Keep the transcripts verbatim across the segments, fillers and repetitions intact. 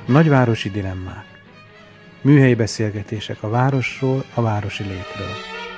Nagyvárosi dilemmák. Műhelyi beszélgetések a városról, a városi létről.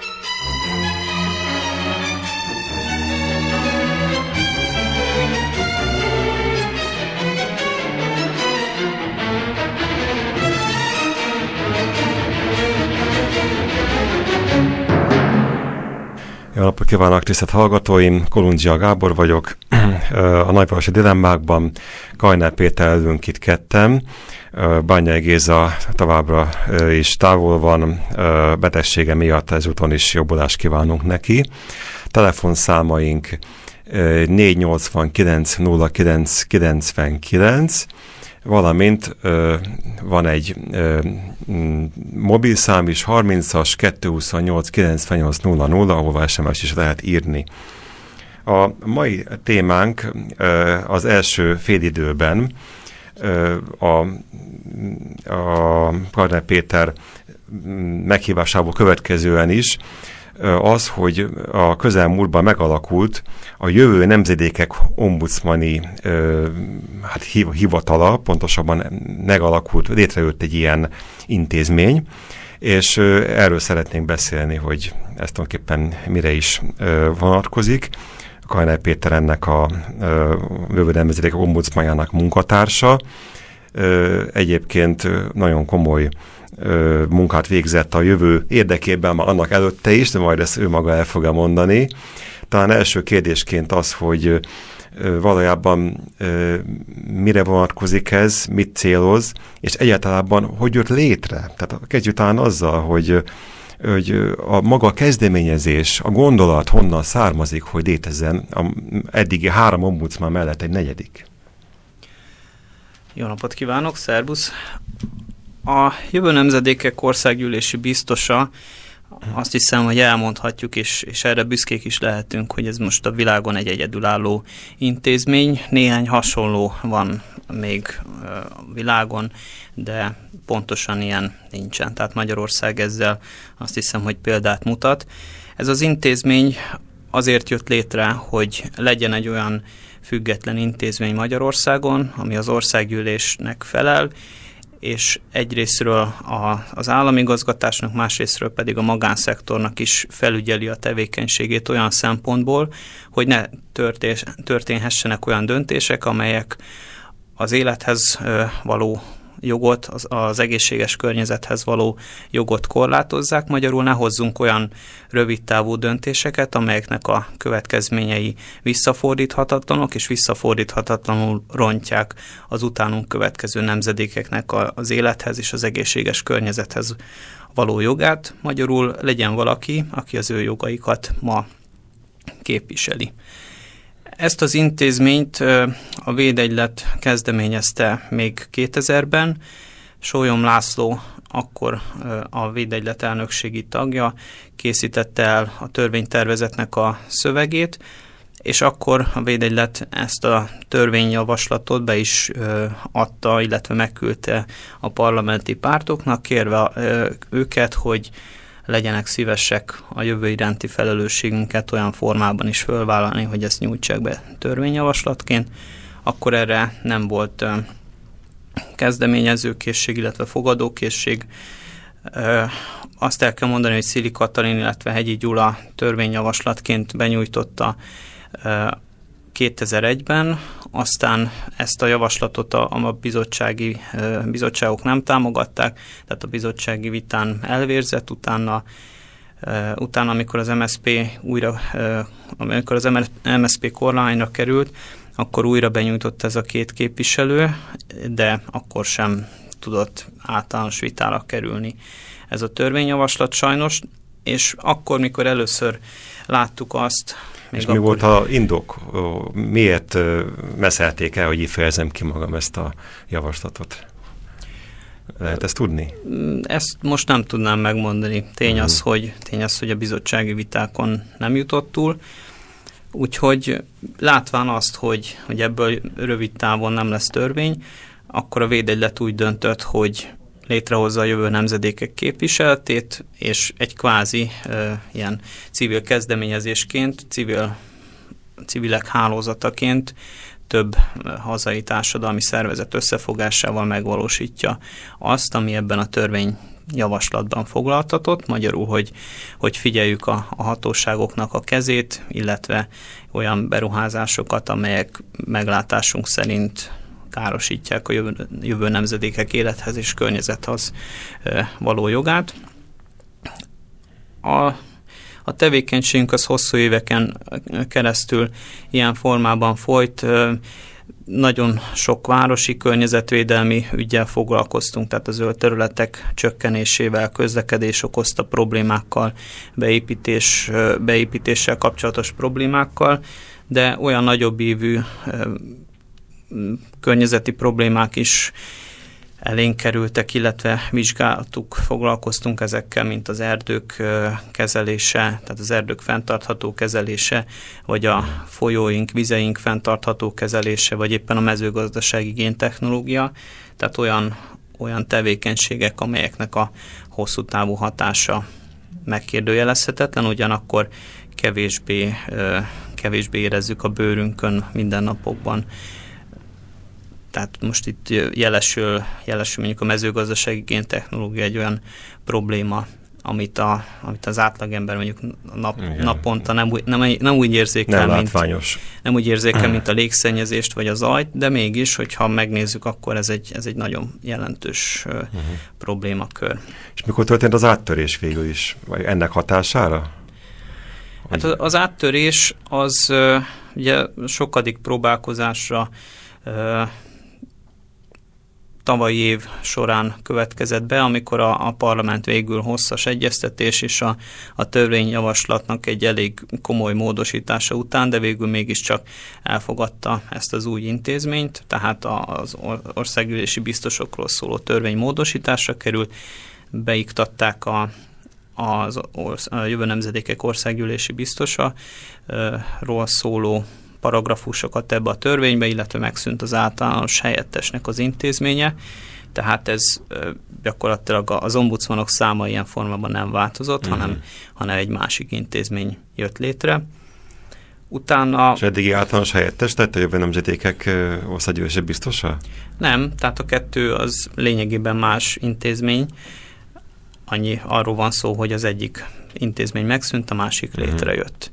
Jó napot kívánok, tisztelt hallgatóim! Kolundzsia Gábor vagyok. A Nagyvárosi Dilemmákban Kajnál Péter ülünk itt ketten. Bányai Géza továbbra is távol van, betegsége miatt ezúton is jobbulást kívánunk neki. Telefonszámaink négy nyolcvankilenc nulla kilenc kilencvenkilenc, valamint ö, van egy ö, mobilszám is, harmincas kettőszázhuszonnyolc kilencvennyolc nulla nulla, ahova es em es is lehet írni. A mai témánk ö, az első félidőben ö, a, a Kajnál Péter meghívásából következően is az, hogy a közelmúltban megalakult a Jövő Nemzedékek Ombudsmani ö, hát hivatala, pontosabban megalakult, létrejött egy ilyen intézmény, és ö, erről szeretnénk beszélni, hogy ez tulajdonképpen mire is ö, vonatkozik. Kajnál Péter ennek a ö, Jövő Nemzedékek Ombudsmanjának munkatársa. Ö, egyébként nagyon komoly ö, munkát végzett a jövő érdekében, már annak előtte is, de majd ezt ő maga el fogja mondani. Talán első kérdésként az, hogy ö, valójában ö, mire vonatkozik ez, mit céloz, és egyáltalán hogy jött létre. Tehát kezdjük talán azzal, hogy, hogy a maga kezdeményezés, a gondolat honnan származik, hogy létezzen a eddigi három ombudsman mellett egy negyedik. Jó napot kívánok, szervusz! A Jövő Nemzedékek Országgyűlési Biztosa, azt hiszem, hogy elmondhatjuk, és, és erre büszkék is lehetünk, hogy ez most a világon egy egyedülálló intézmény. Néhány hasonló van még a világon, de pontosan ilyen nincsen. Tehát Magyarország ezzel azt hiszem, hogy példát mutat. Ez az intézmény azért jött létre, hogy legyen egy olyan független intézmény Magyarországon, ami az országgyűlésnek felel, és egyrészről a, az államigazgatásnak, másrészről pedig a magánszektornak is felügyeli a tevékenységét olyan szempontból, hogy ne törtés, történhessenek olyan döntések, amelyek az élethez ö, való jogot, az, az egészséges környezethez való jogot korlátozzák, magyarul ne hozzunk olyan rövidtávú döntéseket, amelyeknek a következményei visszafordíthatatlanok, és visszafordíthatatlanul rontják az utánunk következő nemzedékeknek a, az élethez és az egészséges környezethez való jogát. Magyarul legyen valaki, aki az ő jogaikat ma képviseli. Ezt az intézményt a Védegylet kezdeményezte még kétezerben. Sólyom László, akkor a Védegylet elnökségi tagja, készítette el a törvénytervezetnek a szövegét, és akkor a Védegylet ezt a törvényjavaslatot be is adta, illetve megküldte a parlamenti pártoknak, kérve őket, hogy legyenek szívesek a jövő iránti felelősségünket olyan formában is fölvállalni, hogy ezt nyújtsák be törvényjavaslatként. Akkor erre nem volt kezdeményezőkészség, illetve fogadókészség. Azt el kell mondani, hogy Szili Katalin, illetve Hegyi Gyula törvényjavaslatként benyújtotta kétezer-egyben, aztán ezt a javaslatot a, a bizottsági bizottságok nem támogatták, tehát a bizottsági vitán elvérzett, utána, utána amikor az em es zé pé újra, amikor az em es zé pé kormányra került, akkor újra benyújtott ez a két képviselő, de akkor sem tudott általános vitára kerülni ez a törvényjavaslat sajnos, és akkor, mikor először láttuk azt, és mi volt a indok? Miért meszelték el, hogy így fejezem ki magam ezt a javaslatot? Lehet ezt tudni? Ezt most nem tudnám megmondani. Tény, uh-huh. az, hogy, tény az, hogy a bizottsági vitákon nem jutott túl. Úgyhogy látván azt, hogy, hogy ebből rövid távon nem lesz törvény, akkor a Védegylet úgy döntött, hogy létrehozza a jövő nemzedékek képviseletét, és egy kvázi e, ilyen civil kezdeményezésként, civil, civilek hálózataként több hazai társadalmi szervezet összefogásával megvalósítja azt, ami ebben a törvény javaslatban foglaltatott, magyarul, hogy, hogy figyeljük a, a hatóságoknak a kezét, illetve olyan beruházásokat, amelyek meglátásunk szerint károsítják a jövő, jövő nemzedékek élethez és környezethez való jogát. A, a tevékenységünk az hosszú éveken keresztül ilyen formában folyt. Nagyon sok városi környezetvédelmi üggyel foglalkoztunk, tehát a zöld területek csökkenésével, közlekedés okozta problémákkal, beépítés, beépítéssel kapcsolatos problémákkal, de olyan nagyobb ívű környezeti problémák is elénk kerültek, illetve vizsgáltuk, foglalkoztunk ezekkel, mint az erdők kezelése, tehát az erdők fenntartható kezelése, vagy a folyóink, vizeink fenntartható kezelése, vagy éppen a mezőgazdasági géntechnológia, tehát olyan, olyan tevékenységek, amelyeknek a hosszú távú hatása megkérdőjelezhetetlen, ugyanakkor kevésbé, kevésbé érezzük a bőrünkön mindennapokban. Tehát most itt jelesül, jelesül mondjuk a mezőgazdasági géntechnológia egy olyan probléma, amit, a, amit az átlagember mondjuk nap, naponta nem, nem, nem úgy érzékel, nem mint, nem úgy érzékel, mint a légszennyezést vagy a zajt, de mégis, hogyha megnézzük, akkor ez egy, ez egy nagyon jelentős uh, uh-huh. problémakör. És mikor történt az áttörés végül is? Vagy ennek hatására? Hát az, az áttörés az uh, ugye sokadik próbálkozásra uh, tavalyi év során következett be, amikor a, a parlament végül hosszas egyeztetés és a, a törvényjavaslatnak egy elég komoly módosítása után, de végül mégiscsak elfogadta ezt az új intézményt, tehát az országgyűlési biztosokról szóló törvény módosításra került, beiktatták a, az orsz, a jövő nemzedékek országgyűlési biztosa ról szóló paragrafusokat ebbe a törvénybe, illetve megszűnt az általános helyettesnek az intézménye, tehát ez gyakorlatilag az ombudsmanok száma ilyen formában nem változott, mm. hanem, hanem egy másik intézmény jött létre. Utána... És eddigi általános helyettes lett a jövő nemzedékek országgyűlési biztosa? Nem, tehát a kettő az lényegében más intézmény. Annyi arról van szó, hogy az egyik intézmény megszűnt, a másik mm. létrejött.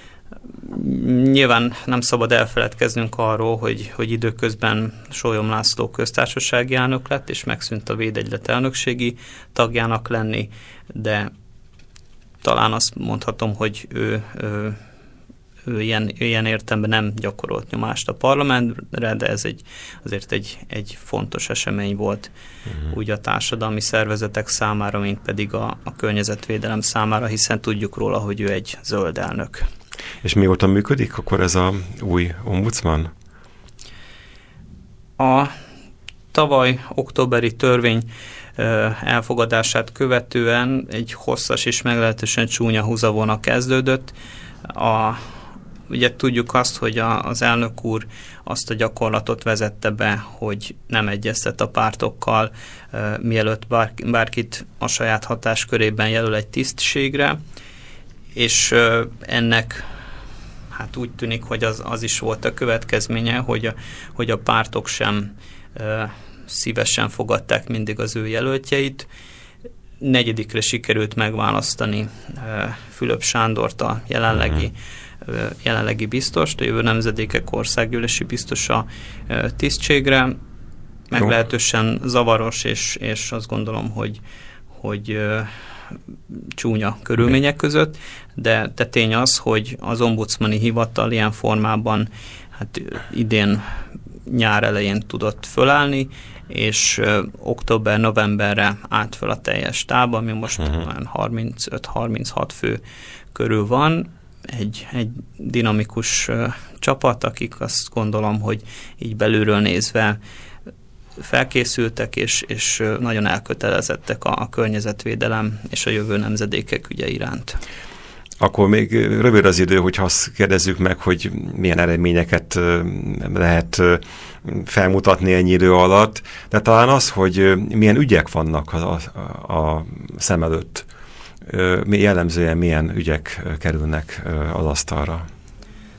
Nyilván nem szabad elfeledkeznünk arról, hogy, hogy időközben Sólyom László köztársasági elnök lett, és megszűnt a Védegylet elnökségi tagjának lenni, de talán azt mondhatom, hogy ő, ő, ő ilyen, ilyen értelemben nem gyakorolt nyomást a parlamentre, de ez egy, azért egy, egy fontos esemény volt uh-huh. úgy a társadalmi szervezetek számára, mint pedig a, a környezetvédelem számára, hiszen tudjuk róla, hogy ő egy zöld elnök. És mióta működik akkor ez a új ombudsman? A tavaly októberi törvény elfogadását követően egy hosszas és meglehetősen csúnya húzavona kezdődött. A, ugye tudjuk azt, hogy a, az elnök úr azt a gyakorlatot vezette be, hogy nem egyeztet a pártokkal, mielőtt bár, bárkit a saját hatáskörében jelöl egy tisztségre, és ennek hát úgy tűnik, hogy az, az is volt a következménye, hogy a, hogy a pártok sem e, szívesen fogadták mindig az ő jelöltjeit. Negyedikre sikerült megválasztani e, Fülöp Sándort, a jelenlegi, e, jelenlegi biztost, a jövő nemzedékek országgyűlési biztosa e, tisztségre. Meglehetősen zavaros, és, és azt gondolom, hogy, hogy e, csúnya körülmények között, de, de tény az, hogy az ombudsmani hivatal ilyen formában hát idén nyár elején tudott fölállni, és ö, október-novemberre állt föl a teljes táb, ami most uh-huh. harmincöt-harminchat fő körül van. Egy, egy dinamikus ö, csapat, akik azt gondolom, hogy így belülről nézve felkészültek, és, és nagyon elkötelezettek a, a környezetvédelem és a jövő nemzedékek ügye iránt. Akkor még rövid az idő, hogyha azt kérdezzük meg, hogy milyen eredményeket lehet felmutatni ennyi idő alatt, de talán az, hogy milyen ügyek vannak a, a, a szem előtt, jellemzően milyen ügyek kerülnek az asztalra.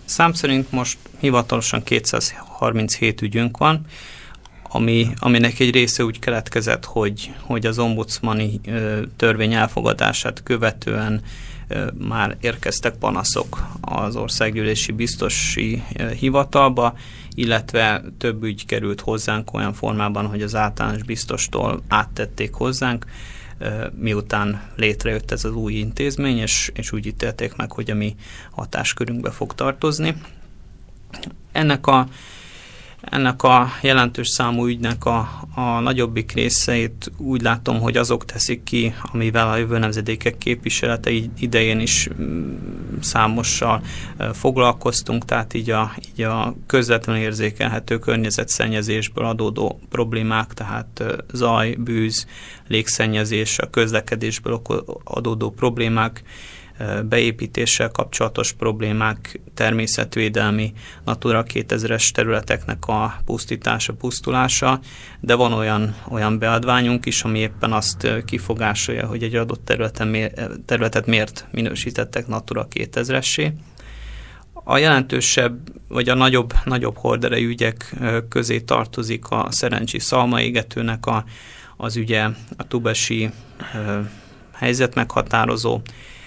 Szám szerint most hivatalosan kétszázharminchét ügyünk van, ami, aminek egy része úgy keletkezett, hogy, hogy az ombudsmani ö, törvény elfogadását követően ö, már érkeztek panaszok az országgyűlési biztosi ö, hivatalba, illetve több ügy került hozzánk olyan formában, hogy az általános biztostól áttették hozzánk, ö, miután létrejött ez az új intézmény, és, és úgy ítélték meg, hogy a mi hatáskörünkbe fog tartozni. Ennek a Ennek a jelentős számú ügynek a, a nagyobbik részeit úgy látom, hogy azok teszik ki, amivel a jövő nemzedékek képviselete idején is számossal foglalkoztunk, tehát így a, így a közvetlenül érzékelhető környezetszennyezésből adódó problémák, tehát zaj, bűz, légszennyezés, a közlekedésből adódó problémák, beépítéssel kapcsolatos problémák, természetvédelmi Natura kétezres területeknek a pusztítása, pusztulása, de van olyan, olyan beadványunk is, ami éppen azt kifogásolja, hogy egy adott területen, területet miért minősítettek Natura kétezressé. A jelentősebb, vagy a nagyobb, nagyobb horderejű ügyek közé tartozik a szerencsi szalmaégetőnek a, az ügye, a tubesi helyzetmeghatározó.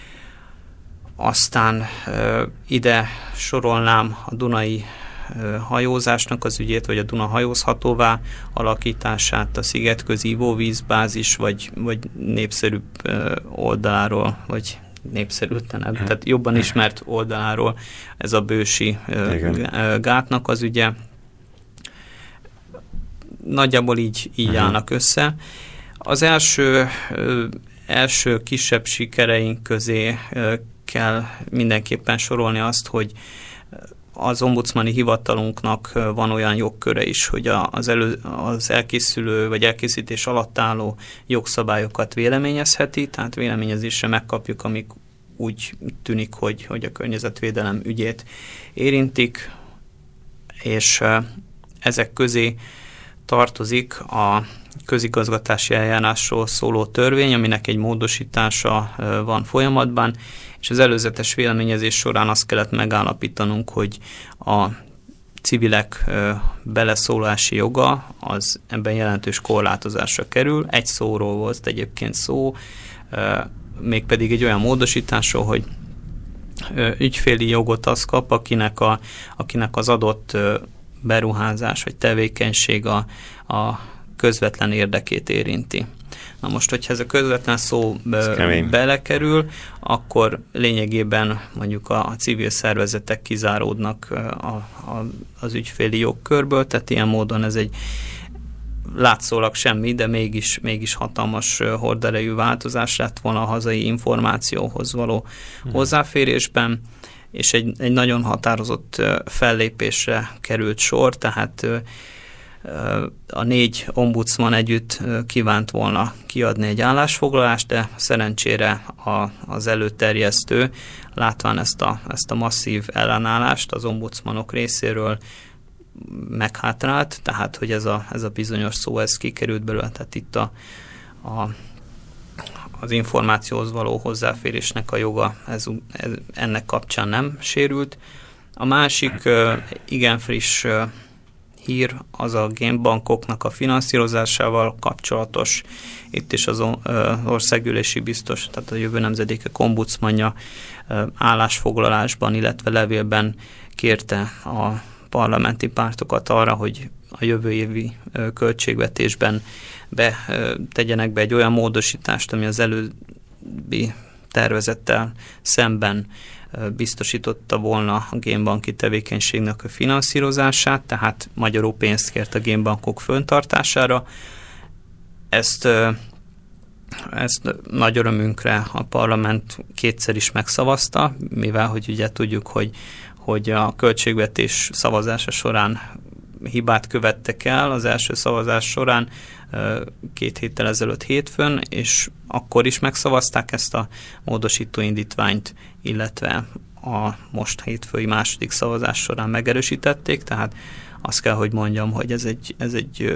Aztán ö, ide sorolnám a dunai ö, hajózásnak az ügyét, vagy a Duna hajózhatóvá alakítását, a szigetközi ivóvízbázis, vagy, vagy népszerűbb ö, oldaláról, vagy népszerűtlenebb, hmm. tehát jobban ismert oldaláról ez a bősi ö, gátnak az ügye. Nagyjából így, így hmm. állnak össze. Az első, ö, első kisebb sikereink közé ö, kell mindenképpen sorolni azt, hogy az ombudsmani hivatalunknak van olyan jogköre is, hogy az, elő, az elkészülő vagy elkészítés alatt álló jogszabályokat véleményezheti, tehát véleményezésre megkapjuk, amik úgy tűnik, hogy, hogy a környezetvédelem ügyét érintik, és ezek közé tartozik a közigazgatási eljárásról szóló törvény, aminek egy módosítása van folyamatban, és az előzetes véleményezés során azt kellett megállapítanunk, hogy a civilek beleszólási joga az ebben jelentős korlátozásra kerül. Egy szóról volt egyébként szó, mégpedig egy olyan módosításról, hogy ügyféli jogot az kap, akinek, a, akinek az adott beruházás vagy tevékenység a, a közvetlen érdekét érinti. Na most, hogyha ez a közvetlen szó belekerül, akkor lényegében mondjuk a civil szervezetek kizáródnak a, a, az ügyféli jogkörből, tehát ilyen módon ez egy látszólag semmi, de mégis, mégis hatalmas horderejű változás lett volna a hazai információhoz való hmm. hozzáférésben, és egy, egy nagyon határozott fellépésre került sor, tehát a négy ombudsman együtt kívánt volna kiadni egy állásfoglalást, de szerencsére a, az előterjesztő, látván ezt a, ezt a masszív ellenállást az ombudsmanok részéről, meghátrált, tehát hogy ez a, ez a bizonyos szó, ez kikerült belőle, tehát itt a, a, az információhoz való hozzáférésnek a joga ez, ez, ennek kapcsán nem sérült. A másik igen friss hír az a génbankoknak a finanszírozásával kapcsolatos. Itt is az országgyűlési biztos, tehát a jövő nemzedékek ombudsmanja állásfoglalásban, illetve levélben kérte a parlamenti pártokat arra, hogy a jövő évi költségvetésben be, tegyenek be egy olyan módosítást, ami az előbbi tervezettel szemben biztosította volna a génbanki tevékenységnek a finanszírozását, tehát magyarul pénzt kért a génbankok föntartására. Ezt, ezt nagy örömünkre a parlament kétszer is megszavazta, mivel hogy ugye tudjuk, hogy, hogy a költségvetés szavazása során hibát követtek el az első szavazás során két héttel ezelőtt hétfőn, és akkor is megszavazták ezt a módosító indítványt, illetve a most hétfői második szavazás során megerősítették, tehát azt kell, hogy mondjam, hogy ez egy, ez egy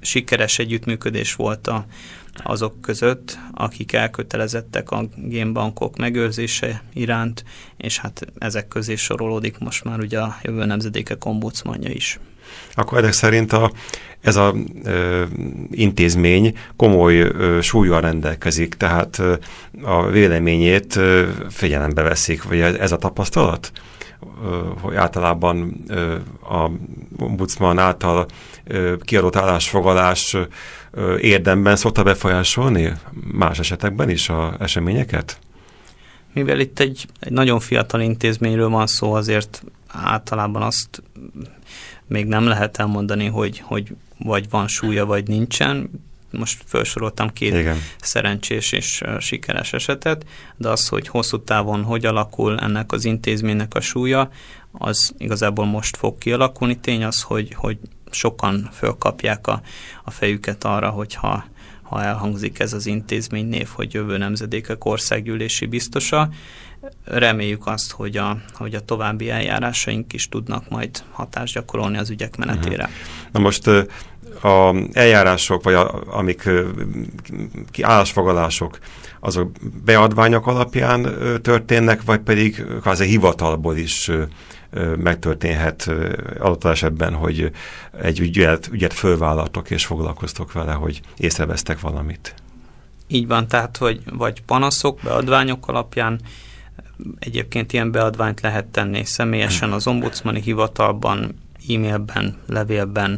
sikeres együttműködés volt a, azok között, akik elkötelezettek a génbankok megőrzése iránt, és hát ezek közé sorolódik most már ugye a Jövő Nemzedékek ombudsmanja is. Akkor ezek szerint a, ez az intézmény komoly ö, súllyal rendelkezik, tehát ö, a véleményét ö, figyelembe veszik, vagy ez a tapasztalat? Ö, hogy általában ö, a ombudsman által ö, kiadott állásfoglalás ö, érdemben szokta befolyásolni más esetekben is az eseményeket? Mivel itt egy, egy nagyon fiatal intézményről van szó, azért általában azt még nem lehet elmondani, hogy, hogy vagy van súlya, vagy nincsen. Most felsoroltam két Igen. szerencsés és sikeres esetet, de az, hogy hosszú távon hogy alakul ennek az intézménynek a súlya, az igazából most fog kialakulni. Tény az, hogy, hogy sokan fölkapják a, a fejüket arra, hogyha ha elhangzik ez az intézménynév, hogy Jövő Nemzedékek országgyűlési biztosa. Reméljük azt, hogy a, hogy a további eljárásaink is tudnak majd hatást gyakorolni az ügyek menetére. Na most az eljárások, vagy a, amik állásfoglalások, azok beadványok alapján történnek, vagy pedig kvázi hivatalból is megtörténhet adott esetben, hogy egy ügyet, ügyet fölvállaltok és foglalkoztok vele, hogy észrevesztek valamit. Így van, tehát, hogy vagy panaszok, beadványok alapján, egyébként ilyen beadványt lehet tenni személyesen az ombudsmani hivatalban, e-mailben, levélben,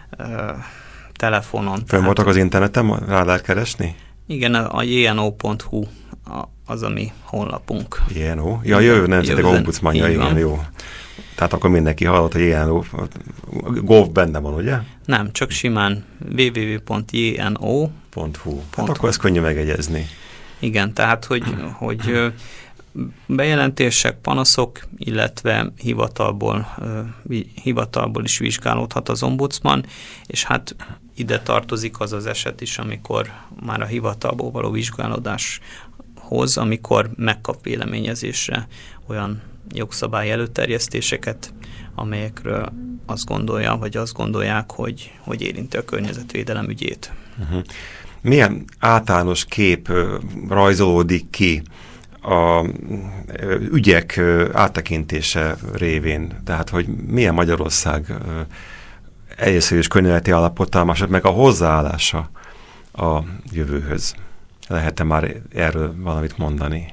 telefonon. Fönn voltak az interneten, rá lehet keresni? Igen, a j n o pont h u az a mi honlapunk. J N O? Ja, Jövő Nemzedékek ombudsmanja, igen, jó. Tehát akkor mindenki hallott, hogy J N O, gov benne van, ugye? Nem, csak simán w w w pont j n o pont h u. Hát akkor ezt könnyű megegyezni. Igen, tehát, hogy, hogy bejelentések, panaszok, illetve hivatalból, hivatalból is vizsgálódhat az ombudsman, és hát ide tartozik az az eset is, amikor már a hivatalból való vizsgálódáshoz, amikor megkap véleményezésre olyan jogszabály előterjesztéseket, amelyekről azt gondolja, vagy azt gondolják, hogy, hogy érinti a környezetvédelem ügyét. Uh-huh. Milyen általános kép rajzolódik ki a ügyek áttekintése révén? Tehát, hogy milyen Magyarország egészségügyi és környezeti állapota, másod meg a hozzáállása a jövőhöz? Lehet-e már erről valamit mondani?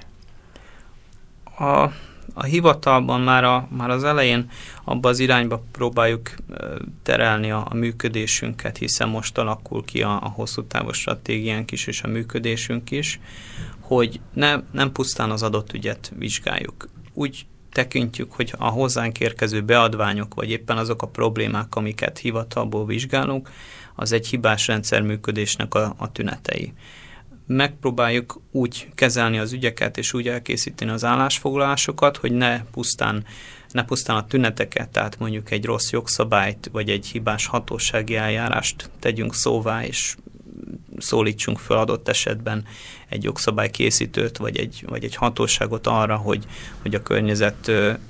A, a hivatalban már, a, már az elején abba az irányba próbáljuk terelni a, a működésünket, hiszen most alakul ki a, a hosszú távos stratégiánk is, és a működésünk is, hogy ne, nem pusztán az adott ügyet vizsgáljuk. Úgy tekintjük, hogy a hozzánk érkező beadványok, vagy éppen azok a problémák, amiket hivatalból vizsgálunk, az egy hibás rendszer működésnek a, a tünetei. Megpróbáljuk úgy kezelni az ügyeket, és úgy elkészíteni az állásfoglalásokat, hogy ne pusztán, ne pusztán a tüneteket, tehát mondjuk egy rossz jogszabályt, vagy egy hibás hatósági eljárást tegyünk szóvá, és szólítsunk fel adott esetben egy jogszabálykészítőt, vagy egy, vagy egy hatóságot arra, hogy, hogy a környezet,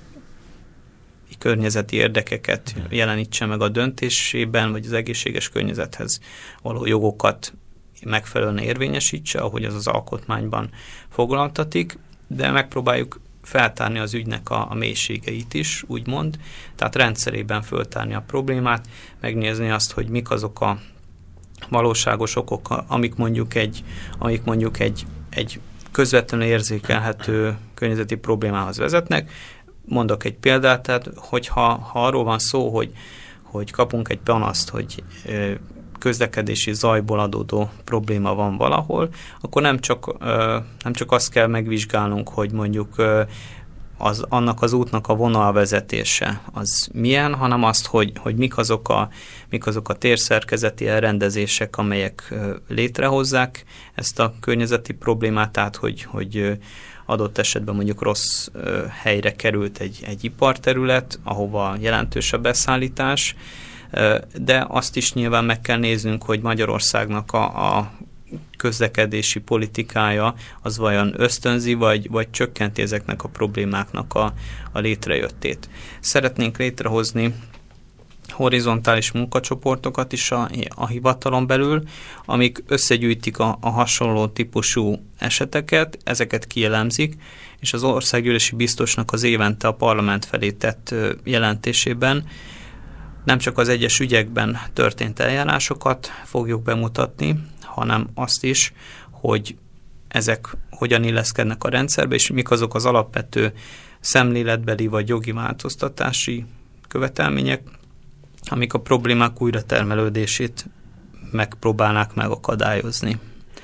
környezeti érdekeket jelenítse meg a döntésében, vagy az egészséges környezethez való jogokat megfelelően érvényesítse, ahogy az az alkotmányban foglaltatik, de megpróbáljuk feltárni az ügynek a, a mélységeit is, úgymond, tehát rendszerében föltárni a problémát, megnézni azt, hogy mik azok a valóságos okok, amik mondjuk egy, amik mondjuk egy, egy közvetlenül érzékelhető környezeti problémához vezetnek. Mondok egy példát, tehát hogyha ha arról van szó, hogy, hogy kapunk egy panaszt, hogy közlekedési zajból adódó probléma van valahol, akkor nem csak, nem csak azt kell megvizsgálnunk, hogy mondjuk az, annak az útnak a vonalvezetése az milyen, hanem azt, hogy, hogy mik, azok a, mik azok a térszerkezeti elrendezések, amelyek létrehozzák ezt a környezeti problémát, tehát hogy, hogy adott esetben mondjuk rossz helyre került egy, egy iparterület, ahova jelentős a beszállítás, de azt is nyilván meg kell néznünk, hogy Magyarországnak a, a közlekedési politikája az vajon ösztönzi, vagy, vagy csökkenti ezeknek a problémáknak a, a létrejöttét. Szeretnénk létrehozni horizontális munkacsoportokat is a, a hivatalon belül, amik összegyűjtik a, a hasonló típusú eseteket, ezeket kielemzik, és az országgyűlési biztosnak az évente a parlament felé tett jelentésében nem csak az egyes ügyekben történt eljárásokat fogjuk bemutatni, hanem azt is, hogy ezek hogyan illeszkednek a rendszerbe, és mik azok az alapvető szemléletbeli vagy jogi változtatási követelmények, amik a problémák újratermelődését megpróbálnák megakadályozni.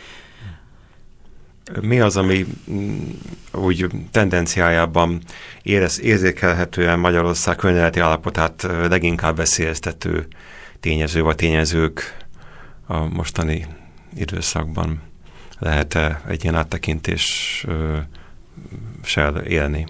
Mi az, ami úgy tendenciájában érez, érzékelhetően Magyarország környezeti állapotát leginkább veszélyeztető tényező vagy tényezők a mostani időszakban? Lehet-e egy ilyen áttekintéssel élni?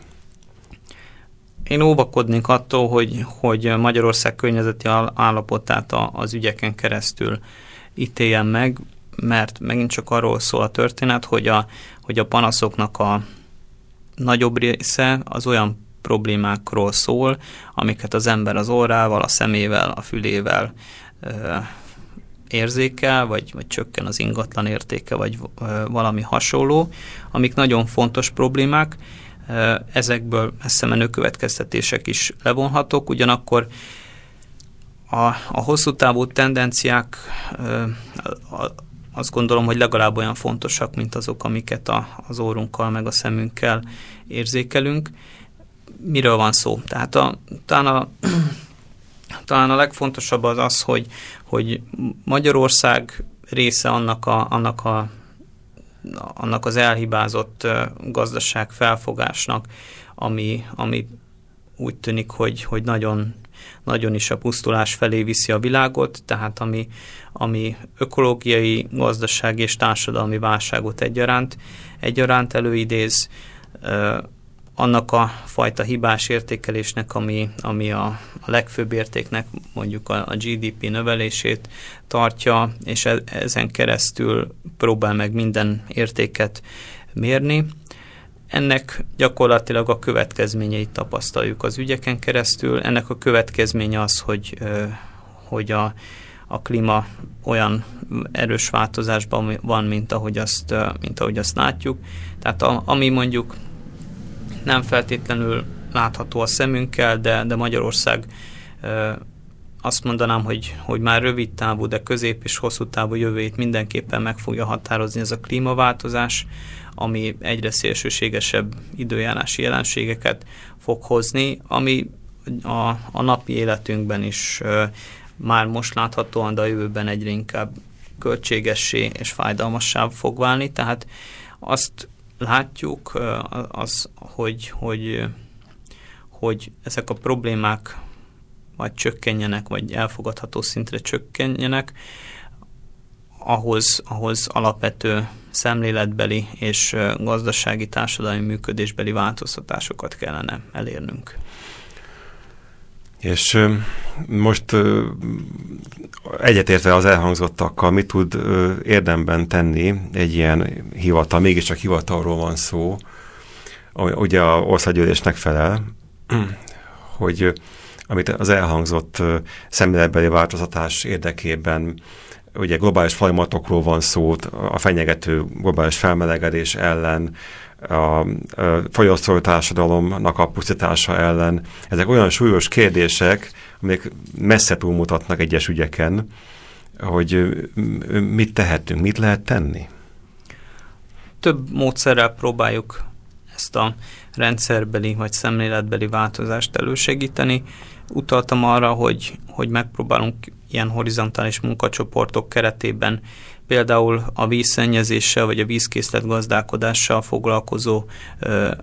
Én óvakodnék attól, hogy, hogy Magyarország környezeti állapotát az ügyeken keresztül ítéljen meg, mert megint csak arról szól a történet, hogy a, hogy a panaszoknak a nagyobb része az olyan problémákról szól, amiket az ember az orrával, a szemével, a fülével ö, érzékel, vagy, vagy csökken az ingatlan értéke, vagy ö, valami hasonló, amik nagyon fontos problémák. Ö, ezekből messze menő következtetések is levonhatók, ugyanakkor a, a hosszú távú tendenciák ö, a, azt gondolom, hogy legalább olyan fontosak, mint azok, amiket a, az órunkkal meg a szemünkkel érzékelünk. Miről van szó? Tehát a, talán, a, talán a legfontosabb az az, hogy, hogy Magyarország része annak, a, annak, a, annak az elhibázott gazdaság felfogásnak, ami, ami úgy tűnik, hogy, hogy nagyon, nagyon is a pusztulás felé viszi a világot, tehát ami, ami ökológiai, gazdasági és társadalmi válságot egyaránt, egyaránt előidéz, annak a fajta hibás értékelésnek, ami, ami a, a legfőbb értéknek mondjuk a, a gé dé pé növelését tartja, és e, ezen keresztül próbál meg minden értéket mérni. Ennek gyakorlatilag a következményeit tapasztaljuk az ügyeken keresztül. Ennek a következménye az, hogy, hogy a, a klíma olyan erős változásban van, mint ahogy azt, mint ahogy azt látjuk. Tehát a, ami mondjuk nem feltétlenül látható a szemünkkel, de, de Magyarország azt mondanám, hogy, hogy már rövid távú, de közép és hosszú távú jövőjét mindenképpen meg fogja határozni ez a klímaváltozás, ami egyre szélsőségesebb időjárási jelenségeket fog hozni, ami a, a napi életünkben is uh, már most láthatóan, de a jövőben egyre inkább költségessé és fájdalmassá fog válni. Tehát azt látjuk, uh, az, hogy, hogy, hogy ezek a problémák vagy csökkenjenek, vagy elfogadható szintre csökkenjenek, ahhoz, ahhoz alapvető szemléletbeli és gazdasági társadalmi működésbeli változtatásokat kellene elérnünk. És most egyetértve az elhangzottakkal, mit tud érdemben tenni egy ilyen hivatal, mégiscsak hivatalról van szó, ugye az országgyűlésnek felel, hogy amit az elhangzott szemléletbeli változtatás érdekében, ugye globális folyamatokról van szó, a fenyegető globális felmelegedés ellen, a fogyasztói társadalomnak a pusztítása ellen. Ezek olyan súlyos kérdések, amik messze túlmutatnak egyes ügyeken, hogy mit tehetünk, mit lehet tenni? Több módszerrel próbáljuk ezt a rendszerbeli vagy szemléletbeli változást elősegíteni. Utaltam arra, hogy, hogy megpróbálunk ilyen horizontális munkacsoportok keretében például a vízszennyezéssel vagy a vízkészlet gazdálkodással foglalkozó ö,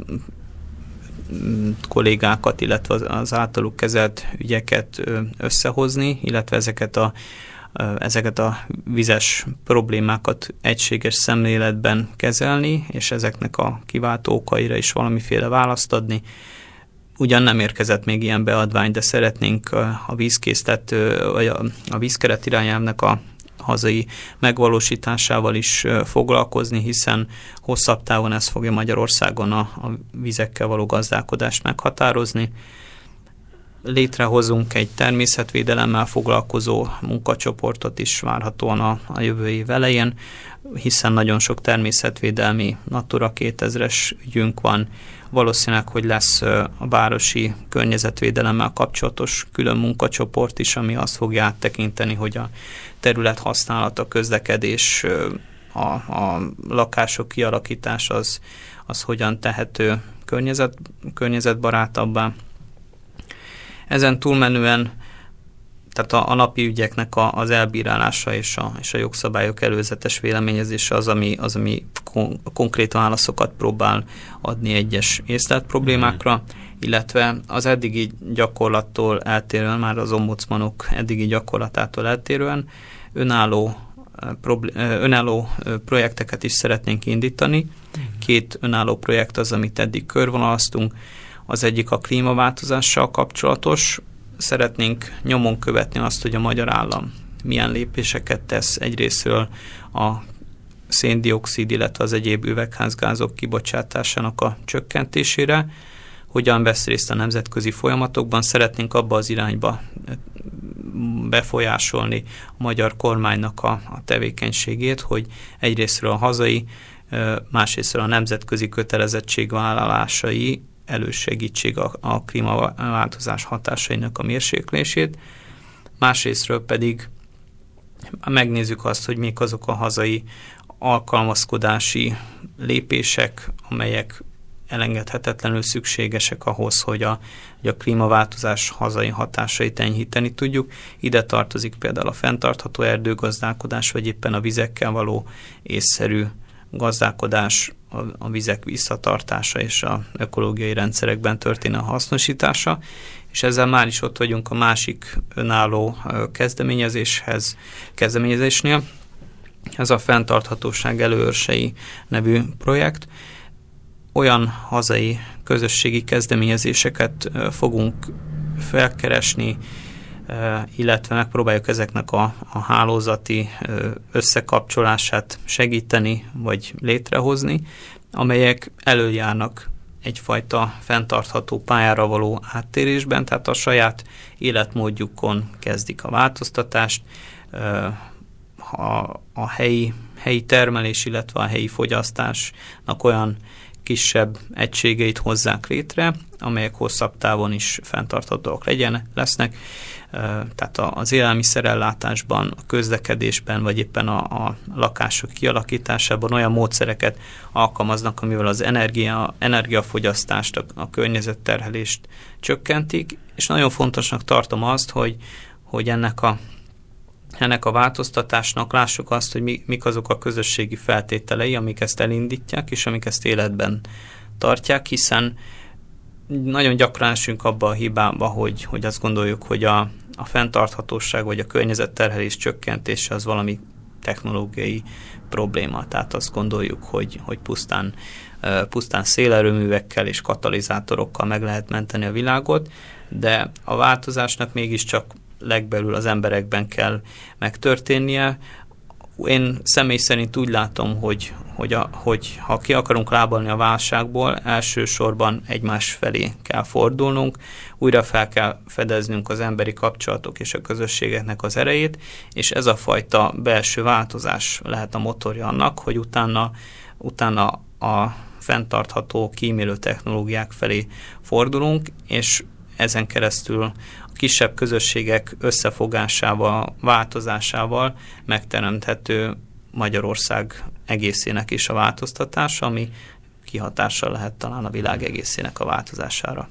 kollégákat, illetve az, az általuk kezelt ügyeket ö, összehozni, illetve ezeket a, ö, ezeket a vizes problémákat egységes szemléletben kezelni, és ezeknek a kiváltó okaira is valamiféle választ adni. Ugyan nem érkezett még ilyen beadvány, de szeretnénk a vízkészlet, vagy a, a vízkeret irányelvnek a hazai megvalósításával is foglalkozni, hiszen hosszabb távon ez fogja Magyarországon a, a vizekkel való gazdálkodást meghatározni. létrehozunk egy természetvédelemmel foglalkozó munkacsoportot is várhatóan a, a jövő év elején, hiszen nagyon sok természetvédelmi Natura kétezres ügyünk van. Valószínűleg, hogy lesz a városi környezetvédelemmel kapcsolatos külön munkacsoport is, ami azt fogja áttekinteni, hogy a terület használata, közlekedés, a, a lakások kialakítása az, az hogyan tehető környezet, környezetbarátabbá. Ezen túlmenően, tehát a, a napi ügyeknek a, az elbírálása és a, és a jogszabályok előzetes véleményezése az, ami, az, ami kon, konkrét válaszokat próbál adni egyes észlelt problémákra, mm. illetve az eddigi gyakorlattól eltérően, már az ombudsmanok eddigi gyakorlatától eltérően önálló, önálló projekteket is szeretnénk indítani. Mm. Két önálló projekt az, amit eddig körvonalaztunk. Az egyik a klímaváltozással kapcsolatos. Szeretnénk nyomon követni azt, hogy a magyar állam milyen lépéseket tesz egyrészről a szén-dioxid, illetve az egyéb üvegházgázok kibocsátásának a csökkentésére, hogyan vesz részt a nemzetközi folyamatokban. Szeretnénk abba az irányba befolyásolni a magyar kormánynak a, a tevékenységét, hogy egyrészről a hazai, másrészről a nemzetközi kötelezettségvállalásai elősegítsék a, a klímaváltozás hatásainak a mérséklését. Másrésztről pedig megnézzük azt, hogy mik azok a hazai alkalmazkodási lépések, amelyek elengedhetetlenül szükségesek ahhoz, hogy a, hogy a klímaváltozás hazai hatásait enyhíteni tudjuk. Ide tartozik például a fenntartható erdőgazdálkodás, vagy éppen a vizekkel való észszerű gazdálkodás, a, a vizek visszatartása és a ökológiai rendszerekben történő hasznosítása, és ezzel már is ott vagyunk a másik önálló kezdeményezéshez, kezdeményezésnél. Ez a Fenntarthatóság előőrsei nevű projekt. Olyan hazai közösségi kezdeményezéseket fogunk felkeresni, illetve megpróbáljuk ezeknek a, a hálózati összekapcsolását segíteni, vagy létrehozni, amelyek előjárnak egyfajta fenntartható pályára való áttérésben, tehát a saját életmódjukon kezdik a változtatást, a, a helyi, helyi termelés, illetve a helyi fogyasztásnak olyan kisebb egységeit hozzák létre, amelyek hosszabb távon is fenntarthatóak legyen, lesznek. Tehát az élelmiszerellátásban, a közlekedésben, vagy éppen a, a lakások kialakításában olyan módszereket alkalmaznak, amivel az energia, energiafogyasztást, a, a környezetterhelést csökkentik, és nagyon fontosnak tartom azt, hogy, hogy ennek a Ennek a változtatásnak lássuk azt, hogy mi, mik azok a közösségi feltételei, amik ezt elindítják, és amik ezt életben tartják, hiszen nagyon gyakran esünk abba a hibába, hogy, hogy azt gondoljuk, hogy a, a fenntarthatóság vagy a környezetterhelés csökkentése az valami technológiai probléma. Tehát azt gondoljuk, hogy, hogy pusztán, pusztán szélerőművekkel és katalizátorokkal meg lehet menteni a világot, de a változásnak mégiscsak legbelül az emberekben kell megtörténnie. Én személy szerint úgy látom, hogy, hogy, a, hogy ha ki akarunk lábalni a válságból, elsősorban egymás felé kell fordulnunk, újra fel kell fedeznünk az emberi kapcsolatok és a közösségeknek az erejét, és ez a fajta belső változás lehet a motorja annak, hogy utána, utána a fenntartható, kímélő technológiák felé fordulunk, és ezen keresztül kisebb közösségek összefogásával, változásával megteremthető Magyarország egészének is a változtatása, ami kihatással lehet talán a világ egészének a változására.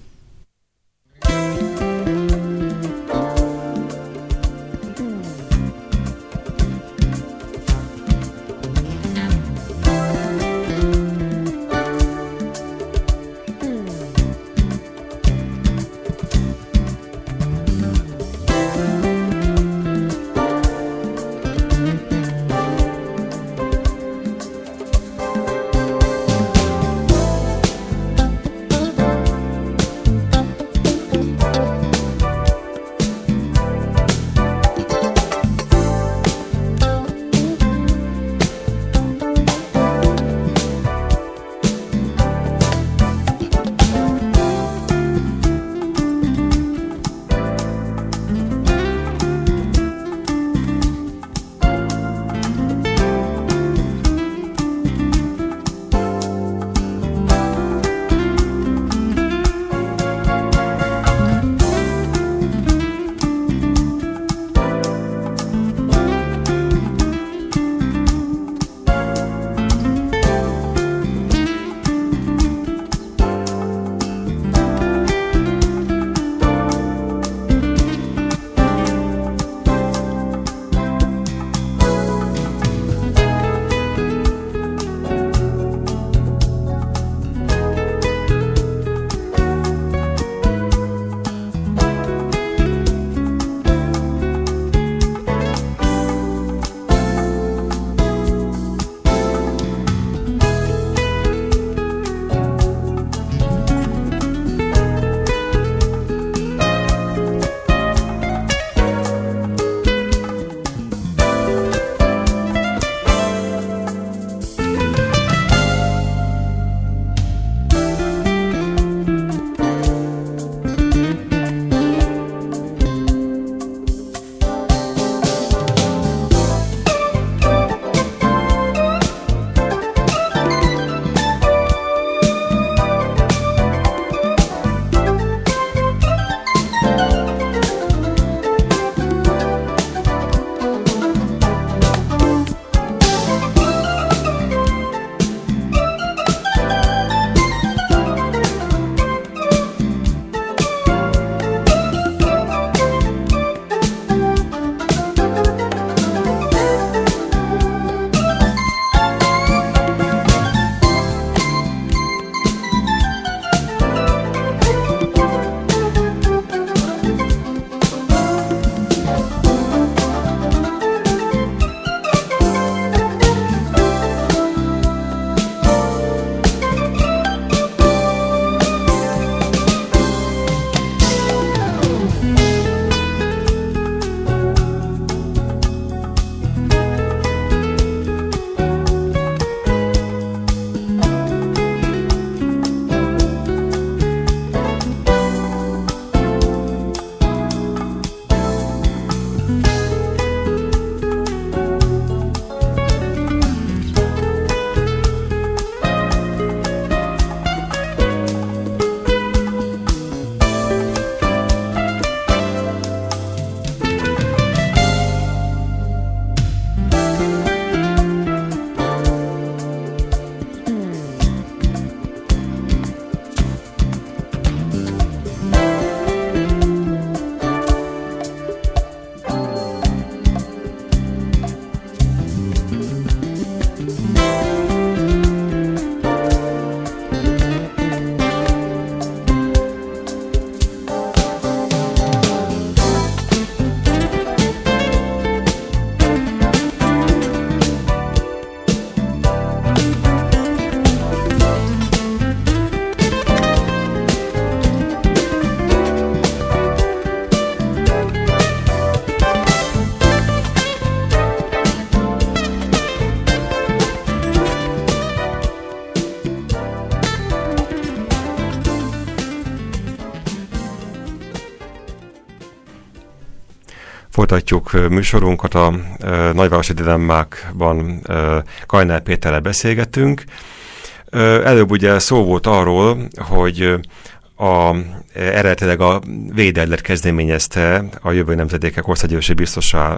folytatjuk műsorunkat, a Nagyvárosi Dilemmákban Kajnál Péterrel beszélgetünk. Előbb ugye szó volt arról, hogy a, eredetileg a Védellet kezdeményezte a jövő nemzedékek országgyűlési biztosá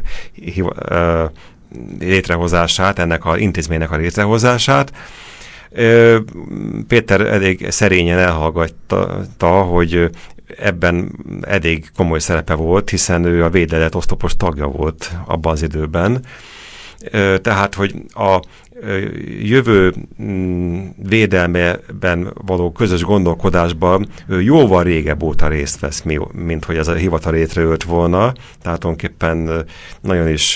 létrehozását, ennek az intézménynek a létrehozását. Péter elég szerényen elhallgatta, hogy ebben elég komoly szerepe volt, hiszen ő a Védellet oszlopos tagja volt abban az időben. Tehát, hogy a jövő védelmében való közös gondolkodásban ő jóval régebb óta részt vesz, mint hogy ez a hivatal létrejött volna. Tehát tulajdonképpen nagyon is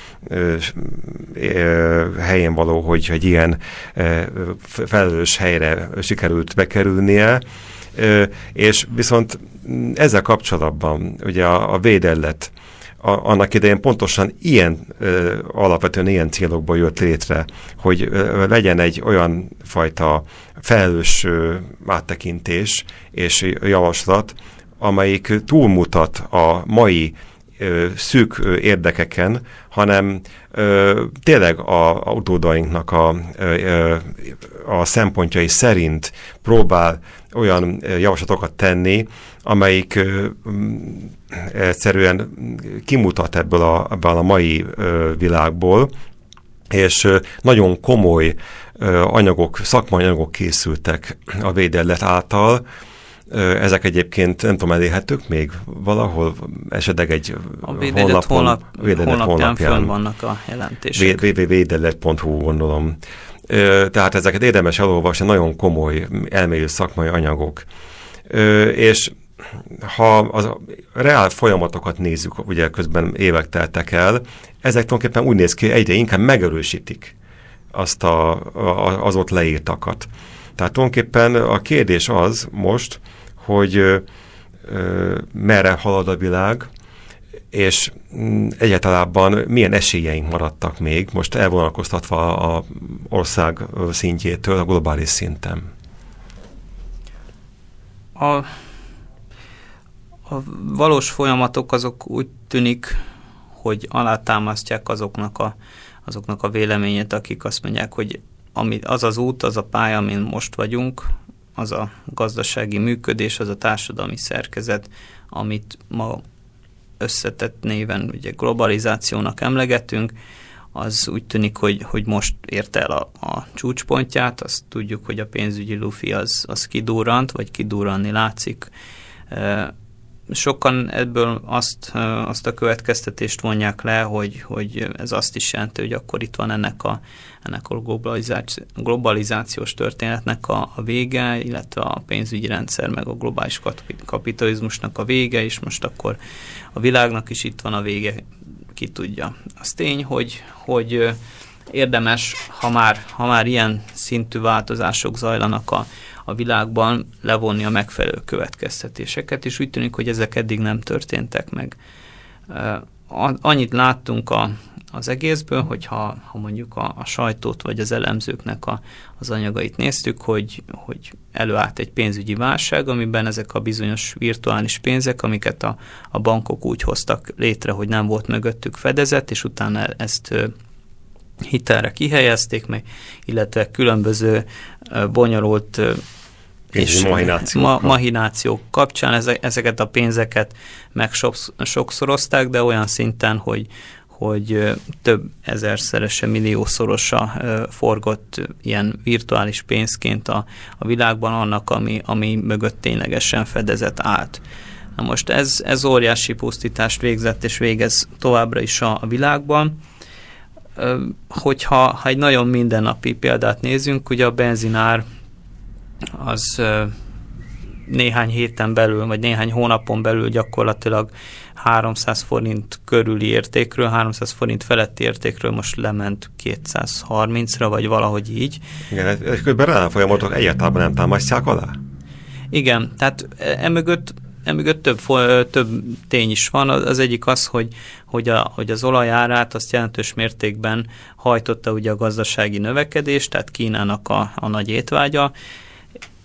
helyén való, hogy egy ilyen felelős helyre sikerült bekerülnie. És viszont ezzel kapcsolatban ugye a, a Védellet A, annak idején pontosan ilyen, ö, alapvetően ilyen célokból jött létre, hogy ö, legyen egy olyan fajta felelős ö, áttekintés és javaslat, amelyik túlmutat a mai ö, szűk ö, érdekeken, hanem ö, tényleg a, a utódainknak a, ö, a szempontjai szerint próbál olyan javaslatokat tenni, amelyik ö, egyszerűen kimutat ebből a, ebből a mai ö, világból, és ö, nagyon komoly ö, anyagok, szakmai anyagok készültek a Védellet által. Ö, ezek egyébként nem tudom, elérhetők még valahol, esetleg egy a Védellet honlap, honlapján, honlapján fönn vannak a jelentések. w w w pont védellet pont hu gondolom. Ö, tehát ezeket érdemes elolvasni, nagyon komoly elmélő szakmai anyagok. Ö, és ha az reál folyamatokat nézzük, ugye közben évek teltek el, ezek tulajdonképpen úgy néz ki, egyre inkább megerősítik azt a, a, az ott leírtakat. Tehát tulajdonképpen a kérdés az most, hogy ö, ö, merre halad a világ, és egyáltalában milyen esélyeink maradtak még, most elvonalkoztatva az ország szintjétől a globális szinten. A A valós folyamatok azok úgy tűnik, hogy alátámasztják azoknak a, azoknak a véleményét, akik azt mondják, hogy ami, az az út, az a pálya, amin most vagyunk, az a gazdasági működés, az a társadalmi szerkezet, amit ma összetett néven ugye globalizációnak emlegetünk, az úgy tűnik, hogy, hogy most ért el a, a csúcspontját, azt tudjuk, hogy a pénzügyi lufi az, az kidurrant, vagy kidurranni látszik. Sokan ebből azt, azt a következtetést vonják le, hogy, hogy ez azt is jelenti, hogy akkor itt van ennek a, ennek a globalizáci, globalizációs történetnek a, a vége, illetve a pénzügyi rendszer meg a globális kapitalizmusnak a vége, és most akkor a világnak is itt van a vége, ki tudja. Az tény, hogy, hogy érdemes, ha már, ha már ilyen szintű változások zajlanak a a világban, levonni a megfelelő következtetéseket, és úgy tűnik, hogy ezek eddig nem történtek meg. Annyit láttunk a, az egészből, hogy ha, ha mondjuk a, a sajtót vagy az elemzőknek a, az anyagait néztük, hogy, hogy előállt egy pénzügyi válság, amiben ezek a bizonyos virtuális pénzek, amiket a, a bankok úgy hoztak létre, hogy nem volt mögöttük fedezet, és utána ezt hitelre kihelyezték meg, illetve különböző bonyolult és mahinációk. Ma, mahinációk kapcsán ezeket a pénzeket meg sokszorozták, de olyan szinten, hogy, hogy több ezerszerese, milliószorosa forgott ilyen virtuális pénzként a, a világban annak, ami, ami mögött ténylegesen fedezet állt. Na most ez, ez óriási pusztítást végzett, és végez továbbra is a, a világban. Hogyha ha egy nagyon mindennapi példát nézzünk, ugye a benzinár az néhány héten belül, vagy néhány hónapon belül gyakorlatilag háromszáz forint körüli értékről, háromszáz forint feletti értékről most lement kétszázharmincra, vagy valahogy így. Igen, közben rá folyamatok egyáltalán nem támasztják alá? Igen, tehát emögött Emögött több, több tény is van. Az egyik az, hogy, hogy, a, hogy az olajárát azt jelentős mértékben hajtotta ugye a gazdasági növekedés, tehát Kínának a, a nagy étvágya,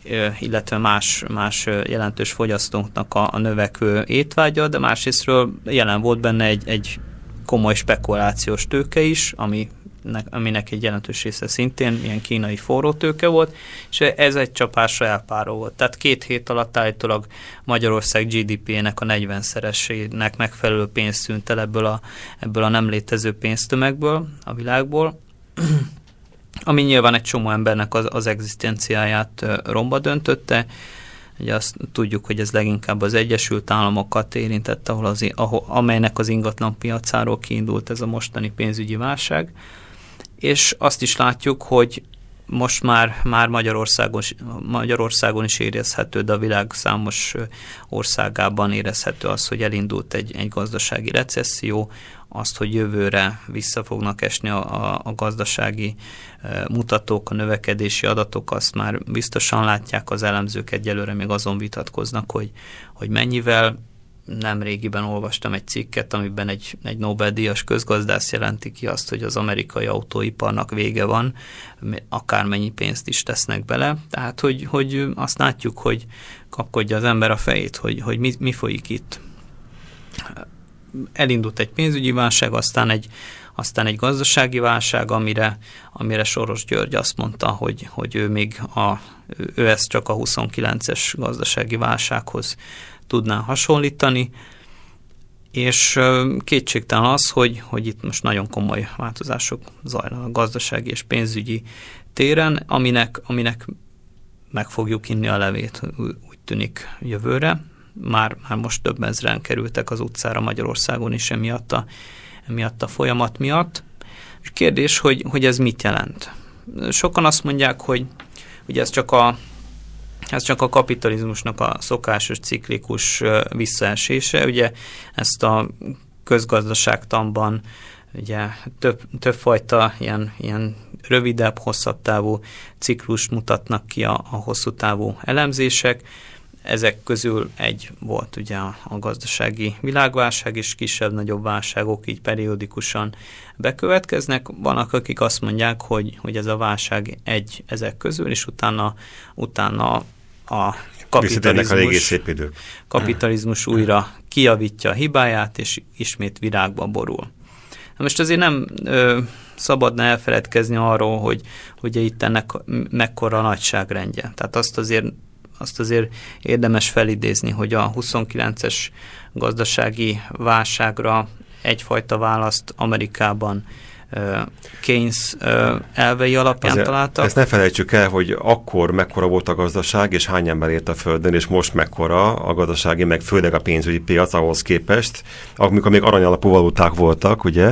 illetve más, más jelentős fogyasztóknak a, a növekvő étvágya, de másrésztről jelen volt benne egy, egy komoly spekulációs tőke is, ami aminek egy jelentős része szintén ilyen kínai forró tőke volt, és ez egy csapásra elpárolgott. Tehát két hét alatt állítólag Magyarország gé dé pé-nek a negyvenszeresének megfelelő pénzt szűnt el ebből a, ebből a nem létező pénztömegből, a világból, ami nyilván egy csomó embernek az, az egzisztenciáját romba döntötte. Ugye azt tudjuk, hogy ez leginkább az Egyesült Államokat érintette, ahol az, ahol, amelynek az ingatlan piacáról kiindult ez a mostani pénzügyi válság. És azt is látjuk, hogy most már, már Magyarországon, Magyarországon is érezhető, de a világ számos országában érezhető az, hogy elindult egy, egy gazdasági recesszió, azt, hogy jövőre vissza fognak esni a, a, a gazdasági mutatók, a növekedési adatok, azt már biztosan látják az elemzők, egyelőre még azon vitatkoznak, hogy, hogy mennyivel. Nem régiben olvastam egy cikket, amiben egy, egy Nobel-díjas közgazdász jelenti ki azt, hogy az amerikai autóiparnak vége van, akármennyi pénzt is tesznek bele. Tehát, hogy, hogy azt látjuk, hogy kapkodja az ember a fejét, hogy, hogy mi, mi folyik itt. Elindult egy pénzügyi válság, aztán egy, aztán egy gazdasági válság, amire, amire Soros György azt mondta, hogy, hogy ő még a, ő ezt csak a huszonkilences gazdasági válsághoz tudná hasonlítani, és kétségtelen az, hogy, hogy itt most nagyon komoly változások zajlanak a gazdasági és pénzügyi téren, aminek, aminek meg fogjuk inni a levét, úgy tűnik jövőre. Már, már most több ezren kerültek az utcára Magyarországon is emiatt a, emiatt a folyamat miatt. És kérdés, hogy, hogy ez mit jelent? Sokan azt mondják, hogy, hogy ez csak a Ez csak a kapitalizmusnak a szokásos ciklikus visszaesése. Ugye ezt a közgazdaságtanban ugye több, többfajta ilyen, ilyen rövidebb, hosszabb távú ciklust mutatnak ki a, a hosszú távú elemzések. Ezek közül egy volt ugye a, a gazdasági világválság, és kisebb-nagyobb válságok így periódikusan bekövetkeznek. Vannak, akik azt mondják, hogy, hogy ez a válság egy ezek közül, és utána, utána a kapitalizmus, a kapitalizmus újra kijavítja a hibáját, és ismét virágba borul. Na most azért nem ö, szabadna elfeledkezni arról, hogy ugye itt ennek mekkora nagyságrendje. Tehát azt azért azt azért érdemes felidézni, hogy a huszonkilences gazdasági válságra egyfajta választ Amerikában uh, Keynes uh, elvei alapján azért találtak. Ezt ne felejtsük el, hogy akkor mekkora volt a gazdaság, és hány ember élt a Földön, és most mekkora a gazdasági, meg főleg a pénzügyi piac ahhoz képest, amikor még aranyalapú valuták voltak, ugye?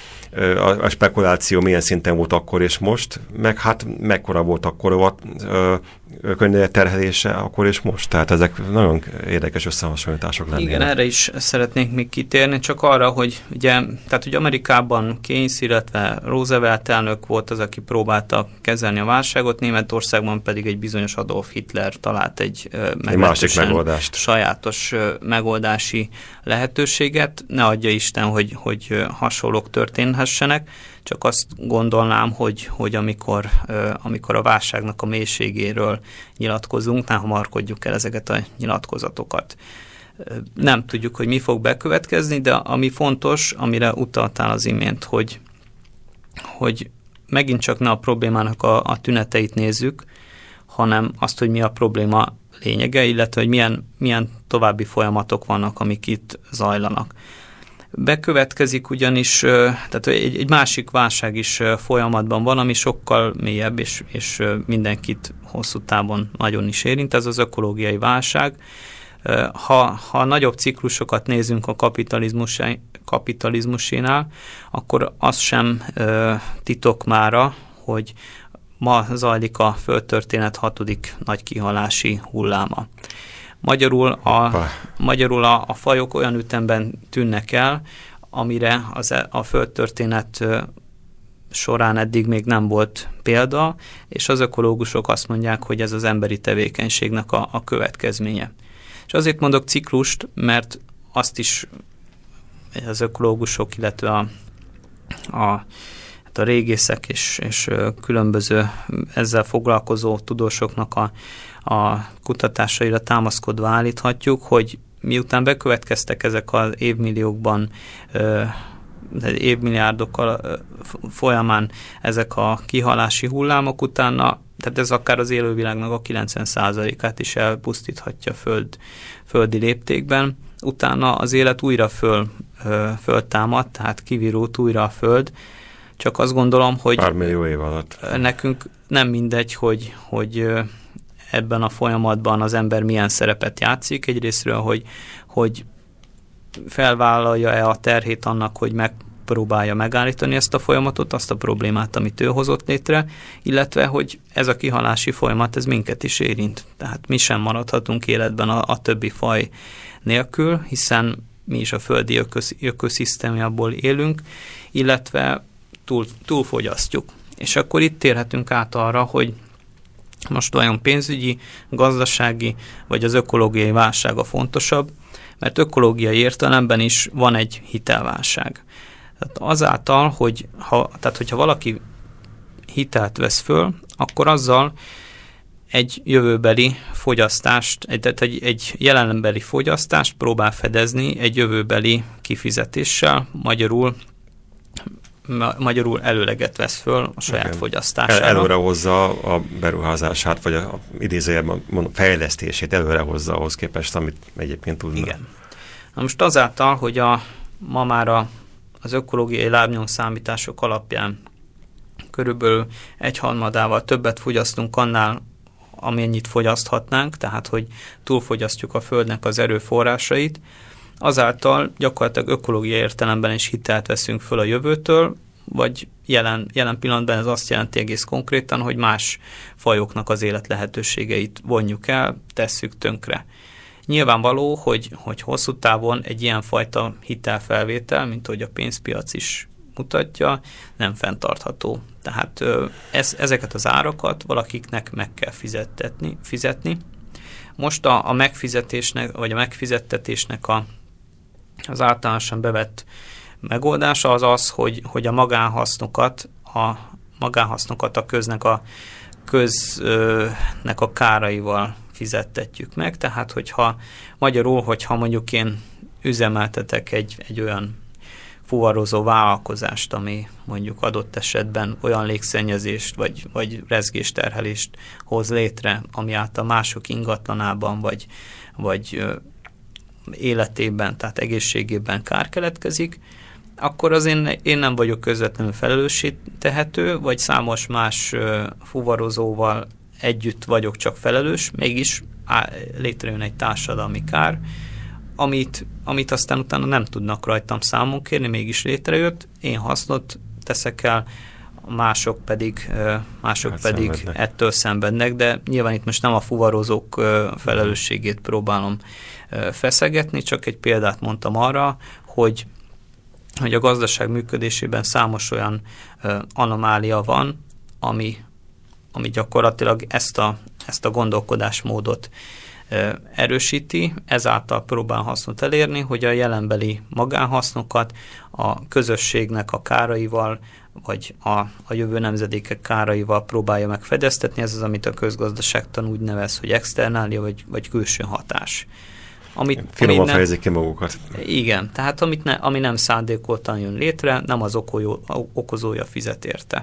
A, a spekuláció milyen szinten volt akkor és most, meg hát mekkora volt akkor a könyv terhelése akkor és most. Tehát ezek nagyon érdekes összehasonlítások lennének. Igen, erre is szeretnék még kitérni, csak arra, hogy ugye, tehát hogy Amerikában Keynes, illetve Roosevelt elnök volt az, aki próbálta kezelni a válságot, Németországban pedig egy bizonyos Adolf Hitler talált egy, egy másik megoldást. Sajátos megoldási lehetőséget. Ne adja Isten, hogy, hogy hasonlók történhessenek, csak azt gondolnám, hogy, hogy amikor, amikor a válságnak a mélységéről nyilatkozunk, ne hamarkodjuk el ezeket a nyilatkozatokat. Nem tudjuk, hogy mi fog bekövetkezni, de ami fontos, amire utaltál az imént, hogy, hogy megint csak ne a problémának a, a tüneteit nézzük, hanem azt, hogy mi a probléma lényege, illetve hogy milyen, milyen további folyamatok vannak, amik itt zajlanak. Bekövetkezik ugyanis, tehát egy, egy másik válság is folyamatban van, ami sokkal mélyebb, és, és mindenkit hosszú távon nagyon is érint, ez az ökológiai válság. Ha, ha nagyobb ciklusokat nézünk a kapitalizmus, kapitalizmusénál, akkor az sem titok mára, hogy ma zajlik a földtörténet hatodik nagy kihalási hulláma. Magyarul a, magyarul a, a fajok olyan ütemben tűnnek el, amire az, a földtörténet során eddig még nem volt példa, és az ökológusok azt mondják, hogy ez az emberi tevékenységnek a, a következménye. És azért mondok ciklust, mert azt is az ökológusok, illetve a, a, tehát a régészek és, és különböző ezzel foglalkozó tudósoknak a, a kutatásaira támaszkodva állíthatjuk, hogy miután bekövetkeztek ezek az évmilliókban, évmilliárdokkal folyamán ezek a kihalási hullámok, utána, tehát ez akár az élővilágnak a kilencven százalékát is elpusztíthatja föld, földi léptékben, utána az élet újra föl, föltámad, tehát kivirult újra a föld, csak azt gondolom, hogy pár millió év alatt. Nekünk nem mindegy, hogy, hogy ebben a folyamatban az ember milyen szerepet játszik. Egyrésztről, hogy, hogy felvállalja-e a terhét annak, hogy megpróbálja megállítani ezt a folyamatot, azt a problémát, amit ő hozott létre, illetve, hogy ez a kihalási folyamat, ez minket is érint. Tehát mi sem maradhatunk életben a, a többi faj nélkül, hiszen mi is a földi ökosz, ökoszisztémából élünk, illetve túl, túlfogyasztjuk. És akkor itt térhetünk át arra, hogy most vajon pénzügyi, gazdasági vagy az ökológiai válság a fontosabb, mert ökológiai értelemben is van egy hitelválság. Tehát azáltal, hogy ha, tehát hogyha valaki hitelt vesz föl, akkor azzal egy jövőbeli fogyasztást, egy, tehát egy, egy jelenbeli fogyasztást próbál fedezni egy jövőbeli kifizetéssel, magyarul magyarul előleget vesz föl a saját Igen. fogyasztására. El, előre hozza a beruházását, vagy a, a idézőjelben mondom, fejlesztését előre hozza ahhoz képest, amit egyébként tudna. Igen. Na most azáltal, hogy a, ma már a, az ökológiai lábnyomszámítások alapján körülbelül egyharmadával többet fogyasztunk annál, amennyit fogyaszthatnánk, tehát hogy túlfogyasztjuk a Földnek az erőforrásait, azáltal gyakorlatilag ökológiai értelemben is hitelt veszünk föl a jövőtől, vagy jelen, jelen pillanatban ez azt jelenti egész konkrétan, hogy más fajoknak az élet lehetőségeit vonjuk el, tesszük tönkre. Nyilvánvaló, hogy, hogy hosszú távon egy ilyenfajta hitelfelvétel, mint ahogy a pénzpiac is mutatja, nem fenntartható. Tehát ez, ezeket az árakat valakiknek meg kell fizettetni, fizetni. Most a, a megfizetésnek, vagy a megfizettetésnek a, az általánosan bevett megoldása az az, hogy, hogy a magánhasznokat, a magánhasznokat a köznek a köznek a káraival fizettetjük meg. Tehát, hogyha magyarul, hogyha mondjuk én üzemeltetek egy, egy olyan fuvarozó vállalkozást, ami mondjuk adott esetben olyan légszennyezést vagy, vagy rezgésterhelést hoz létre, ami által mások ingatlanában vagy, vagy életében, tehát egészségében kár keletkezik, akkor az én, én nem vagyok közvetlenül felelőssé tehető, vagy számos más fuvarozóval együtt vagyok csak felelős, mégis létrejön egy társadalmi kár, amit, amit aztán utána nem tudnak rajtam számon kérni, mégis létrejött, én hasznot teszek el, mások pedig, mások hát pedig szenvednek. Ettől szenvednek, de nyilván itt most nem a fuvarozók felelősségét próbálom feszegetni, csak egy példát mondtam arra, hogy, hogy a gazdaság működésében számos olyan anomália van, ami, ami gyakorlatilag ezt a, ezt a gondolkodásmódot erősíti, ezáltal próbál hasznot elérni, hogy a jelenbeli magánhasznokat a közösségnek a káraival, vagy a, a jövő nemzedékek káraival próbálja megfedeztetni. Ez az, amit a közgazdaságtan úgy nevez, hogy externália, vagy, vagy külső hatás. Amit, Finoman amit fejezik ki magukat. Igen, tehát amit ne, ami nem szándékoltan jön létre, nem az okolyó, okozója fizet érte.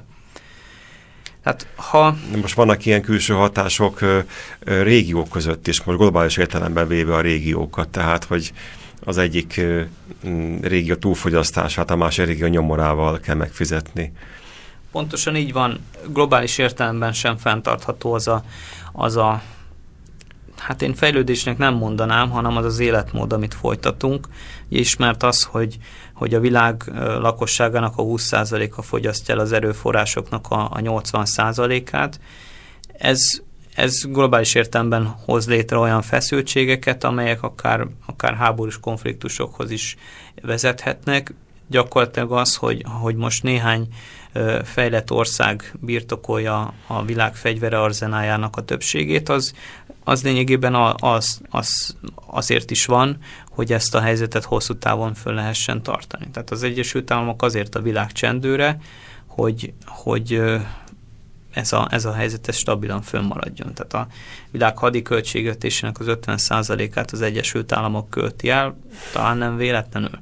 Hát, ha... Most vannak ilyen külső hatások ö, ö, régiók között is, most globális értelemben véve a régiókat, tehát hogy az egyik ö, régió túlfogyasztását a másik régió nyomorával kell megfizetni. Pontosan így van, globális értelemben sem fenntartható az a, az a hát én fejlődésnek nem mondanám, hanem az az életmód, amit folytatunk. Ismert az, hogy, hogy a világ lakosságának a húsz százaléka fogyasztja el az erőforrásoknak a, a nyolcvan százalékát. Ez, ez globális értelemben hoz létre olyan feszültségeket, amelyek akár, akár háborús konfliktusokhoz is vezethetnek. Gyakorlatilag az, hogy, hogy most néhány fejlett ország birtokolja a világ fegyverarzenájának a többségét, az, az lényegében az, az, azért is van, hogy ezt a helyzetet hosszú távon föl lehessen tartani. Tehát az Egyesült Államok azért a világ csendőre, hogy, hogy ez a, ez a helyzet ez stabilan fönnmaradjon. Tehát a világ hadi költségvetésének az ötven százalékát az Egyesült Államok költi el, talán nem véletlenül.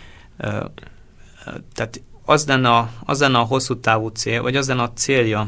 Tehát az lenne a, az lenne a hosszú távú cél, vagy az lenne a célja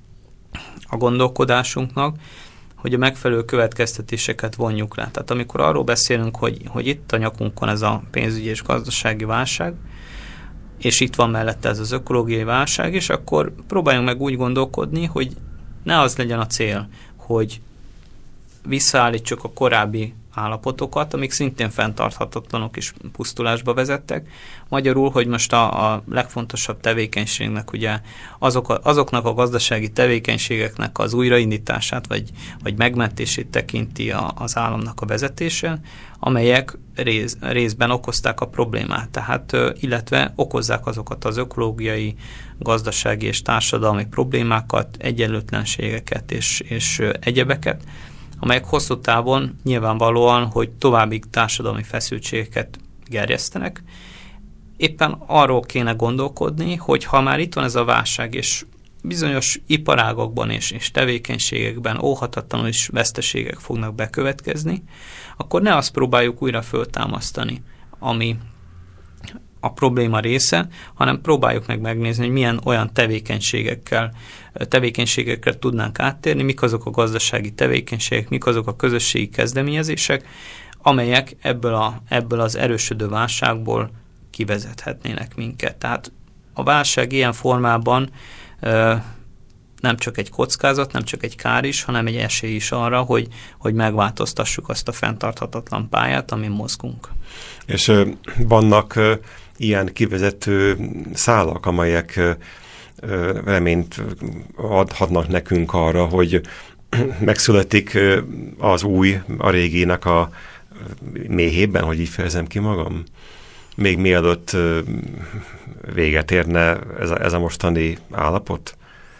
a gondolkodásunknak, hogy a megfelelő következtetéseket vonjuk le. Tehát amikor arról beszélünk, hogy, hogy itt a nyakunkon ez a pénzügyi és gazdasági válság, és itt van mellette ez az ökológiai válság, és akkor próbáljunk meg úgy gondolkodni, hogy ne az legyen a cél, hogy visszaállítsuk a korábbi állapotokat, amik szintén fenntarthatatlanok és pusztulásba vezettek. Magyarul, hogy most a, a legfontosabb tevékenységnek, ugye azok a, azoknak a gazdasági tevékenységeknek az újraindítását, vagy, vagy megmentését tekinti a, az államnak a vezetése, amelyek rész, részben okozták a problémát. Tehát, illetve okozzák azokat az ökológiai, gazdasági és társadalmi problémákat, egyenlőtlenségeket és, és egyebeket, amelyek hosszú távon nyilvánvalóan, hogy további társadalmi feszültségeket gerjesztenek. Éppen arról kéne gondolkodni, hogy ha már itt van ez a válság, és bizonyos iparágokban és, és tevékenységekben óhatatlanul is veszteségek fognak bekövetkezni, akkor ne azt próbáljuk újra föltámasztani, ami a probléma része, hanem próbáljuk meg megnézni, hogy milyen olyan tevékenységekkel, tevékenységekkel tudnánk áttérni, mik azok a gazdasági tevékenységek, mik azok a közösségi kezdeményezések, amelyek ebből, a, ebből az erősödő válságból kivezethetnének minket. Tehát a válság ilyen formában ö, nem csak egy kockázat, nem csak egy kár is, hanem egy esély is arra, hogy, hogy megváltoztassuk azt a fenntarthatatlan pályát, amin mozgunk. És ö, vannak ö, ilyen kivezető szálak, amelyek ö, ö, reményt adhatnak nekünk arra, hogy megszületik ö, az új, a réginek a méhében, hogy így fejezem ki magam? Még mielőtt ö, véget érne ez a, ez a mostani állapot?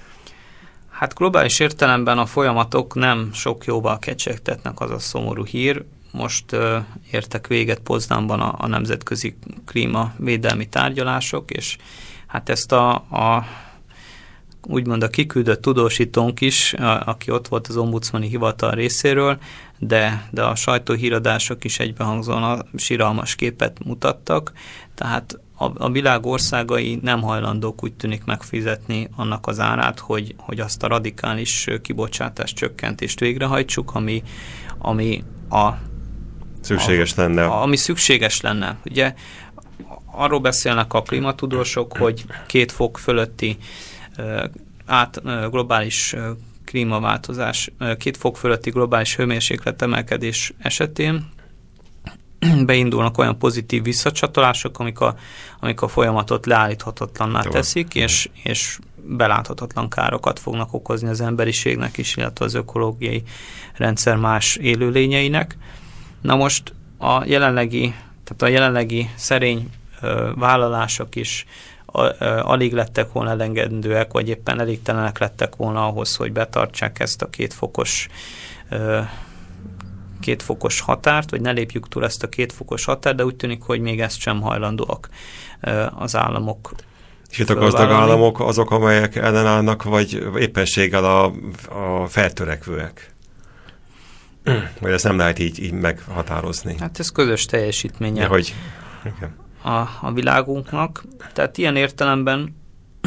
Hát globális értelemben a folyamatok nem sok jóval kecsegtetnek, az a szomorú hír. Most uh, értek véget Poznanban a, a nemzetközi klímavédelmi tárgyalások, és hát ezt a, a úgymond a kiküldött tudósítónk is, a, aki ott volt az ombudsmani hivatal részéről, de, de a sajtóhíradások is egybehangzóan a siralmas képet mutattak, tehát a, a világ országai nem hajlandók úgy tűnik megfizetni annak az árát, hogy, hogy azt a radikális kibocsátás csökkentést végrehajtsuk, ami, ami a szükséges a, lenne. A, ami szükséges lenne. Ugye arról beszélnek a klímatudósok, hogy két fok fölötti uh, át, uh, globális uh, klímaváltozás, uh, két fok fölötti globális hőmérséklet emelkedés esetén beindulnak olyan pozitív visszacsatolások, amik a, amik a folyamatot leállíthatatlanná teszik, és, és beláthatatlan károkat fognak okozni az emberiségnek is, illetve az ökológiai rendszer más élőlényeinek. Na most a jelenlegi, tehát a jelenlegi szerény ö, vállalások is a, ö, alig lettek volna elengedendőek, vagy éppen elégtelenek lettek volna ahhoz, hogy betartsák ezt a két fokos ö, két fokos határt, vagy ne lépjük túl ezt a két fokos határt, de úgy tűnik, hogy még ezt sem hajlandóak az államok. És itt a gazdag államok azok, amelyek ellenállnak, vagy éppenséggel a, a feltörekvőek? Vagy ezt nem lehet így, így meghatározni? Hát ez közös teljesítménye ja, hogy, okay. a, a világunknak. Tehát ilyen értelemben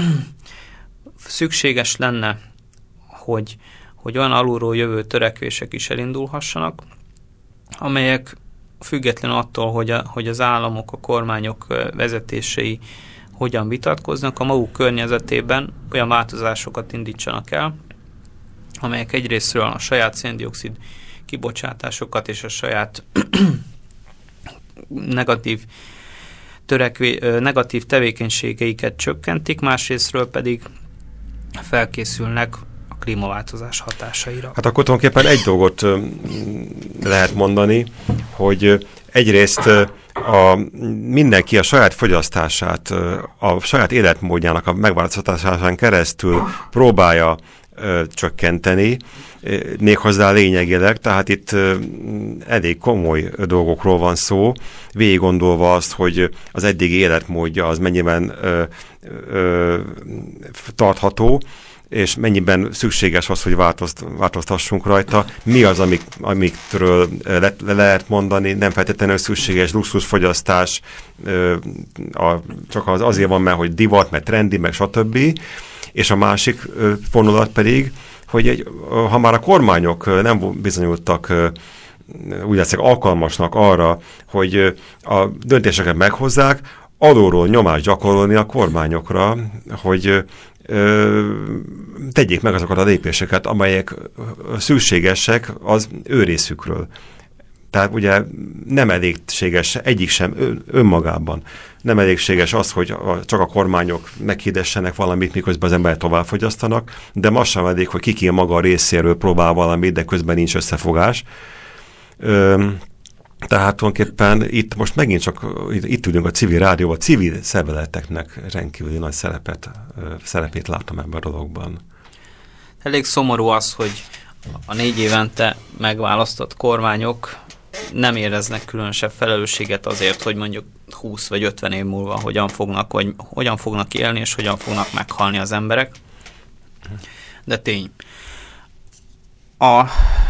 szükséges lenne, hogy, hogy olyan alulról jövő törekvések is elindulhassanak, amelyek függetlenül attól, hogy, a, hogy az államok, a kormányok vezetései hogyan vitatkoznak, a maguk környezetében olyan változásokat indítsanak el, amelyek egyrésztről a saját szén-dioxid kibocsátásokat és a saját negatív, törekvé, negatív tevékenységeiket csökkentik, másrésztről pedig felkészülnek a klímaváltozás hatásaira. Hát akkor tulajdonképpen egy dolgot lehet mondani, hogy egyrészt a, mindenki a saját fogyasztását, a saját életmódjának a megváltoztatásán keresztül próbálja ö, csökkenteni, méghozzá lényegileg, tehát itt ö, elég komoly dolgokról van szó, végig gondolva azt, hogy az eddigi életmódja az mennyiben ö, ö, tartható, és mennyiben szükséges az, hogy változt, változtassunk rajta. Mi az, amik, amikről le, le lehet mondani, nem feltétlenül szükséges luxusfogyasztás, ö, a, csak az azért van, mert hogy divat, mert trendi, meg stb. És a másik ö, vonulat pedig, hogy egy, ha már a kormányok nem bizonyultak ö, úgy látszik alkalmasnak arra, hogy a döntéseket meghozzák, alulról nyomást gyakorolni a kormányokra, hogy ö, tegyék meg azokat a lépéseket, amelyek szükségesek az ő részükről. Tehát ugye nem elégséges egyik sem önmagában. Nem elégséges az, hogy csak a kormányok meghidessenek valamit, miközben az emberek továbbfogyasztanak, de az sem elég, hogy ki maga a részéről próbál valamit, de közben nincs összefogás. Ö, Tehát tulajdonképpen itt most megint csak itt ülünk a civil rádióban, a civil szervezeteknek rendkívüli nagy szerepet, szerepét látom ebben a dologban. Elég szomorú az, hogy a négy évente megválasztott kormányok nem éreznek különösebb felelősséget azért, hogy mondjuk húsz vagy ötven év múlva hogyan fognak, vagy hogyan fognak élni, és hogyan fognak meghalni az emberek. De tény. A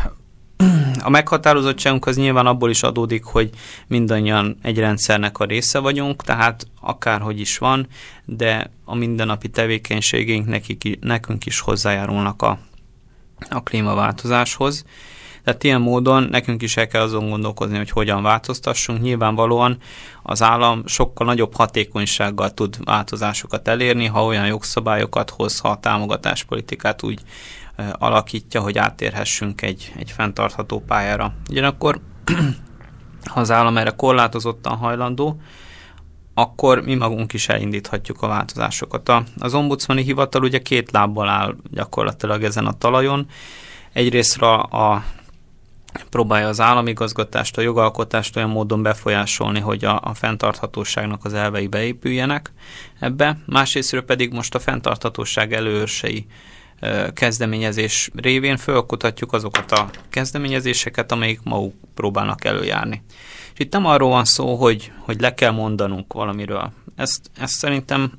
A meghatározottságunk az nyilván abból is adódik, hogy mindannyian egy rendszernek a része vagyunk, tehát akárhogy is van, de a mindennapi tevékenységeink nekik, nekünk is hozzájárulnak a, a klímaváltozáshoz. Tehát ilyen módon nekünk is el kell azon gondolkozni, hogy hogyan változtassunk. Nyilvánvalóan az állam sokkal nagyobb hatékonysággal tud változásokat elérni, ha olyan jogszabályokat hoz, ha a támogatáspolitikát úgy alakítja, hogy átérhessünk egy, egy fenntartható pályára. Ugyanakkor, ha az állam erre korlátozottan hajlandó, akkor mi magunk is elindíthatjuk a változásokat. A, az ombudsmani hivatal ugye két lábbal áll gyakorlatilag ezen a talajon. Egyrésztről a próbálja az államigazgatást, a jogalkotást olyan módon befolyásolni, hogy a, a fenntarthatóságnak az elvei beépüljenek ebbe. Másrésztről pedig most a fenntarthatóság előőrsei kezdeményezés révén fölkutatjuk azokat a kezdeményezéseket, amelyik maguk próbálnak előjárni. És itt nem arról van szó, hogy, hogy le kell mondanunk valamiről. Ezt, ezt szerintem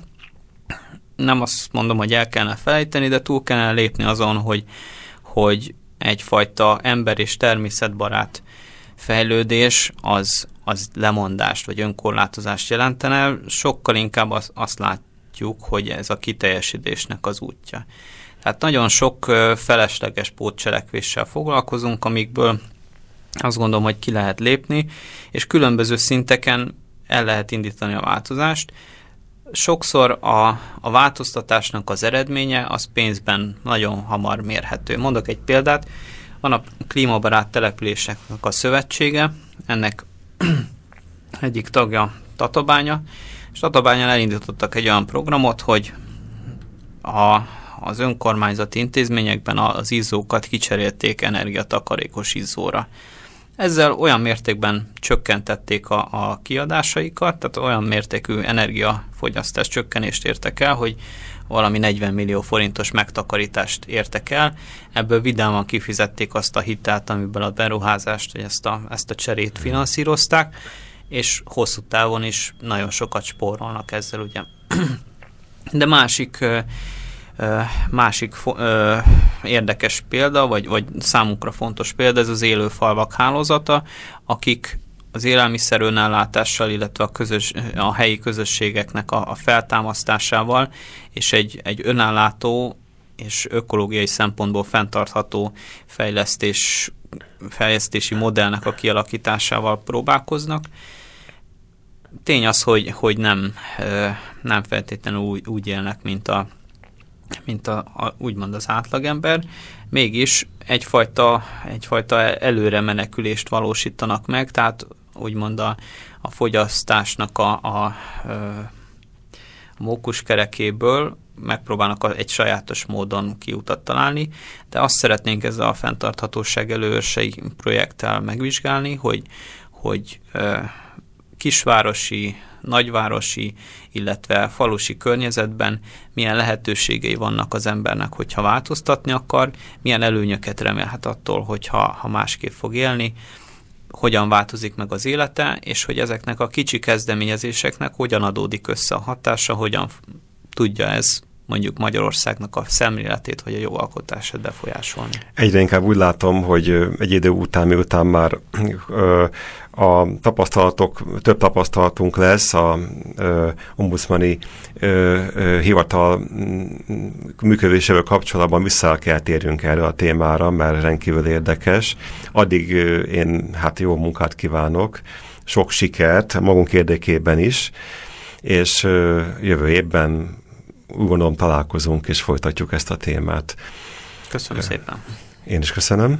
nem azt mondom, hogy el kellene felejteni, de túl kellene lépni azon, hogy, hogy egyfajta ember- és természetbarát fejlődés az, az lemondást vagy önkorlátozást jelentene. Sokkal inkább az, azt látjuk, hogy ez a kiteljesítésnek az útja. Tehát nagyon sok felesleges pótcselekvéssel foglalkozunk, amikből azt gondolom, hogy ki lehet lépni, és különböző szinteken el lehet indítani a változást. Sokszor a, a változtatásnak az eredménye az pénzben nagyon hamar mérhető. Mondok egy példát, van a Klímabarát Településeknek a szövetsége, ennek egyik tagja Tatabánya, és Tatabányán elindítottak egy olyan programot, hogy a, az önkormányzati intézményekben az izzókat kicserélték energiatakarékos izzóra. Ezzel olyan mértékben csökkentették a, a kiadásaikat, tehát olyan mértékű energiafogyasztás csökkenést értek el, hogy valami negyven millió forintos megtakarítást értek el. Ebből vidáman kifizették azt a hitelt, amiből a beruházást, vagy ezt a, ezt a cserét finanszírozták, és hosszú távon is nagyon sokat spórolnak ezzel, ugye. De másik, másik érdekes példa, vagy, vagy számunkra fontos példa, ez az élő falvak hálózata, akik az élelmiszer önellátással, illetve a, közös, a helyi közösségeknek a, a feltámasztásával, és egy, egy önellátó és ökológiai szempontból fenntartható fejlesztés, fejlesztési modellnek a kialakításával próbálkoznak. Tény az, hogy, hogy nem, nem feltétlenül úgy, úgy élnek, mint, a, mint a, a, úgymond az átlagember, mégis egyfajta, egyfajta előre menekülést valósítanak meg, tehát úgymond a, a fogyasztásnak a, a, a mókuskerekéből megpróbálnak egy sajátos módon kiutat találni, de azt szeretnénk ezzel a fenntarthatóság előőrsei projekttel megvizsgálni, hogy, hogy kisvárosi, nagyvárosi, illetve falusi környezetben milyen lehetőségei vannak az embernek, hogyha változtatni akar, milyen előnyöket remélhet attól, hogyha ha másképp fog élni, hogyan változik meg az élete, és hogy ezeknek a kicsi kezdeményezéseknek hogyan adódik össze a hatása, hogyan tudja ez mondjuk Magyarországnak a szemléletét, vagy a jogalkotását befolyásolni. Egyre inkább úgy látom, hogy egy idő után, miután már ö, a tapasztalatok, több tapasztalatunk lesz a ö, ombudsmani ö, ö, hivatal működésével kapcsolatban, vissza kell térjünk erre a témára, mert rendkívül érdekes. Addig ö, én hát jó munkát kívánok, sok sikert magunk érdekében is, és ö, jövő évben úgy gondolom találkozunk, és folytatjuk ezt a témát. Köszönöm szépen. Én is köszönöm.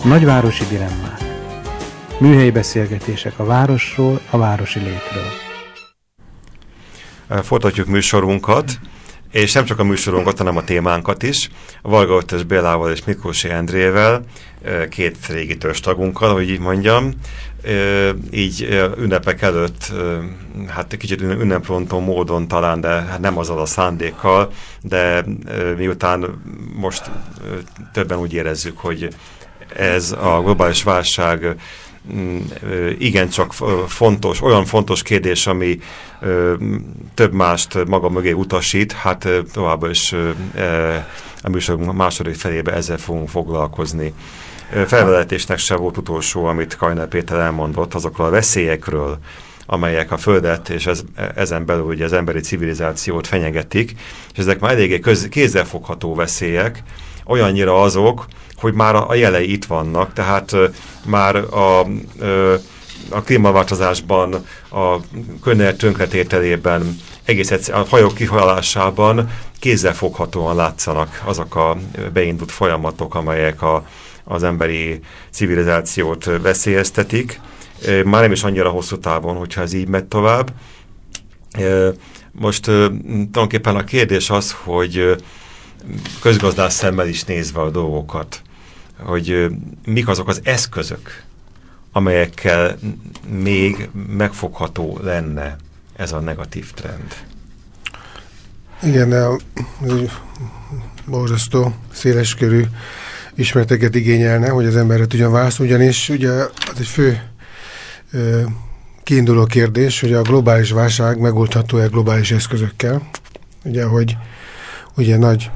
Nagyvárosi dilemmák. Műhelyi beszélgetések a városról, a városi létről. Folytatjuk műsorunkat, és nem csak a műsorunkat, hanem a témánkat is. A Varga Ötös Bélával és Miklósi Endrével, két régi törzstagunkkal, hogy így mondjam. Így ünnepek előtt, hát kicsit ünneprontó módon talán, de hát nem azzal a szándékkal, de miután most többen úgy érezzük, hogy ez a globális válság igencsak fontos, olyan fontos kérdés, ami több mást maga mögé utasít, hát továbbá is a műsorunk második felébe ezzel fogunk foglalkozni. Felvezetésnek se volt utolsó, amit Kajnál Péter elmondott azokról a veszélyekről, amelyek a Földet és ez, ezen belül ugye az emberi civilizációt fenyegetik, és ezek már eléggé köz, kézzelfogható veszélyek, olyannyira azok, hogy már a jelei itt vannak, tehát uh, már a, uh, a klímaváltozásban, a környezet tönkretételében, egész egyszer, a fajok kihalásában kézzelfoghatóan látszanak azok a beindult folyamatok, amelyek a, az emberi civilizációt veszélyeztetik. Uh, már nem is annyira hosszú távon, hogyha ez így megy tovább. Uh, most uh, tulajdonképpen a kérdés az, hogy uh, közgazdász szemmel is nézve a dolgokat, hogy mik azok az eszközök, amelyekkel még megfogható lenne ez a negatív trend. Igen, de ez egy borzasztó széleskörű ismereteket igényelne, hogy az emberre tudjon válaszolni, ugyanis ugye az egy fő ö, kiinduló kérdés, hogy a globális válság megoldható-e globális eszközökkel. Ugye, hogy ugye nagy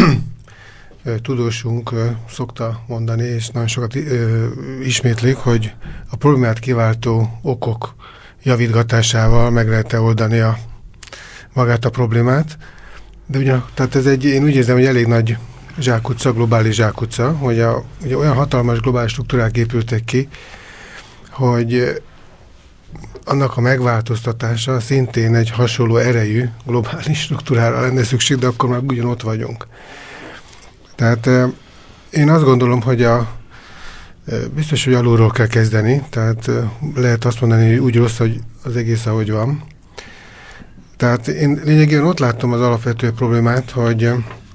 tudósunk ö, szokta mondani, és nagyon sokat ö, ismétlik, hogy a problémát kiváltó okok javítgatásával meg lehet-e oldani a, magát a problémát. De ugye, tehát ez egy, én úgy érzem, hogy elég nagy zsákutca, globális zsákutca, hogy a, ugye olyan hatalmas globális struktúrák épültek ki, hogy annak a megváltoztatása szintén egy hasonló erejű globális struktúrára lenne szükség, de akkor már ugyan ott vagyunk. Tehát én azt gondolom, hogy a, biztos, hogy alulról kell kezdeni, tehát lehet azt mondani, hogy úgy rossz, hogy az egész, ahogy van. Tehát én lényegében ott láttam az alapvető problémát, hogy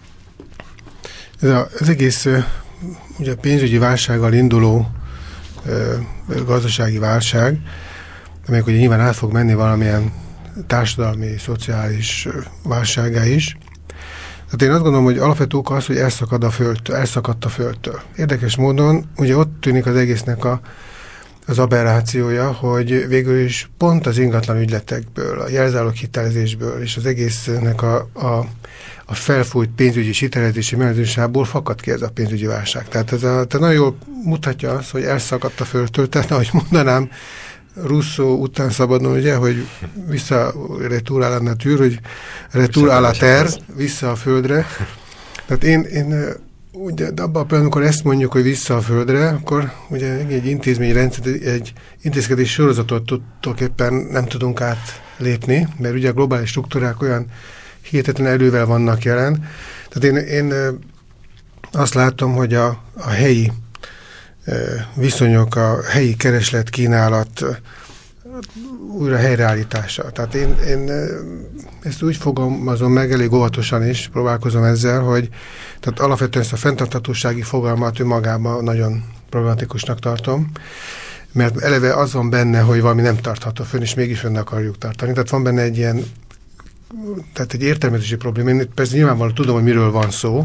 ez a, az egész ugye pénzügyi válsággal induló gazdasági válság, amelyek ugye nyilván át fog menni valamilyen társadalmi, szociális válságá is. Tehát én azt gondolom, hogy alapvető oka az, hogy elszakad a földtől, elszakadt a földtől. Érdekes módon, ugye ott tűnik az egésznek a, az aberrációja, hogy végül is pont az ingatlan ügyletekből, a jelzálog hitelezésből és az egésznek a, a, a felfújt pénzügyi hitelezési mechanizmusából fakad ki ez a pénzügyi válság. Tehát ez a, tehát nagyon jól mutatja azt, hogy elszakadt a földtől, tehát ahogy mondanám, Rousseau után szabadon, ugye, hogy vissza retour à la nature, hogy retour à la terre, vissza a földre. Tehát én, én ugye, abban a pillanatban, amikor ezt mondjuk, hogy vissza a földre, akkor ugye egy intézményrendszer, egy intézkedés sorozatot tudtok éppen nem tudunk átlépni, mert ugye a globális struktúrák olyan hihetetlen erővel vannak jelen. Tehát én, én azt látom, hogy a, a helyi viszonyok, a helyi kereslet, kínálat újra helyreállítása. Tehát én, én ezt úgy fogalmazom meg, elég óvatosan is próbálkozom ezzel, hogy tehát alapvetően ezt a fenntarthatósági fogalmat önmagában nagyon problematikusnak tartom, mert eleve az van benne, hogy valami nem tartható fönn, és mégis fönn akarjuk tartani. Tehát van benne egy ilyen, tehát egy értelmezési probléma. Én persze nyilvánvalóan tudom, hogy miről van szó.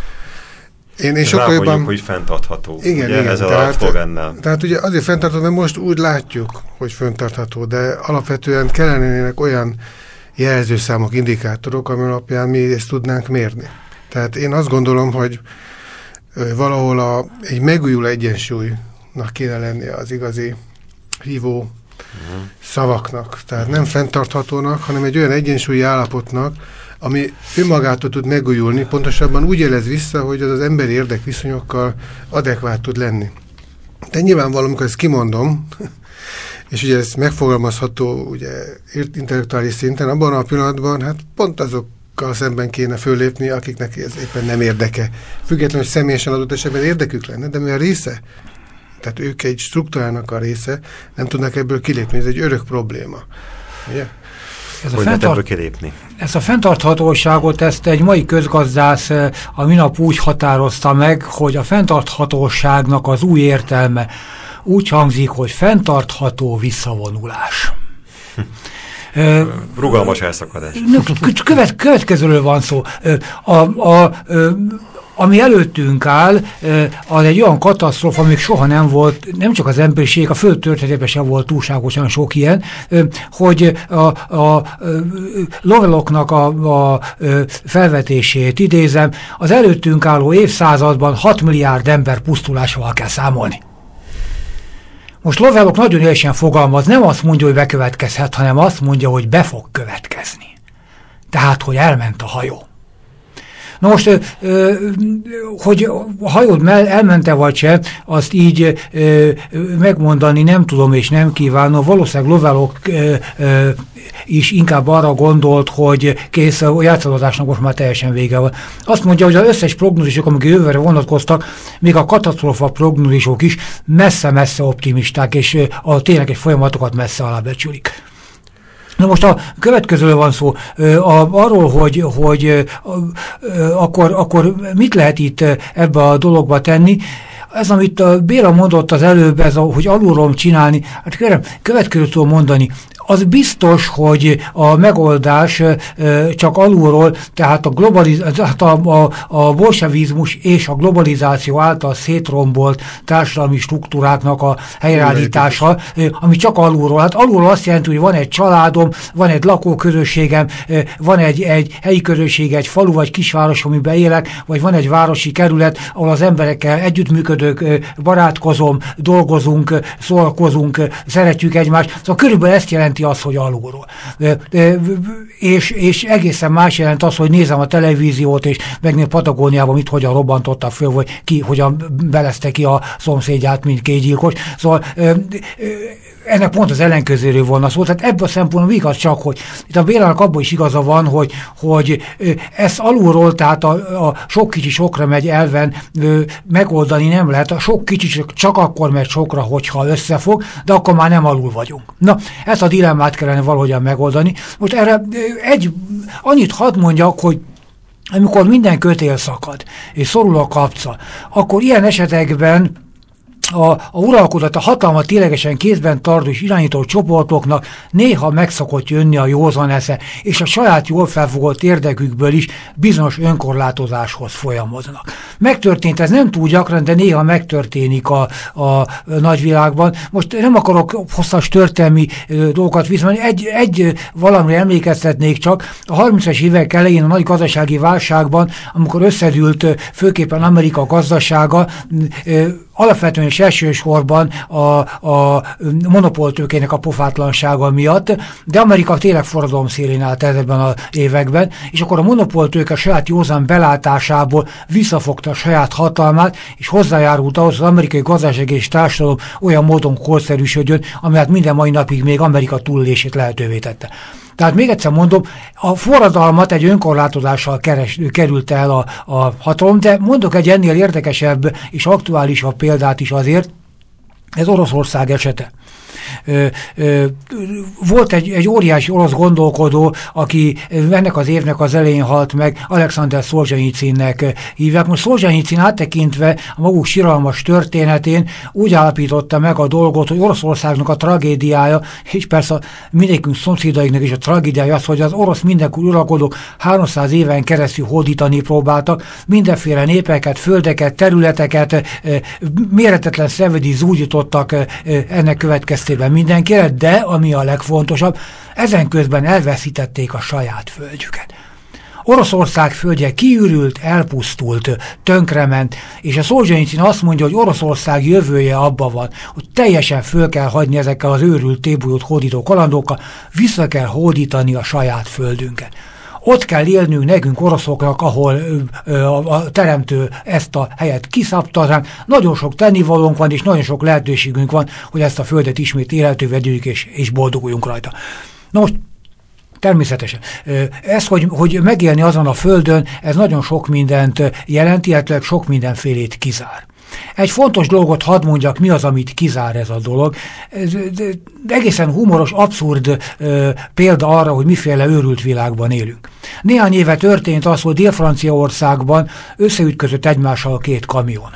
Én, én sokkal jobban... hogy fenntartható. Igen, ugye, igen. ezzel Tehát, a tehát ugye azért fenntartható, mert most úgy látjuk, hogy fenntartható, de alapvetően kellenének olyan jelzőszámok, indikátorok, ami alapján mi ezt tudnánk mérni. Tehát én azt gondolom, hogy valahol a, egy megújuló egyensúlynak kéne lennie az igazi hívó uh-huh. szavaknak. Tehát nem fenntarthatónak, hanem egy olyan egyensúlyi állapotnak, ami önmagától tud megújulni, pontosabban úgy jelez vissza, hogy az az emberi érdekviszonyokkal adekvát tud lenni. De nyilvánvalóan, amikor ezt kimondom, és ugye ez megfogalmazható ugye, intellektuális szinten, abban a pillanatban, hát pont azokkal szemben kéne fölépni, akiknek ez éppen nem érdeke. Függetlenül, hogy személyesen adott esetben érdekük lenne, de mivel része Tehát ők egy struktúrának a része, nem tudnak ebből kilépni, ez egy örök probléma. Ugye? Ez a, fenntart... ez a fenntarthatóságot, ezt egy mai közgazdász a minap úgy határozta meg, hogy a fenntarthatóságnak az új értelme úgy hangzik, hogy fenntartható visszavonulás. Rugalmas elszakadás. Követ, következőről van szó. A, a, a, ami előttünk áll, az egy olyan katasztrófa, amíg soha nem volt, nem csak az emberiség, a föld történetében sem volt túlságosan sok ilyen, hogy a, a Lovelocknak a, a felvetését idézem, az előttünk álló évszázadban hat milliárd ember pusztulásával kell számolni. Most Lovelock nagyon élesen fogalmaz, nem azt mondja, hogy bekövetkezhet, hanem azt mondja, hogy be fog következni. Tehát, hogy elment a hajó. Na most, hogy a hajód elmente vagy se, azt így megmondani nem tudom és nem kívánom. Valószínűleg Lovelock is inkább arra gondolt, hogy kész, a játszadozásnak most már teljesen vége van. Azt mondja, hogy az összes prognózisok, amik jövőre vonatkoztak, még a katasztrófa prognózisok is messze-messze optimisták, és a tényleges folyamatokat messze alábecsülik. Na most a következőről van szó, a, arról, hogy, hogy a, a, akkor, akkor mit lehet itt ebbe a dologba tenni. Ez, amit a Béla mondott az előbb, ez a, hogy alulról csinálni, hát kérem, következőt tudom mondani. Az biztos, hogy a megoldás csak alulról, tehát a, globaliz- tehát a, a, a bolsevizmus és a globalizáció által szétrombolt társadalmi struktúráknak a helyreállítása, ami csak alulról. Hát alulról azt jelenti, hogy van egy családom, van egy lakóközösségem, van egy, egy helyi közösség, egy falu vagy kisváros, amiben élek, vagy van egy városi kerület, ahol az emberekkel együttműködök, barátkozom, dolgozunk, szórakozunk, szeretjük egymást. Szóval körülbelül ezt jelenti az, hogy alulról. És, és egészen más jelent az, hogy nézem a televíziót, és megnézem Patagóniában mit hogyan robbantottak föl, vagy ki hogyan belezte ki a szomszédját, mint két gyilkos. Szóval ennek pont az ellenkezőről volna szó. Tehát ebből a szempontból igaz csak, hogy itt a Bélának abban is igaza van, hogy, hogy ezt alulról, tehát a, a sok kicsi sokra megy elven megoldani nem lehet. A sok kicsi csak akkor megy sokra, hogyha összefog, de akkor már nem alul vagyunk. Na, ezt a dilemmát kellene valahogyan megoldani. Most erre egy, annyit hadd mondjak, hogy amikor minden kötél szakad, és szorul a kapca, akkor ilyen esetekben A, a uralkodat, a hatalmat ténylegesen kézben tartó és irányító csoportoknak néha meg szokott jönni a józan esze, és a saját jól felfogott érdekükből is bizonyos önkorlátozáshoz folyamodnak. Megtörtént ez nem túl gyakran, de néha megtörténik a, a nagyvilágban. Most nem akarok hosszas történelmi dolgokat visszamenni, egy, egy valamire emlékeztetnék csak, a harmincas évek elején a nagy gazdasági válságban, amikor összedült főképpen Amerika gazdasága, alapvetően és elsősorban a, a monopoltőkének a pofátlansága miatt, de Amerika tényleg forradalom szélén állt ezekben az években, és akkor a monopoltőke saját józan belátásából visszafogta a saját hatalmát, és hozzájárult ahhoz, az amerikai gazdaság és társadalom olyan módon korszerűsödjön, ami hát minden mai napig még Amerika túlélését lehetővé tette. Tehát még egyszer mondom, a forradalmat egy önkorlátozással keres, került el a, a hatalom, de mondok egy ennél érdekesebb és aktuálisabb példát is azért, ez Oroszország esete. Ö, ö, volt egy, egy óriási orosz gondolkodó, aki ennek az évnek az elején halt meg, Alexander Szolzsenyicinnek hívják. Most Szolzsenyicin áttekintve a maguk siralmas történetén úgy állapította meg a dolgot, hogy Oroszországnak a tragédiája, és persze mindenkünk szomszédaiknak is a tragédiája az, hogy az orosz mindenkor uralkodók háromszáz éven keresztül hódítani próbáltak, mindenféle népeket, földeket, területeket, méretetlen szenvedélyt zúdítottak ennek következtében mindenkire, de ami a legfontosabb, ezen közben elveszítették a saját földjüket. Oroszország földje kiürült, elpusztult, tönkrement, és a Szolzsenyicin azt mondja, hogy Oroszország jövője abban van, hogy teljesen föl kell hagyni ezekkel az őrült tébolyót hódító kalandókkal, vissza kell hódítani a saját földünket. Ott kell élnünk nekünk oroszoknak, ahol ö, a, a teremtő ezt a helyet kiszabta ránk. Nagyon sok tennivalónk van, és nagyon sok lehetőségünk van, hogy ezt a földet ismét élhetővé vegyük, és, és boldoguljunk rajta. Na most, természetesen. Ez, hogy, hogy megélni azon a földön, ez nagyon sok mindent jelent, illetve sok mindenfélét kizár. Egy fontos dolgot hadd mondjak, mi az, amit kizár ez a dolog. Ez, de egészen humoros, abszurd ö, példa arra, hogy miféle őrült világban élünk. Néhány éve történt az, hogy Dél-Franciaországban összeütközött egymással két kamion.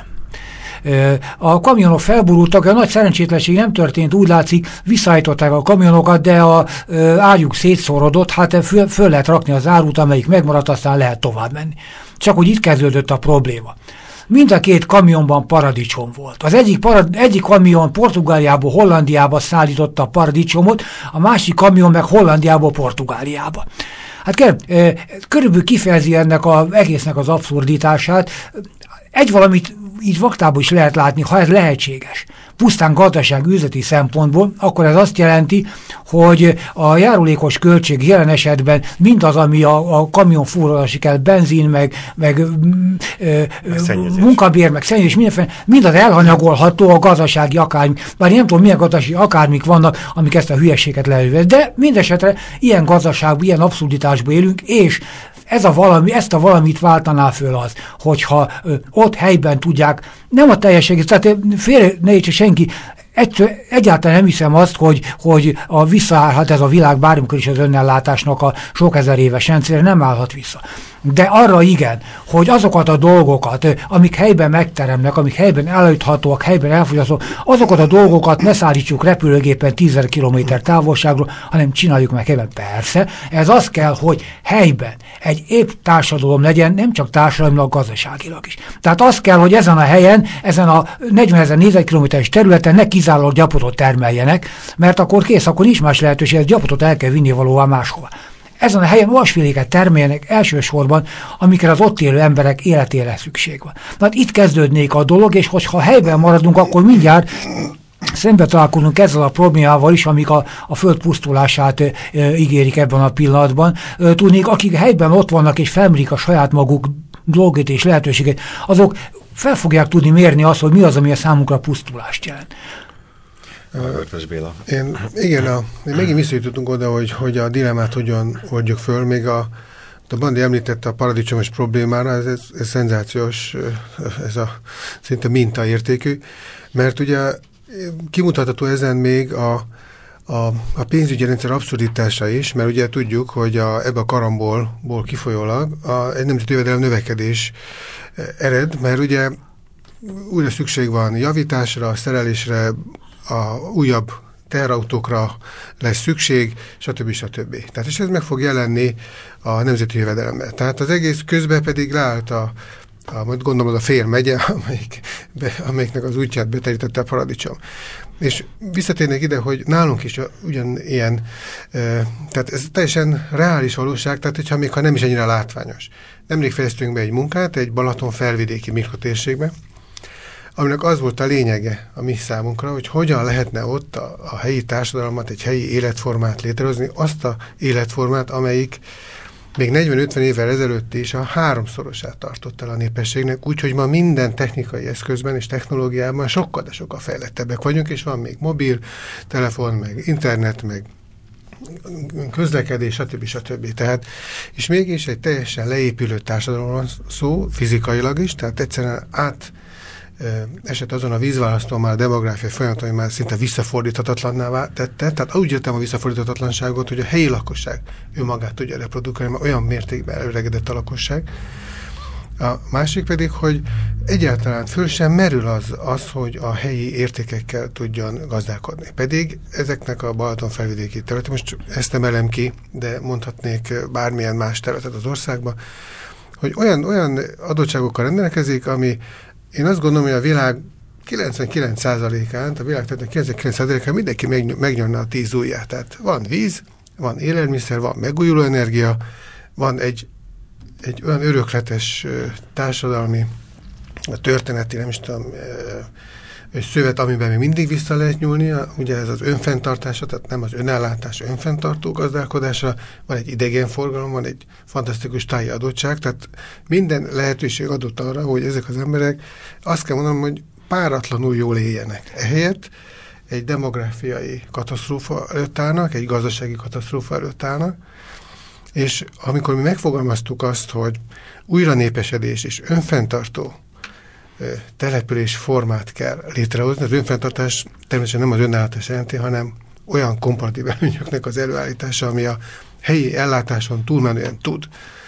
A kamionok felborultak, a nagy szerencsétlenség nem történt, úgy látszik, visszaállították a kamionokat, de a ágyuk szétszorodott, hát föl, föl lehet rakni az árut, amelyik megmaradt, aztán lehet tovább menni. Csak hogy itt kezdődött a probléma. Mind a két kamionban paradicsom volt. Az egyik, parad, egyik kamion Portugáliából Hollandiába szállította a paradicsomot, a másik kamion meg Hollandiából Portugáliába. Hát kérem, körülbelül kifejezi ennek az egésznek az abszurditását. Egy valamit így vaktában is lehet látni, ha ez lehetséges. Pusztán gazdaság üzleti szempontból, akkor ez azt jelenti, hogy a járulékos költség jelen esetben mindaz, ami a, a kamion fúrolási kell, benzin, meg, meg ö, munkabér, meg szennyezés, mindenféle, mindaz elhanyagolható a gazdasági akármik. Bár nem tudom, milyen gazdasági akármik vannak, amik ezt a hülyeséget lehetővé. De mindesetre ilyen gazdaságban, ilyen abszurditásban élünk, és ez a valami, ezt a valamit váltaná föl az, hogyha ö, ott helyben tudják, nem a teljes egész, tehát félre ne értse senki, egy, egyáltalán nem hiszem azt, hogy, hogy a visszaállhat ez a világ bármikor is az önnellátásnak a sok ezer éves rendszerre, nem állhat vissza. De arra igen, hogy azokat a dolgokat, amik helyben megteremnek, amik helyben előthatóak, helyben elfogyasztók, azokat a dolgokat ne szállítsuk repülőgépen tízezer kilométer távolságról, hanem csináljuk meg helyben. Persze, ez az kell, hogy helyben egy épp társadalom legyen, nem csak társadalmilag, gazdaságilag is. Tehát az kell, hogy ezen a helyen, ezen a negyvenezer négyzetkilométeres területen ne kizárólag gyapotot termeljenek, mert akkor kész, akkor nincs más lehetőség, hogy gyapotot el kell vinni valóvá máshova. Ezen a helyen olyasféléket termeljenek elsősorban, amikre az ott élő emberek életére szükség van. Tehát itt kezdődnék a dolog, és hogyha helyben maradunk, akkor mindjárt szembe találkozunk ezzel a problémával is, amik a, a föld pusztulását e, e, ígérik ebben a pillanatban. E, tudnék, akik helyben ott vannak és felmérik a saját maguk dolgét és lehetőséget, azok fel fogják tudni mérni azt, hogy mi az, ami a számunkra pusztulást jelent. Örtös Béla. Én, igen, a, megint visszajutottunk oda, hogy, hogy a dilemmát hogyan oldjuk föl, még a, a Bandi említette a paradicsomos problémára, ez, ez, ez szenzációs, ez a szinte mintaértékű, mert ugye kimutatható ezen még a, a, a pénzügyi rendszer abszurditása is, mert ugye tudjuk, hogy a, ebbe a karambolból kifolyólag a, egy nemzeti jövedelem növekedés ered, mert ugye újra szükség van javításra, szerelésre, a újabb teherautókra lesz szükség, stb. stb. Tehát és ez meg fog jelenni a nemzeti jövedelemben. Tehát az egész közben pedig leállt a, a majd gondolom a Fél megye, amelyik, be, amelyiknek az útját beterítette a paradicsom. És visszatérnék ide, hogy nálunk is ugyanilyen, e, tehát ez teljesen reális valóság, tehát hogyha még ha nem is ennyire látványos. Nemrég fejeztünk be egy munkát egy Balaton felvidéki mikrotérségben, aminek az volt a lényege a mi számunkra, hogy hogyan lehetne ott a, a helyi társadalmat, egy helyi életformát létrehozni, azt a életformát, amelyik még negyven-ötven évvel ezelőtt is a háromszorosát tartott el a népességnek, úgyhogy ma minden technikai eszközben és technológiában sokkal, de sokkal fejlettebbek vagyunk, és van még mobil, telefon, meg internet, meg közlekedés, stb. stb. Tehát, és mégis egy teljesen leépülő társadalomról szó, fizikailag is, tehát egyszerűen át eset azon a vízválasztón már a demográfiai folyamat, ami már szinte visszafordíthatatlanná tette. Tehát úgy értem a visszafordíthatatlanságot, hogy a helyi lakosság önmagát tudja reprodukálni, mert olyan mértékben előregedett a lakosság. A másik pedig, hogy egyáltalán föl sem merül az, az, hogy a helyi értékekkel tudjon gazdálkodni. Pedig ezeknek a Balaton felvidéki területek, most ezt emelem ki, de mondhatnék bármilyen más területet az országban, hogy olyan, olyan adottságokkal rendelkezik, ami én azt gondolom, hogy a világ kilencvenkilenc százalékán, a világ kilencvenkilenc százalékán mindenki megnyomna a tíz ujját. Tehát van víz, van élelmiszer, van megújuló energia, van egy, egy olyan örökletes társadalmi, történeti, nem is tudom, szövet, amiben még mindig vissza lehet nyúlni, ugye ez az önfenntartása, tehát nem az önellátás, önfenntartó gazdálkodása, van egy idegenforgalom, van egy fantasztikus táji adottság, tehát minden lehetőség adott arra, hogy ezek az emberek, azt kell mondanom, hogy páratlanul jól éljenek. Ehelyett egy demográfiai katasztrófa előtt állnak, egy gazdasági katasztrófa előtt állnak, és amikor mi megfogalmaztuk azt, hogy újra népesedés és önfenntartó település formát kell létrehozni. Az önfenntartás természetesen nem az önállátás jelenti, hanem olyan komparatív előnyöknek az előállítása, ami a helyi ellátáson túlmenően tud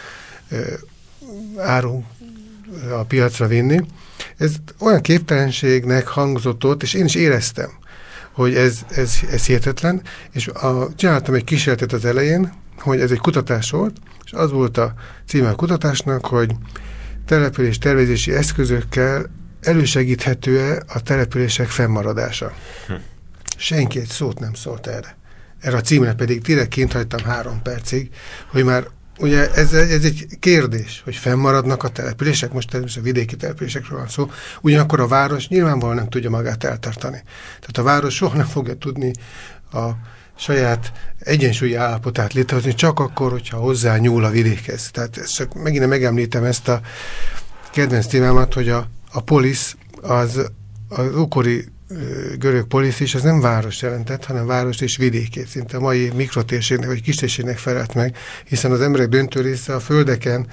áru a piacra vinni. Ez olyan képtelenségnek hangzott ott, és én is éreztem, hogy ez, ez, ez hihetetlen, és a, csináltam egy kísérletet az elején, hogy ez egy kutatás volt, és az volt a címe a kutatásnak, hogy település tervezési eszközökkel elősegíthető-e a települések fennmaradása. Hm. Senki egy szót nem szólt erre. Erre a címre pedig direkt kint hagytam három percig, hogy már ugye ez, ez egy kérdés, hogy fennmaradnak a települések, most természetesen a vidéki településekről van szó, ugyanakkor a város nyilvánvalóan nem tudja magát eltartani. Tehát a város soha nem fogja tudni a saját egyensúlyi állapotát létrehozni, csak akkor, hogyha hozzá nyúl a vidékhez. Tehát ezt csak megint megemlítem ezt a kedvenc témámat, hogy a, a polisz, az, az ókori görög polisz is, az nem város jelentett, hanem város és vidékét. Szinte a mai mikrotérségnek vagy kistérségnek felelt meg, hiszen az emberek döntő része a földeken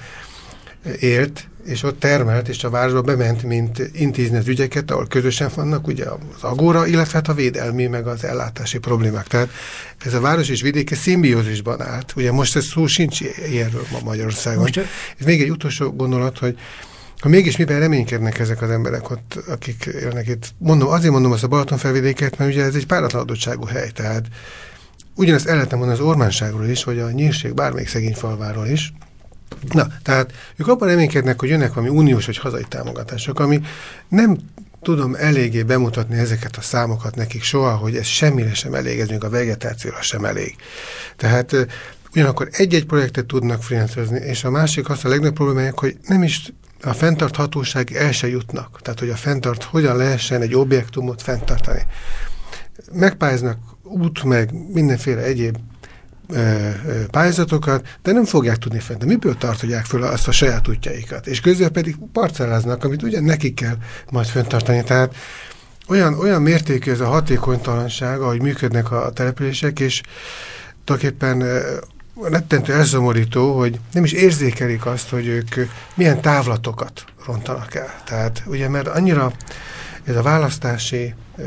élt, és ott termelt, és a városba bement, mint intézni az ügyeket, ahol közösen vannak ugye az agóra, illetve hát a védelmi, meg az ellátási problémák. Tehát ez a város és vidéke szimbiózisban állt. Ugye most ez szó sincs ilyenről ma Magyarországon. Most, ez még egy utolsó gondolat, hogy ha mégis miben reménykednek ezek az emberek ott, akik élnek itt. Mondom, azért mondom azt a Balatonfelvidéket, mert ugye ez egy páratlan adottságú hely, tehát ugyanezt el lehetne mondani az Ormánságról is, vagy a Nyírség bármelyik szegény falváról is. Na, tehát ők abban reménykednek, hogy jönnek valami uniós vagy hazai támogatások, ami nem tudom eléggé bemutatni ezeket a számokat nekik soha, hogy ez semmire sem elég, ez még a vegetációra sem elég. Tehát ugyanakkor egy-egy projektet tudnak finanszírozni, és a másik az a legnagyobb problémájuk, hogy nem is a fenntarthatóság el se jutnak. Tehát, hogy a fenntart, hogyan lehessen egy objektumot fenntartani. Megpályáznak út, meg mindenféle egyéb ö, ö, pályázatokat, de nem fogják tudni fent. De miből tartják föl azt a saját útjaikat? És közben pedig parcelláznak, amit ugyan nekik kell majd fenntartani. Tehát olyan, olyan mértékű ez a hatékonytalanság, ahogy működnek a települések, és tulajdonképpen rettentő elszomorító, hogy nem is érzékelik azt, hogy ők milyen távlatokat rontanak el. Tehát ugye, mert annyira ez a választási ö,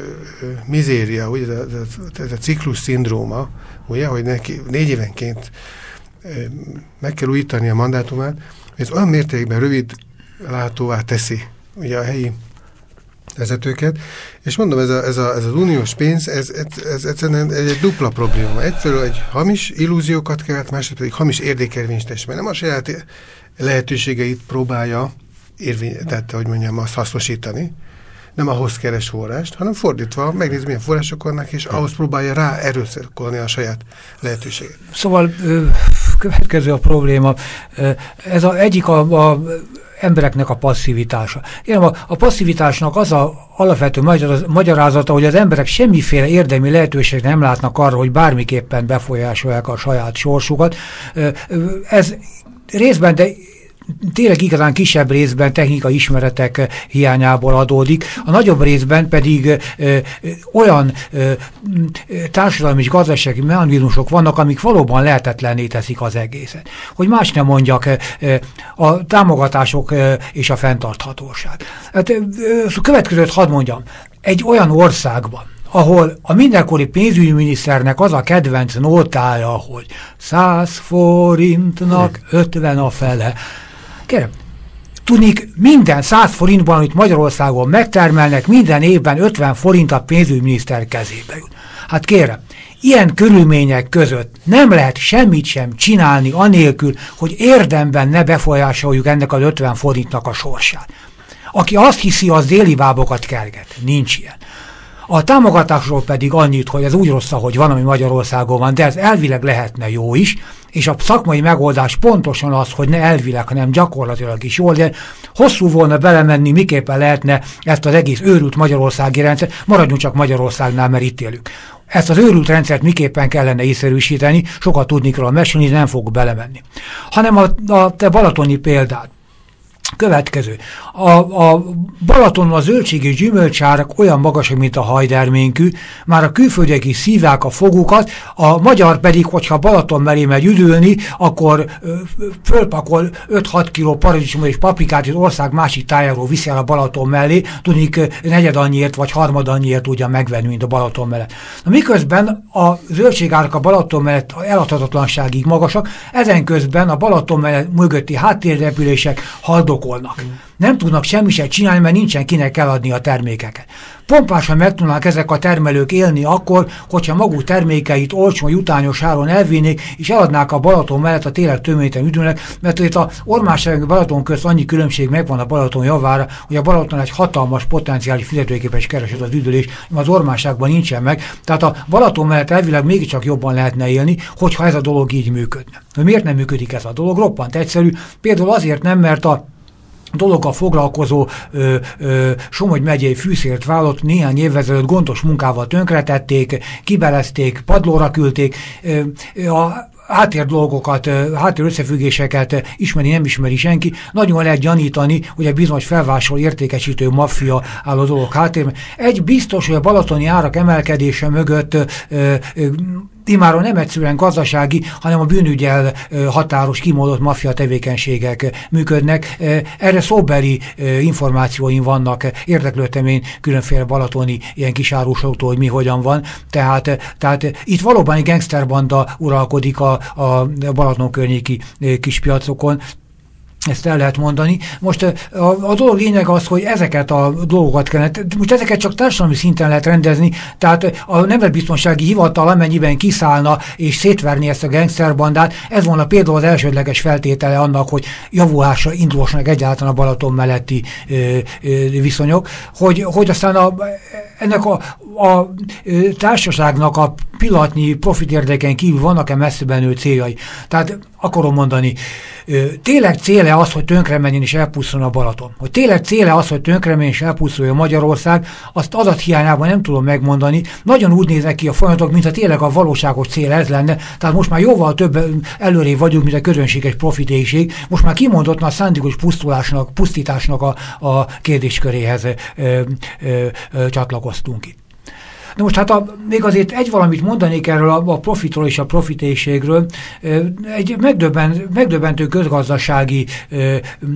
ö, mizéria, ugye, ez a, ez a ciklus szindróma, ugye, hogy neki négy évenként ö, meg kell újítani a mandátumát, ez olyan mértékben rövid látóvá teszi ugye a helyi vezetőket, és mondom, ez, a, ez, a, ez az uniós pénz, ez, ez, ez egyszerűen egy, egy dupla probléma. Egyfelől egy hamis illúziókat kelt, másrészt pedig hamis érdékelvényesítés, mert nem a saját lehetőségeit próbálja érvény, tehát, hogy mondjam, azt hasznosítani, nem ahhoz keres forrást, hanem fordítva, megnéz, milyen források vannak, és ahhoz próbálja rá erőszakolni a saját lehetőséget. Szóval következő a probléma. Ez a, egyik a, a embereknek a passzivitása. Igen, a, a passzivitásnak az a alapvető magyarázata, hogy az emberek semmiféle érdemi lehetőséget nem látnak arra, hogy bármiképpen befolyásolják a saját sorsukat. Ez részben, de tényleg igazán kisebb részben technikai ismeretek hiányából adódik, a nagyobb részben pedig ö, ö, olyan ö, társadalmi és gazdasági mechanizmusok vannak, amik valóban lehetetlenné teszik az egészet. Hogy más nem mondjak, ö, a támogatások ö, és a fenntarthatóság. Hát, ö, ö, következőt hadd mondjam, egy olyan országban, ahol a mindenkori pénzügyminiszternek az a kedvenc nótája, hogy száz forintnak ötven a fele. Kérem, tudnék, minden száz forintban, amit Magyarországon megtermelnek, minden évben ötven forint a pénzügyminiszter kezébe jut. Hát kérem, ilyen körülmények között nem lehet semmit sem csinálni anélkül, hogy érdemben ne befolyásoljuk ennek az ötven forintnak a sorsát. Aki azt hiszi, az déli bábokat kerget. Nincs ilyen. A támogatásról pedig annyit, hogy ez úgy rossz, hogy van, ami Magyarországon van, de ez elvileg lehetne jó is, és a szakmai megoldás pontosan az, hogy ne elvileg, hanem gyakorlatilag is jól, de hosszú volna belemenni, miképpen lehetne ezt az egész őrült magyarországi rendszert, maradjunk csak Magyarországnál, mert itt élünk. Ezt az őrült rendszert miképpen kellene észszerűsíteni, sokat tudni kell a mesélni, nem fogok belemenni. Hanem a, a te balatoni példát. Következő. A, a Balatonon a zöldség és gyümölcsárak olyan magasak, mint a hajderménkű, már a külföldiek is szívják a fogukat, a magyar pedig, hogyha Balaton mellé megy üdülni, akkor ö, fölpakol öt-hat kiló paradicsomot és paprikát az ország másik tájáról viszi el a Balaton mellé, tudnik negyed annyiért vagy harmad annyiért tudja megvenni, mint a Balaton mellett. Na, miközben a zöldségárak a Balaton mellett eladhatatlanságig magasak, ezen közben a Balaton mellett mögötti háttérrepülések haldokolnak. Nem tudnak semmi se csinálni, mert nincsen kinek eladni a termékeket. Pompásan meg tudnak ezek a termelők élni akkor, hogyha maguk termékeit olcsón, jutányos áron elvinnék, és eladnák a Balaton mellett a tényleg töményten üdülnek, mert itt a Ormánság és Balaton közt annyi különbség megvan a Balaton javára, hogy a Balaton egy hatalmas potenciális fizetőképes kereset az üdülés, az Ormánságban nincsen meg. Tehát a Balaton mellett elvileg mégiscsak jobban lehetne élni, hogyha ez a dolog így működne. Miért nem működik ez a dolog? Roppant egyszerű. Például azért nem, mert a dologgal foglalkozó ö, ö, Somogy megyei fűszért vállalat néhány évvel ezelőtt gondos munkával tönkretették, kibelezték, padlóra küldték, ö, a háttér dolgokat, háttér összefüggéseket ismeri, nem ismeri senki. Nagyon lehet gyanítani, hogy a bizonyos felvásárló értékesítő maffia áll a dolog háttérben. Egy biztos, hogy a balatoni árak emelkedése mögött ö, ö, imáron nem egyszerűen gazdasági, hanem a bűnügyel határos, kimondott maffia tevékenységek működnek. Erre szóbeli információim vannak, érdeklődtem én különféle balatoni ilyen kis árusoktól, hogy mi hogyan van. Tehát, tehát itt valóban egy gangsterbanda uralkodik a, a Balaton környéki kis piacokon. Ezt el lehet mondani. Most a, a dolog lényeg az, hogy ezeket a dolgokat kellene, most ezeket csak társadalmi szinten lehet rendezni, tehát a Nemzetbiztonsági Hivatal amennyiben kiszállna és szétverni ezt a gangsterbandát, ez volna például az elsődleges feltétele annak, hogy javulásra indulsanak egyáltalán a Balaton melletti ö, ö, viszonyok, hogy, hogy aztán a, ennek a, a társaságnak a pillanatnyi profitérdeken kívül vannak-e messze menő céljai. Tehát akarom mondani, tényleg céle az, hogy tönkre menjen és elpusztuljon a Balaton. Hogy tényleg céle az, hogy tönkre menjen és elpusztuljon Magyarország, azt adathiányában nem tudom megmondani. Nagyon úgy néznek ki a folyamatok, mintha tényleg a valóságos cél ez lenne. Tehát most már jóval több előrébb vagyunk, mint a közönséges profitéiség. Most már kimondottan a szándékos pusztulásnak, pusztításnak a, a kérdésköréhez ö, ö, ö, csatlakoztunk itt. Na most hát a, még azért egy valamit mondanék erről a, a profitról és a profitéiségről. Egy megdöbben, megdöbbentő közgazdasági ö,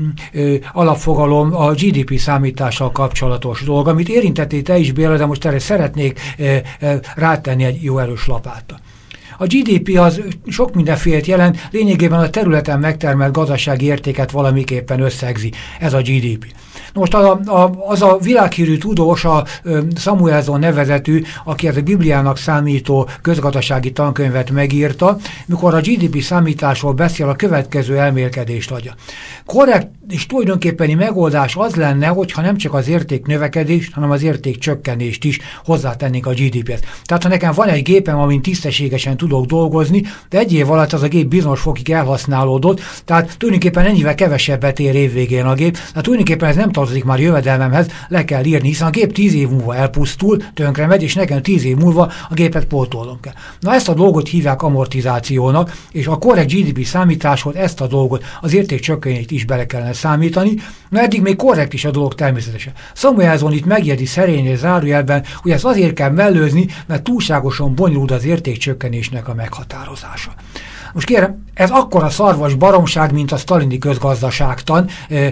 ö, alapfogalom a gé dé pé számítással kapcsolatos dolog, amit érintettél te is, Béla, de most erre szeretnék ö, ö, rátenni egy jó erős lapáttal. A gé dé pé az sok mindenfélet jelent, lényegében a területen megtermelt gazdasági értéket valamiképpen összegzi. Ez a gé dé pé. Most a, a, az a világhírű tudós, a Samuelson nevezetű, aki ez a Bibliának számító közgazdasági tankönyvet megírta, mikor a gé dé pé számításról beszél, a következő elmélkedést adja. Korrekt és tulajdonképpeni megoldás az lenne, hogyha nem csak az érték növekedést, hanem az érték csökkenést is hozzátennénk a gé dé péhez. Tehát ha nekem van egy gépem, amin tisztességesen tudok dolgozni, de egy év alatt az a gép bizonyos fokig elhasználódott, tehát tulajdonképpen ennyivel kevesebbet ér évvégén a gép, tehát tulajdonképpen ez nem tartozik már jövedelmemhez, le kell írni, hiszen a gép tíz év múlva elpusztul, tönkre megy, és nekem tíz év múlva a gépet pótolnom kell. Na ezt a dolgot hívják amortizációnak, és a korrekt gé dé pé számításhoz ezt a dolgot, az értékcsökkenést is bele kellene számítani. Na eddig még korrekt is a dolog természetesen. Samuelson itt megjegyzi szerényen zárójelben, hogy ezt azért kell mellőzni, mert túlságosan bonyolult az értékcsökkenésnek a meghatározása. Most kérem, ez akkora szarvas baromság, mint a sztalini közgazdaságtan,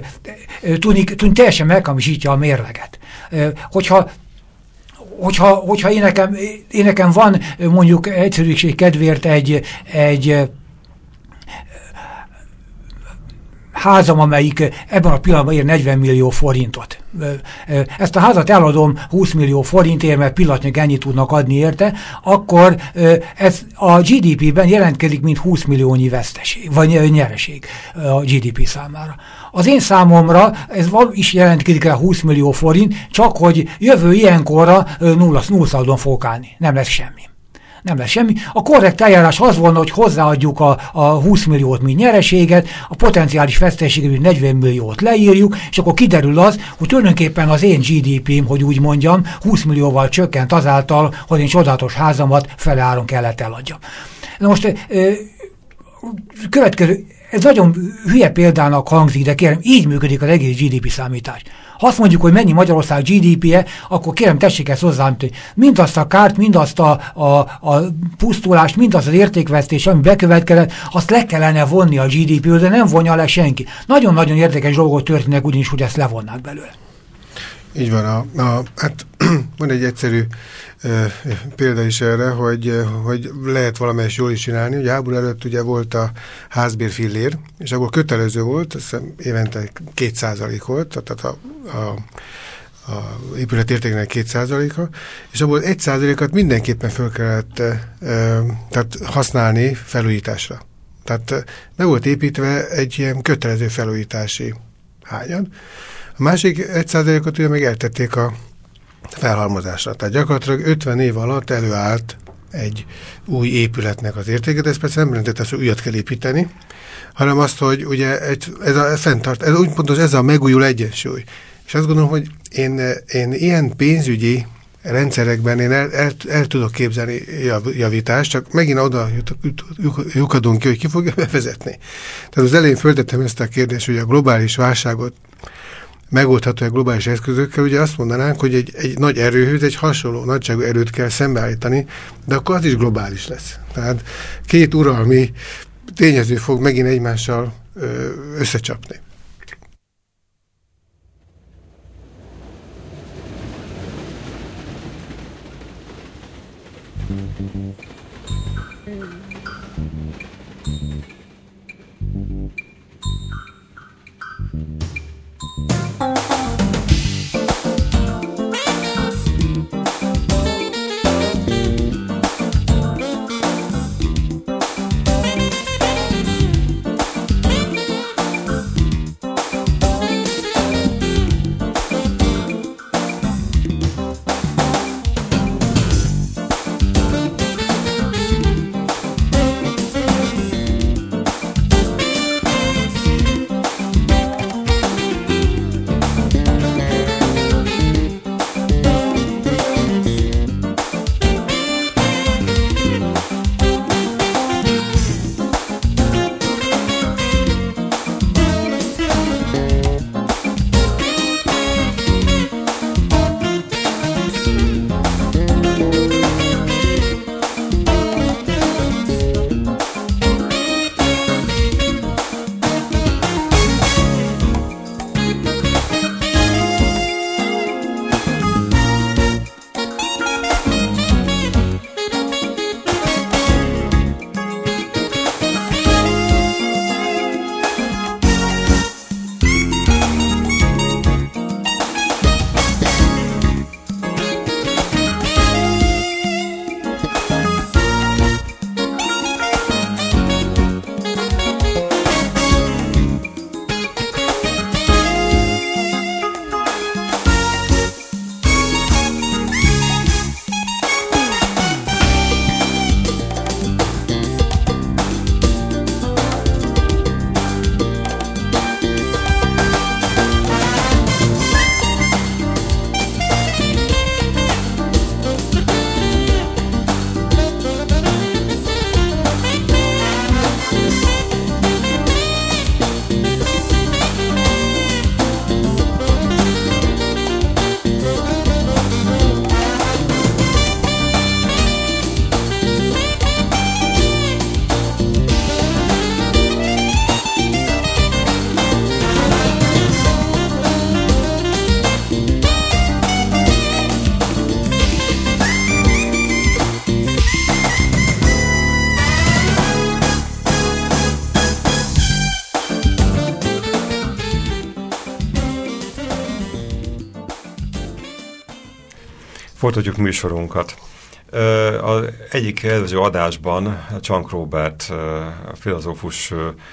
tudni, tudni teljesen meghamisítja a mérleget. Hogyha Hogyha, hogyha én, nekem, én nekem van mondjuk egyszerűség kedvéért egy, egy házam, amelyik ebben a pillanatban ér negyven millió forintot. Ezt a házat eladom húsz millió forintért, mert pillanatnyilag ennyit tudnak adni érte, akkor ez a gé dé pében jelentkezik, mint húsz milliónyi veszteség, vagy nyereség a gé dé pé számára. Az én számomra ez is jelentkezik el húsz millió forint, csak hogy jövő ilyenkorra nulla, nulla szaldon fogok állni. Nem lesz semmi. Nem lesz semmi. A korrekt eljárás az volna, hogy hozzáadjuk a, a húsz milliót, mint nyereséget, a potenciális veszteséget, mint negyven milliót leírjuk, és akkor kiderül az, hogy tulajdonképpen az én gé dé pém, hogy úgy mondjam, húsz millióval csökkent azáltal, hogy én csodálatos házamat fele áron kellett eladjam. Na most következő, ez nagyon hülye példának hangzik, de kérem, így működik az egész gé dé pé számítás. Ha azt mondjuk, hogy mennyi Magyarország gé dé pé-je, akkor kérem, tessék ezt hozzám, hogy mindazt a kárt, mindazt a, a, a pusztulást, mindazt az értékvesztés, ami bekövetkezett, azt le kellene vonni a gé dé pé-ből, de nem vonja le senki. Nagyon-nagyon érdekes dolgok történnek, ugyanis, hogy ezt levonnák belőle. Így van. A, a, hát van egy egyszerű ö, példa is erre, hogy, hogy lehet valamelyest jól is csinálni. Ugye háború előtt ugye volt a házbér fillér, és akkor kötelező volt, azt hiszem évente két százalék volt, tehát a, a, a épület értékének két százaléka, és abból egy százalékat mindenképpen fel kellett ö, tehát használni felújításra. Tehát meg volt építve egy ilyen kötelező felújítási hányad. A másik egy százalékot ugye meg eltették a felhalmozásra. Tehát gyakorlatilag ötven év alatt előállt egy új épületnek az értéke, de ez persze nem jelentett azt, hogy újat kell építeni, hanem azt, hogy ugye egy, ez a fenntart, ez úgy pontos, ez a megújuló egyensúly. És azt gondolom, hogy én, én ilyen pénzügyi rendszerekben én el, el, el tudok képzelni jav, javítást, csak megint oda lyukadunk ki, hogy ki fogja bevezetni. Tehát az elején föltettem ezt a kérdést, hogy a globális válságot megoldható a globális eszközökkel, ugye azt mondanánk, hogy egy, egy nagy erőhöz egy hasonló nagyságú erőt kell szembeállítani, de akkor az is globális lesz. Tehát két uralmi tényező fog megint egymással ö, összecsapni. Folytatjuk műsorunkat. Az egyik előző adásban Csank Róbert, a filozófus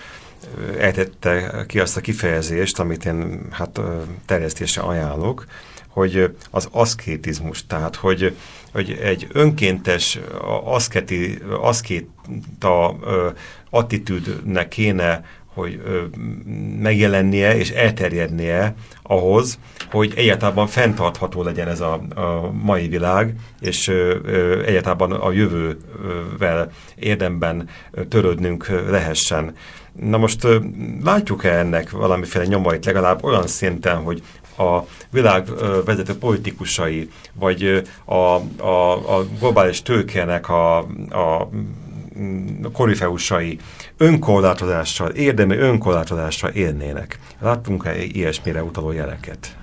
ejtette ki azt a kifejezést, amit én hát terjesztésre ajánlok, hogy az aszkétizmus, tehát hogy, hogy egy önkéntes aszketi, aszkéta attitűdnek kéne, hogy ö, megjelennie és elterjednie ahhoz, hogy egyáltalán fenntartható legyen ez a, a mai világ, és ö, ö, egyáltalán a jövővel érdemben törődnünk lehessen. Na most látjuk-e ennek valamiféle nyomait legalább olyan szinten, hogy a világ vezető politikusai, vagy a, a, a globális tőkének a, a korifeusai önkorlátozással, érdemi önkorlátozással élnének? Láttunk-e ilyesmire utaló jeleket?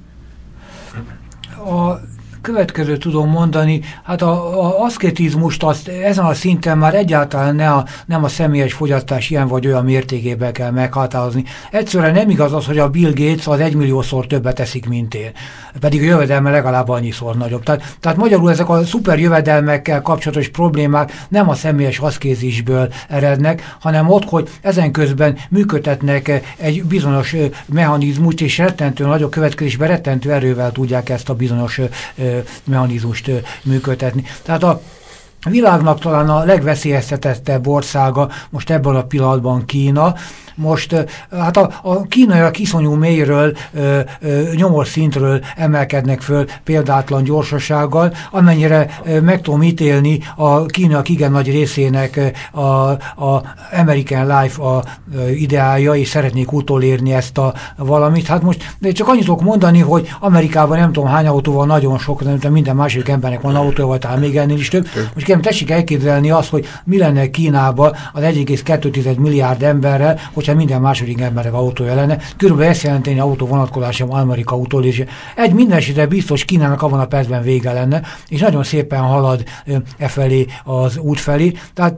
A következő tudom mondani, hát a, a aszketizmust azt ezen a szinten már egyáltalán ne a, nem a személyes fogyasztás ilyen vagy olyan mértékében kell meghatározni. Egyszerűen nem igaz az, hogy a Bill Gates az egymilliószor többet eszik, mint én. Pedig a jövedelme legalább annyiszor nagyobb. Tehát, tehát magyarul ezek a szuper jövedelmekkel kapcsolatos problémák nem a személyes aszkézisből erednek, hanem ott, hogy ezen közben működtetnek egy bizonyos mechanizmust, és rettentő nagyobb következésben rettentő erővel tudják ezt a bizonyos mechanizmust működtetni. Tehát a világnak talán a legveszélyeztetettebb országa most ebben a pillanatban Kína. Most hát a, a kínaiak iszonyú mélyről, ö, ö, nyomor szintről emelkednek föl példátlan gyorsasággal, amennyire ö, meg tudom ítélni a kínaiak igen nagy részének a, a American Life a ö, ideája, és szeretnék utolérni ezt a valamit. Hát most csak annyit tudok mondani, hogy Amerikában nem tudom hány autó van, nagyon sok, de minden második embernek van autó, vagy talán még ennél is több. Most kérem, tessék elképzelni azt, hogy mi lenne Kínában az egy egész kettő milliárd emberrel, hogyha minden második embernek autója lenne. Körülbelül ezt jelenteni autó vonatkozásában Amerika utolése. Egy minden esetre biztos Kínának abban a percben vége lenne, és nagyon szépen halad e felé az út felé. Tehát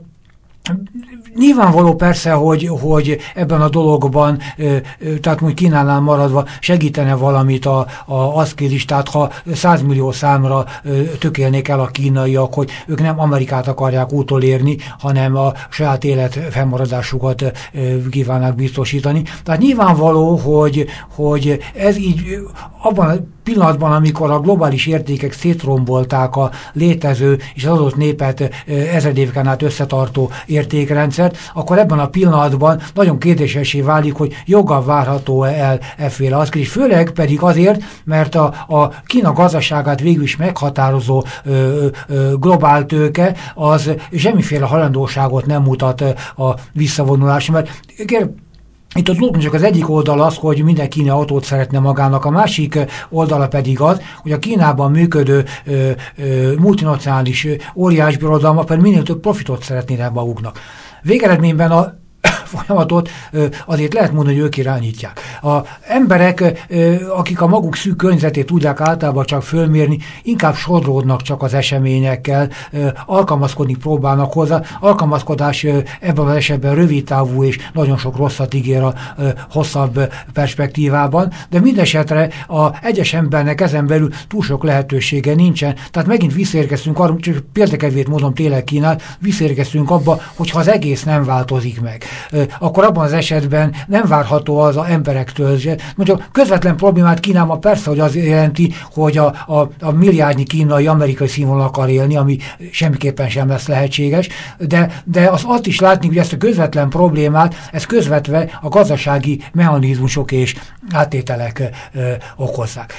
nyilvánvaló persze, hogy, hogy ebben a dologban, tehát úgy Kínánál maradva segítene valamit a, a aszkézis, tehát ha százmillió számra tökélnék el a kínaiak, hogy ők nem Amerikát akarják utolérni, hanem a saját élet fennmaradásukat kívánnak biztosítani. Tehát nyilvánvaló, hogy, hogy ez így abban a pillanatban, amikor a globális értékek szétrombolták a létező és az adott népet ezer éveken át összetartó értékrendszert, akkor ebben a pillanatban nagyon kérdésessé válik, hogy joggal várható el efféle aszkézis. Főleg pedig azért, mert a, a Kína gazdaságát végül is meghatározó ö, ö, globál tőke az semmiféle halandóságot nem mutat a visszavonulás, mert itt a dolog csak az egyik oldal az, hogy minden kínai autót szeretne magának, a másik oldala pedig az, hogy a Kínában működő ö, ö, multinacionális óriásbirodalmak pedig minél több profitot szeretnének maguknak. Végeredményben a folyamatot azért lehet mondani, hogy ők irányítják. Az emberek, akik a maguk szűk környezetét tudják általában csak fölmérni, inkább sodródnak csak az eseményekkel, alkalmazkodni próbálnak hozzá. Alkalmazkodás ebben az esetben rövid távú és nagyon sok rosszat ígér a hosszabb perspektívában, de mindesetre az egyes embernek ezen belül túl sok lehetősége nincsen. Tehát megint visszaérkeztünk arra, csak példakedvét mondom tényleg Kínál, visszaérkeztünk abba, hogyha az egész nem változik meg, akkor abban az esetben nem várható az az emberektől. Mondjuk közvetlen problémát Kínában persze, hogy az jelenti, hogy a, a, a milliárdnyi kínai amerikai színvonal akar élni, ami semmiképpen sem lesz lehetséges, de, de az, azt is látni, hogy ezt a közvetlen problémát, ez közvetve a gazdasági mechanizmusok és áttételek ö, okozzák.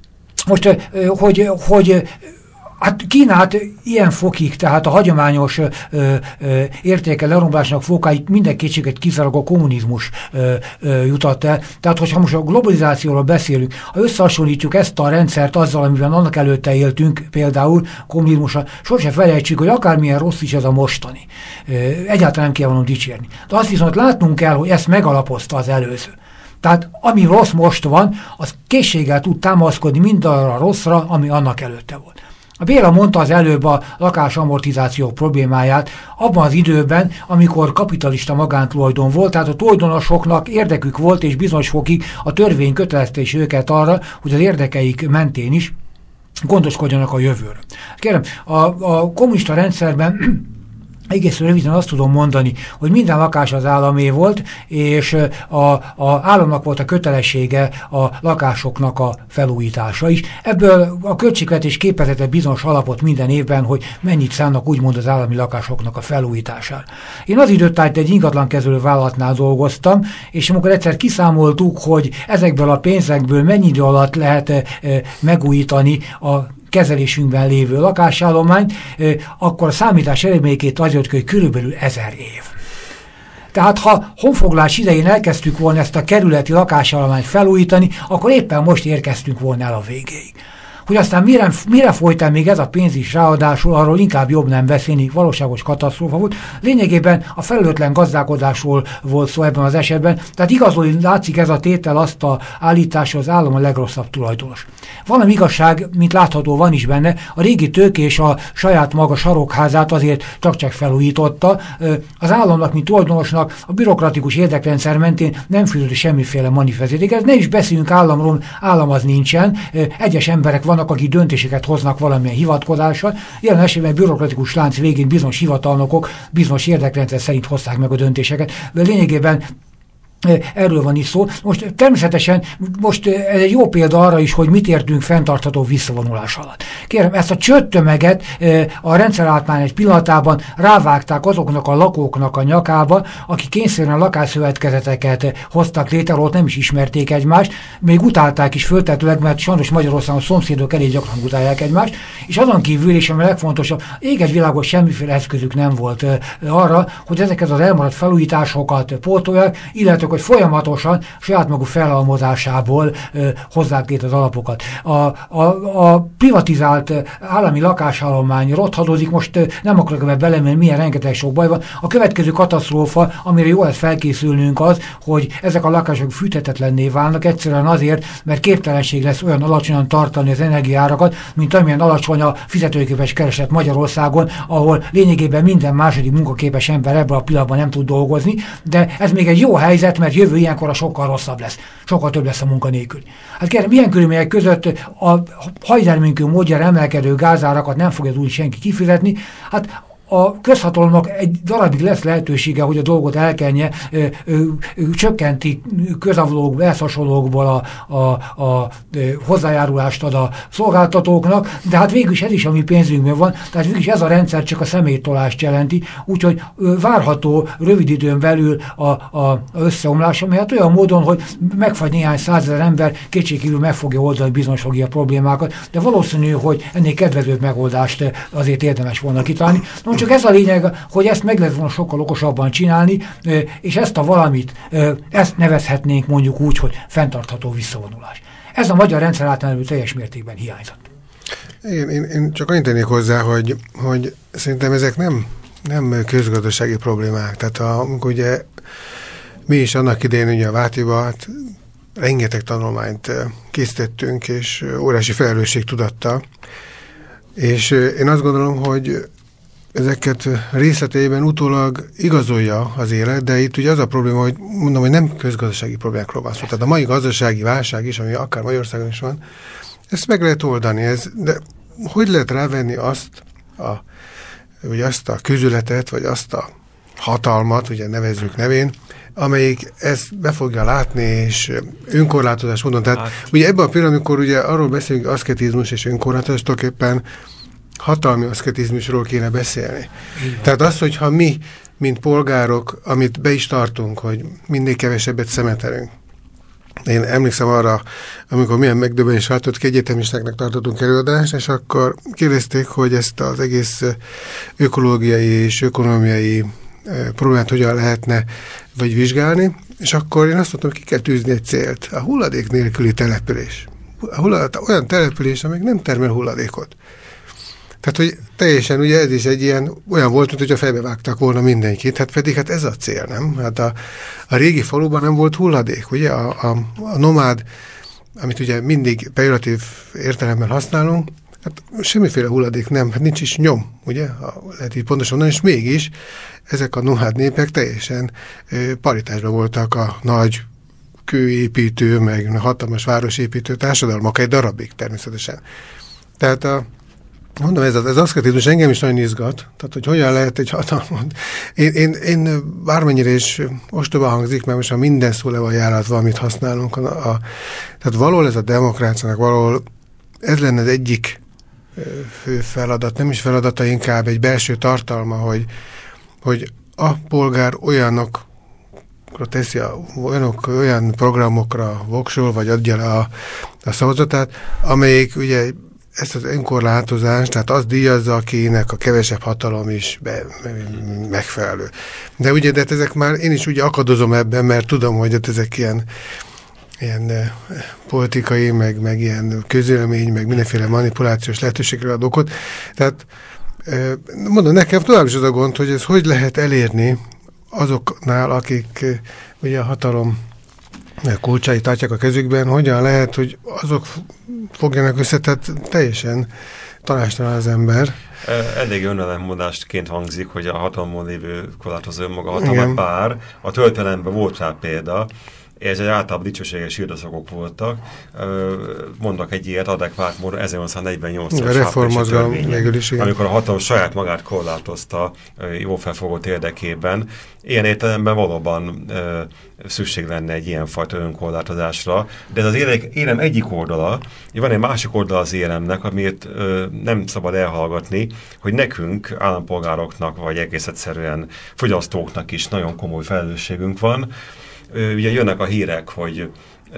Most, ö, hogy, hogy hát Kínát ilyen fokig, tehát a hagyományos ö, ö, értéke leromlásnak fokáig minden kétséget kizárólag a kommunizmus ö, ö, jutott el. Tehát, hogyha most a globalizációról beszélünk, ha összehasonlítjuk ezt a rendszert azzal, amiben annak előtte éltünk, például kommunizmusra, sosem felejtsük, hogy akármilyen rossz is ez a mostani. Ö, egyáltalán nem kell valamit dicsérni. De azt viszont látnunk kell, hogy ezt megalapozta az előző. Tehát ami rossz most van, az készséggel tud támaszkodni mindarra a rosszra, ami annak előtte volt. A Béla mondta az előbb a lakásamortizáció problémáját abban az időben, amikor kapitalista magántulajdon volt, tehát a tulajdonosoknak érdekük volt, és bizonyos fokig a törvény kötelezte is őket arra, hogy az érdekeik mentén is gondoskodjanak a jövőről. Kérem, a, a kommunista rendszerben egész röviden azt tudom mondani, hogy minden lakás az államé volt, és a, a államnak volt a kötelessége a lakásoknak a felújítása is. Ebből a költségvetés képezett bizonyos alapot minden évben, hogy mennyit szánnak úgymond az állami lakásoknak a felújítására. Én az időtájt egy ingatlankezelő vállalatnál dolgoztam, és amikor egyszer kiszámoltuk, hogy ezekből a pénzekből mennyi idő alatt lehet e, e, megújítani a kezelésünkben lévő lakásállományt, akkor a számítás eredményét az jött, hogy körülbelül ezer év. Tehát ha honfoglalás idején elkezdtük volna ezt a kerületi lakásállományt felújítani, akkor éppen most érkeztünk volna el a végéig. Hogy aztán mire, mire folyt el még ez a pénz is ráadásul, arról inkább jobb nem beszélni, valóságos katasztrófa volt. Lényegében a felelőtlen gazdálkodásról volt szó ebben az esetben, tehát igazolni látszik ez a tétel azt a állításra, az állam a legrosszabb tulajdonos. Valami igazság, mint látható van is benne, a régi tőkés a saját maga sarokházát azért csak-csak felújította, az államnak, mint tulajdonosnak a bürokratikus érdekrendszer mentén nem fűzött semmiféle manifestéket. Ne is beszéljünk államról, állam az nincsen, egyes emberek van, vannak, akik döntéseket hoznak valamilyen hivatkozással. Jelen esetben bürokratikus lánc végén bizonyos hivatalnokok bizonyos érdekrendszer szerint hozták meg a döntéseket. De lényegében erről van is szó. Most természetesen most ez egy jó példa arra is, hogy mit értünk fenntartható visszavonulás alatt. Kérem, ezt a csődtömeget a rendszerátmány egy pillanatában rávágták azoknak a lakóknak a nyakába, akik kényszerűen lakásszövetkezeteket hoztak létre, ott nem is ismerték egymást, még utálták is föltetőleg, mert sajnos Magyarországon a szomszédok elég gyakran utálják egymást, és azon kívül is, ami a legfontosabb, ég egy világos semmiféle eszközük nem volt arra, hogy ezeket az elmaradt felújításokat pótolják, illetve hogy folyamatosan saját maguk felhalmozásából ö, hozzák létre az alapokat. A, a, a privatizált állami lakásállomány rothadozik, most ö, nem akarok ebbe belemenni, milyen rengeteg sok baj van. A következő katasztrófa, amire jó lesz felkészülnünk az, hogy ezek a lakások fűthetetlenné válnak, egyszerűen azért, mert képtelenség lesz olyan alacsonyan tartani az energiaárakat, mint amilyen alacsony a fizetőképes kereslet Magyarországon, ahol lényegében minden második munkaképes ember ebben a pillanatban nem tud dolgozni, de ez még egy jó helyzet, mert jövő ilyenkor a sokkal rosszabb lesz. Sokkal több lesz a munkanélkül. Hát kérem, milyen körülmények között a hajterménkünk módjára emelkedő gázárakat nem fogja tudni senki kifizetni? Hát a közhatalomnak egy darabig lesz lehetősége, hogy a dolgot elkenje, ö, ö, ö, csökkenti közavulók, elszasonlókból a, a, a ö, hozzájárulást ad a szolgáltatóknak, de hát végülis ez is a mi pénzünkben van, tehát végülis ez a rendszer csak a személytolást jelenti, úgyhogy ö, várható rövid időn belül a, a összeomlás, ami hát olyan módon, hogy megfagy néhány százezer ember, kétségkívül meg fogja oldani bizonyos a problémákat, de valószínű, hogy ennél kedvezőbb megoldást azért érdemes volna kitalálni. Csak ez a lényeg, hogy ezt meg lehet volna sokkal okosabban csinálni, és ezt a valamit, ezt nevezhetnénk mondjuk úgy, hogy fenntartható visszavonulás. Ez a magyar rendszer általában teljes mértékben hiányzott. Igen, én, én csak annyit tennék hozzá, hogy, hogy szerintem ezek nem, nem közgazdasági problémák. Tehát a, ugye mi is annak idején ugye a Vátiba hát rengeteg tanulmányt készítettünk, és óriási felelősségtudattal. És én azt gondolom, hogy ezeket részleteiben utólag igazolja az élet, de itt ugye az a probléma, hogy mondom, hogy nem közgazdasági problémákról van szó. Tehát a mai gazdasági válság is, ami akár Magyarországon is van, ezt meg lehet oldani. Ez, de hogy lehet rávenni azt a, vagy azt a közületet, vagy azt a hatalmat, ugye nevezzük nevén, amelyik ezt be fogja látni, és önkorlátozás módon. Tehát hát. Ugye ebben a pillanatban, amikor ugye arról beszélünk, aszketizmus és önkorlátozás, tulajdonképpen hatalmi aszketizmusról kéne beszélni. Igen. Tehát az, hogyha mi, mint polgárok, amit be is tartunk, hogy mindig kevesebbet szemetelünk. Én emlékszem arra, amikor milyen megdöbbenés váltott ki, egyetemistáknak tartottunk előadást, és akkor kérdezték, hogy ezt az egész ökológiai és ökonomiai problémát hogyan lehetne vagy vizsgálni, és akkor én azt mondtam, hogy ki kell tűzni egy célt. A hulladék nélküli település. A hulladék, olyan település, amely nem termel hulladékot. Tehát, hogy teljesen ugye ez is egy ilyen, olyan volt, mint hogyha fejbevágtak volna mindenkit, hát pedig hát ez a cél, nem? Hát a, a régi faluban nem volt hulladék, ugye? A, a, a nomád, amit ugye mindig pejoratív értelemben használunk, hát semmiféle hulladék nem, hát nincs is nyom, ugye? Ha lehet így pontosan mondani, és mégis ezek a nomád népek teljesen ö, paritásban voltak a nagy kőépítő, meg hatalmas városépítő társadalmak egy darabig természetesen. Tehát a Mondom, ez az, az aszketizmus engem is nagyon izgat, tehát hogy hogyan lehet egy hatalmat. Én, én, én bármennyire is ostoba hangzik, mert most már minden szó le van járatva, amit használunk. A, a, tehát valahol ez a demokráciának, valahol ez lenne az egyik fő feladat, nem is feladata, inkább egy belső tartalma, hogy, hogy a polgár olyanok teszi a, olyanok, olyan programokra voksol, vagy adja le a, a szavazatát, amelyik ugye ezt az önkorlátozást, tehát az díjazza, akinek a kevesebb hatalom is be, megfelelő. De ugye, de ezek már, én is ugye akadozom ebben, mert tudom, hogy ezek ilyen, ilyen politikai, meg, meg ilyen közvélemény, meg mindenféle manipulációs lehetőségre ad okot. Tehát mondom, nekem tovább is az a gond, hogy ez hogy lehet elérni azoknál, akik ugye a hatalom kulcsait tartják a kezükben, hogyan lehet, hogy azok fogjanak össze, tehát teljesen tanástalan az ember. Elég önellenmondásként hangzik, hogy a hatalmon lévő korlátozó önmaga hatalma, bár a történelemben volt rá példa, ez egy általában dicsőséges hírdaszakok voltak. Mondok egy ilyet adekvát módon ezernyolcszáznegyvennyolcas reformmozgalom végül is, igen. Amikor a hatalom saját magát korlátozta jó felfogott érdekében. Ilyen értelemben valóban ö, szükség lenne egy ilyenfajta önkorlátozásra, de ez az érem egyik oldala, van egy másik oldala az éremnek, amit ö, nem szabad elhallgatni, hogy nekünk, állampolgároknak, vagy egész egyszerűen fogyasztóknak is nagyon komoly felelősségünk van. Ugye jönnek a hírek, hogy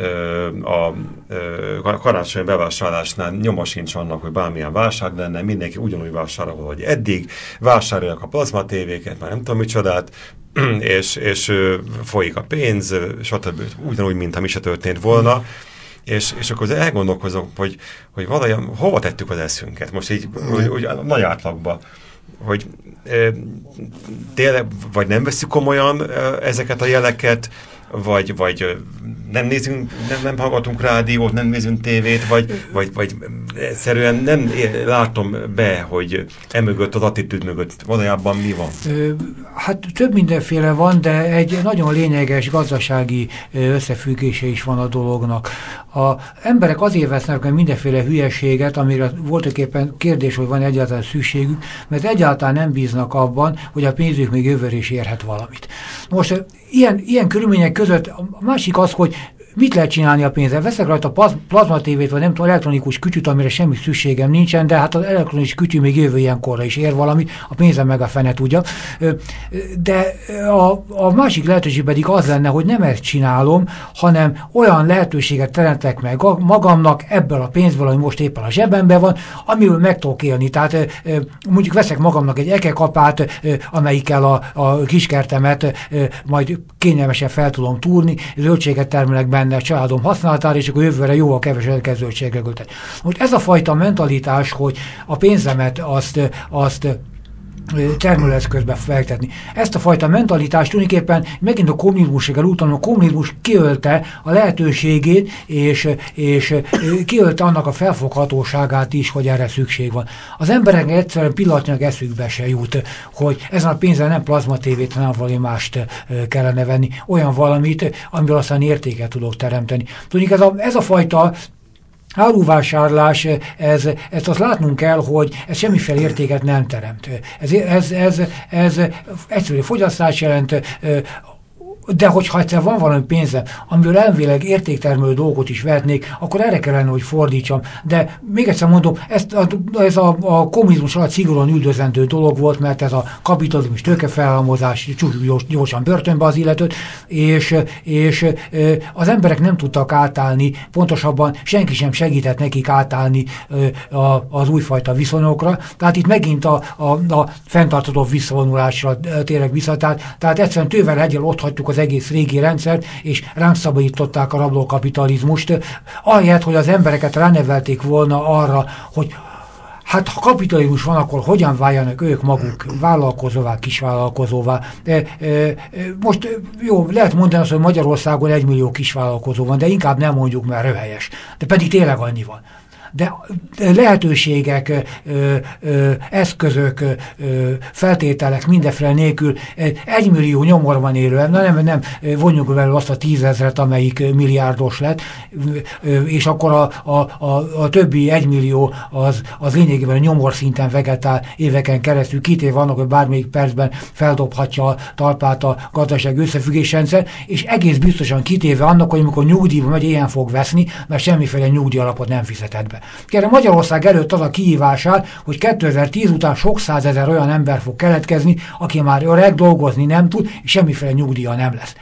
a karácsonyi bevásárlásnál nyoma sincs annak, hogy bármilyen válság lenne, mindenki ugyanúgy vásárol, hogy eddig, vásárolják a plazma tévéket, már nem tudom micsodát, és, és folyik a pénz, stb. Ugyanúgy, mintha mi se történt volna. És, és akkor elgondolkozok, hogy, hogy valójában hova tettük az eszünket, most így úgy, úgy, nagy átlagba, hogy e, tényleg, vagy nem veszük komolyan e, ezeket a jeleket, vagy, vagy nem nézünk, nem, nem hallgatunk rádiót, nem nézünk tévét, vagy, vagy, vagy egyszerűen nem látom be, hogy emögött, az attitűd mögött valójában mi van? Hát több mindenféle van, de egy nagyon lényeges gazdasági összefüggése is van a dolognak. Az emberek azért vesznek meg mindenféle hülyeséget, amire voltaképpen kérdés, hogy van egyáltalán szükségük, mert egyáltalán nem bíznak abban, hogy a pénzük még jövőre is érhet valamit. Most ilyen, ilyen körülmények között a másik az, hogy mit lehet csinálni a pénzzel? Veszek rajta plazmatévét, vagy nem tudom, elektronikus kütyűt, amire semmi szükségem nincsen, de hát az elektronikus kütyű még jövő ilyenkorra is ér valami, a pénzem meg a fene tudja. De a, a másik lehetőség pedig az lenne, hogy nem ezt csinálom, hanem olyan lehetőséget teremtek meg magamnak ebből a pénzből, ami most éppen a zsebemben van, amiből meg tudok élni. Tehát mondjuk veszek magamnak egy ekekapát, amelyikkel a, a kiskertemet majd kényelmesen fel tudom túrni, zöldséget termelek benne a családom használatára, és akkor jövőre jóval keveset kell zöldségre költeni. Most ez a fajta mentalitás, hogy a pénzemet azt, azt termelőeszközbe fektetni. Ezt a fajta mentalitást tulajdonképpen megint a kommunizmusra kell utalni, a kommunizmus kiölte a lehetőségét, és, és kiölte annak a felfoghatóságát is, hogy erre szükség van. Az emberek egyszerűen pillanatnyilag eszükbe se jut, hogy ezen a pénzen nem plazmatévét, hanem valami mást kellene venni, olyan valamit, amiből aztán értéket tudok teremteni. Tudjuk, ez a, ez a fajta áruvásárlás, ez, ezt azt látnunk kell, hogy ez semmiféle értéket nem teremt. Ez, ez, ez, ez egyszerű fogyasztás jelent, de hogyha egyszer van valami pénzem, amiből elvileg értéktermelő dolgot is vehetnék, akkor erre kellene, hogy fordítsam. De még egyszer mondom, ezt a, ez a, a kommunizmus alatt szigorúan üldözendő dolog volt, mert ez a kapitalizmus, tőkefelhalmozás gyors, gyorsan börtönbe az illetőt, és, és az emberek nem tudtak átállni, pontosabban senki sem segített nekik átállni az újfajta viszonyokra. Tehát itt megint a, a, a fenntartható visszavonulásra térek vissza. Tehát, tehát egyszerűen tővel egyel otthagytuk az egész régi rendszert, és ránk szabadították a rablókapitalizmust, ahelyett, hogy az embereket ránevelték volna arra, hogy hát ha kapitalizmus van, akkor hogyan váljanak ők maguk vállalkozóvá, kisvállalkozóvá. De, e, most jó, lehet mondani azt, hogy Magyarországon egymillió kisvállalkozó van, de inkább nem mondjuk, mert röhelyes. De pedig tényleg annyi van. De lehetőségek, ö, ö, eszközök, ö, feltételek mindenféle nélkül egymillió nyomorban élő, na nem, nem vonjuk belőle azt a tízezret, amelyik milliárdos lett, és akkor a, a, a, a többi egymillió az, az lényegében nyomor szinten vegetál éveken keresztül, kitéve annak, hogy bármelyik percben feldobhatja a talpát a gazdasági összefüggésrendszer, és egész biztosan kitéve annak, hogy amikor nyugdíjba megy, ilyen fog veszni, mert semmiféle nyugdíjalapot nem fizetett be. Kérem, Magyarország előtt az a kihívás áll, hogy kétezer-tíz után sok százezer olyan ember fog keletkezni, aki már öreg, dolgozni nem tud, és semmiféle nyugdíja nem lesz.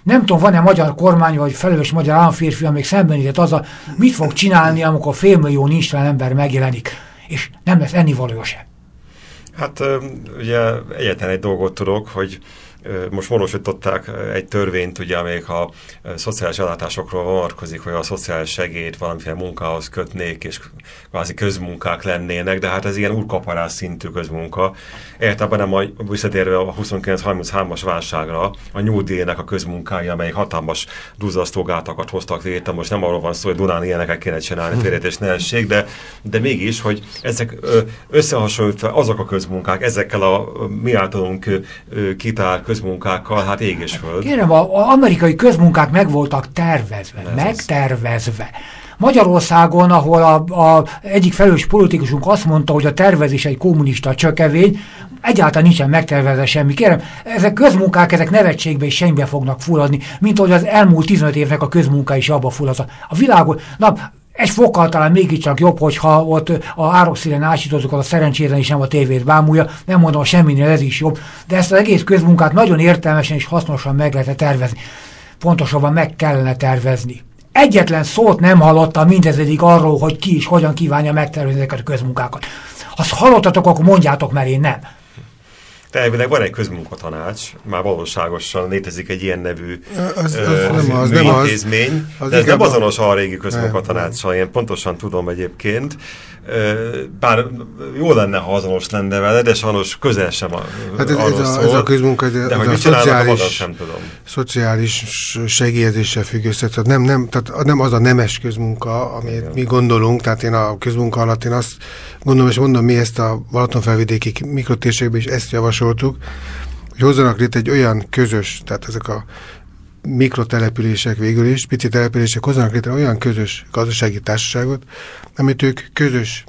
Nem tudom, van-e magyar kormány, vagy felelős magyar államférfi, amelyik szembenézett azzal, mit fog csinálni, amikor félmillió nincselen ember megjelenik, és nem lesz ennivalója se. Hát ugye egyetlen egy dolgot tudok, hogy most módosították egy törvényt, ugye, amelyik a szociális ellátásokról vonatkozik, hogy a szociális segélyt valamiféle munkához kötnék, és kvázi közmunkák lennének, de hát ez ilyen úrkaparás szintű közmunka. Értelben nem a, visszatérve a huszonkilenc harminchárom-as válságra, a nyugdíjnak a közmunkája, amelyik hatalmas duzzasztógátakat hoztak létre. Most nem arról van szó, hogy Dunán ilyeneket kéne csinálni, félreértés ne essék, de, de mégis, hogy ezek összehasonlítva azok a közmunkák, ezekkel a mi általunk kitárt közmunkákkal, hát ég és föld. Kérem, az amerikai közmunkák meg voltak tervezve, Ez megtervezve. Magyarországon, ahol a, a egyik felelős politikusunk azt mondta, hogy a tervezés egy kommunista csökevény, egyáltalán nincsen megtervezve semmi. Kérem, ezek közmunkák, ezek nevetségbe és semmibe fognak fulladni, mint ahogy az elmúlt tizenöt évnek a közmunka is abba fullad. A világon, na, egy fokkal talán mégiscsak jobb, hogyha ott a árokszínen ásítozzuk, az a szerencsétlen is nem a tévét bámulja, nem mondom, semminél ez is jobb, de ezt az egész közmunkát nagyon értelmesen és hasznosan meg lehet tervezni. Pontosabban meg kellene tervezni. Egyetlen szót nem hallottam mindezedig arról, hogy ki is hogyan kívánja megtervezni ezeket a közmunkákat. Ha hallottatok, akkor mondjátok, mert én nem. De elvileg van egy közmunkatanács, már valóságosan létezik egy ilyen nevű az, az nem az, nem intézmény, az, de ez nem azonos a régi közmunkatanácssal, én pontosan tudom egyébként. Bár jó lenne, ha azonos lenne vele, de sajnos közel sem a, hát ez, arról ez a, szól. Ez a közmunka, ez, de ez hogy a szociális, sem tudom. szociális segélyezéssel függ össze. Tehát nem, nem, tehát nem az a nemes közmunka, amit igen. mi gondolunk, tehát én a közmunka alatt én azt gondolom, és mondom, mi ezt a Balatonfelvidéki mikrotérségben is ezt javasoltuk, hogy hozzanak létre egy olyan közös, tehát ezek a mikrotelepülések végül is, pici települések hozzanak létre olyan közös gazdasági társaságot, amit ők közös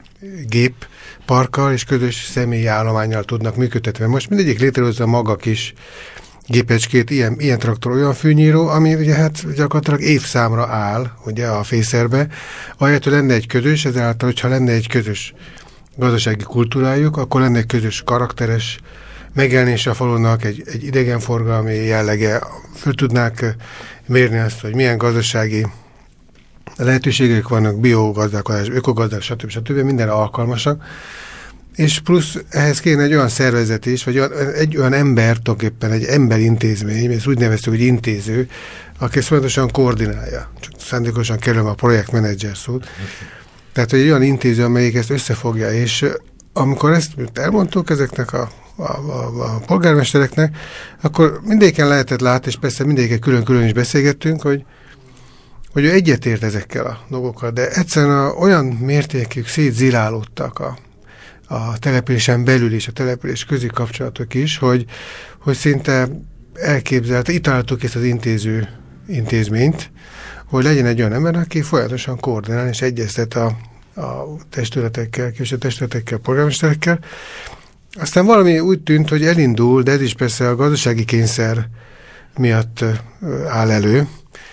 gépparkkal és közös személyi állománnyal tudnak működtetni. Most mindegyik létrehozza maga kis gépecskét, ilyen, ilyen traktor, olyan fűnyíró, ami ugye hát gyakorlatilag évszámra áll, ugye a fészerbe, ahelyett, hogy lenne egy közös, ezáltal, hogyha lenne egy közös gazdasági kultúrájuk, akkor lenne egy közös karakteres megjelenése a falunak, egy, egy idegenforgalmi jellege, föl tudnák mérni azt, hogy milyen gazdasági lehetőségek vannak, biogazdálkodás, ökogazdálkodás, stb. stb. Minden alkalmasak. És plusz ehhez kéne egy olyan szervezet is, vagy olyan, egy olyan ember, tulajdonképpen egy emberintézmény, ezt úgy neveztük, hogy intéző, aki ezt folyamatosan koordinálja. Csak szándékosan kerülöm a projektmenedzser szót. Tehát, hogy egy olyan intéző, amelyik ezt összefogja, és amikor ezt elmondtuk ezeknek a A, a, a polgármestereknek, akkor mindéken lehetett látni, és persze mindéken külön-külön is beszélgettünk, hogy, hogy ő egyetért ezekkel a dolgokkal, de egyszerűen a, olyan mértékig szétzilálódtak a, a településen belül is, a település közi kapcsolatok is, hogy, hogy szinte elképzelte, itt találtuk ezt az intéző intézményt, hogy legyen egy olyan ember, aki folyamatosan koordinál és egyeztet a, a testületekkel, kis testületekkel, polgármesterekkel. Aztán valami úgy tűnt, hogy elindul, de ez is persze a gazdasági kényszer miatt áll elő.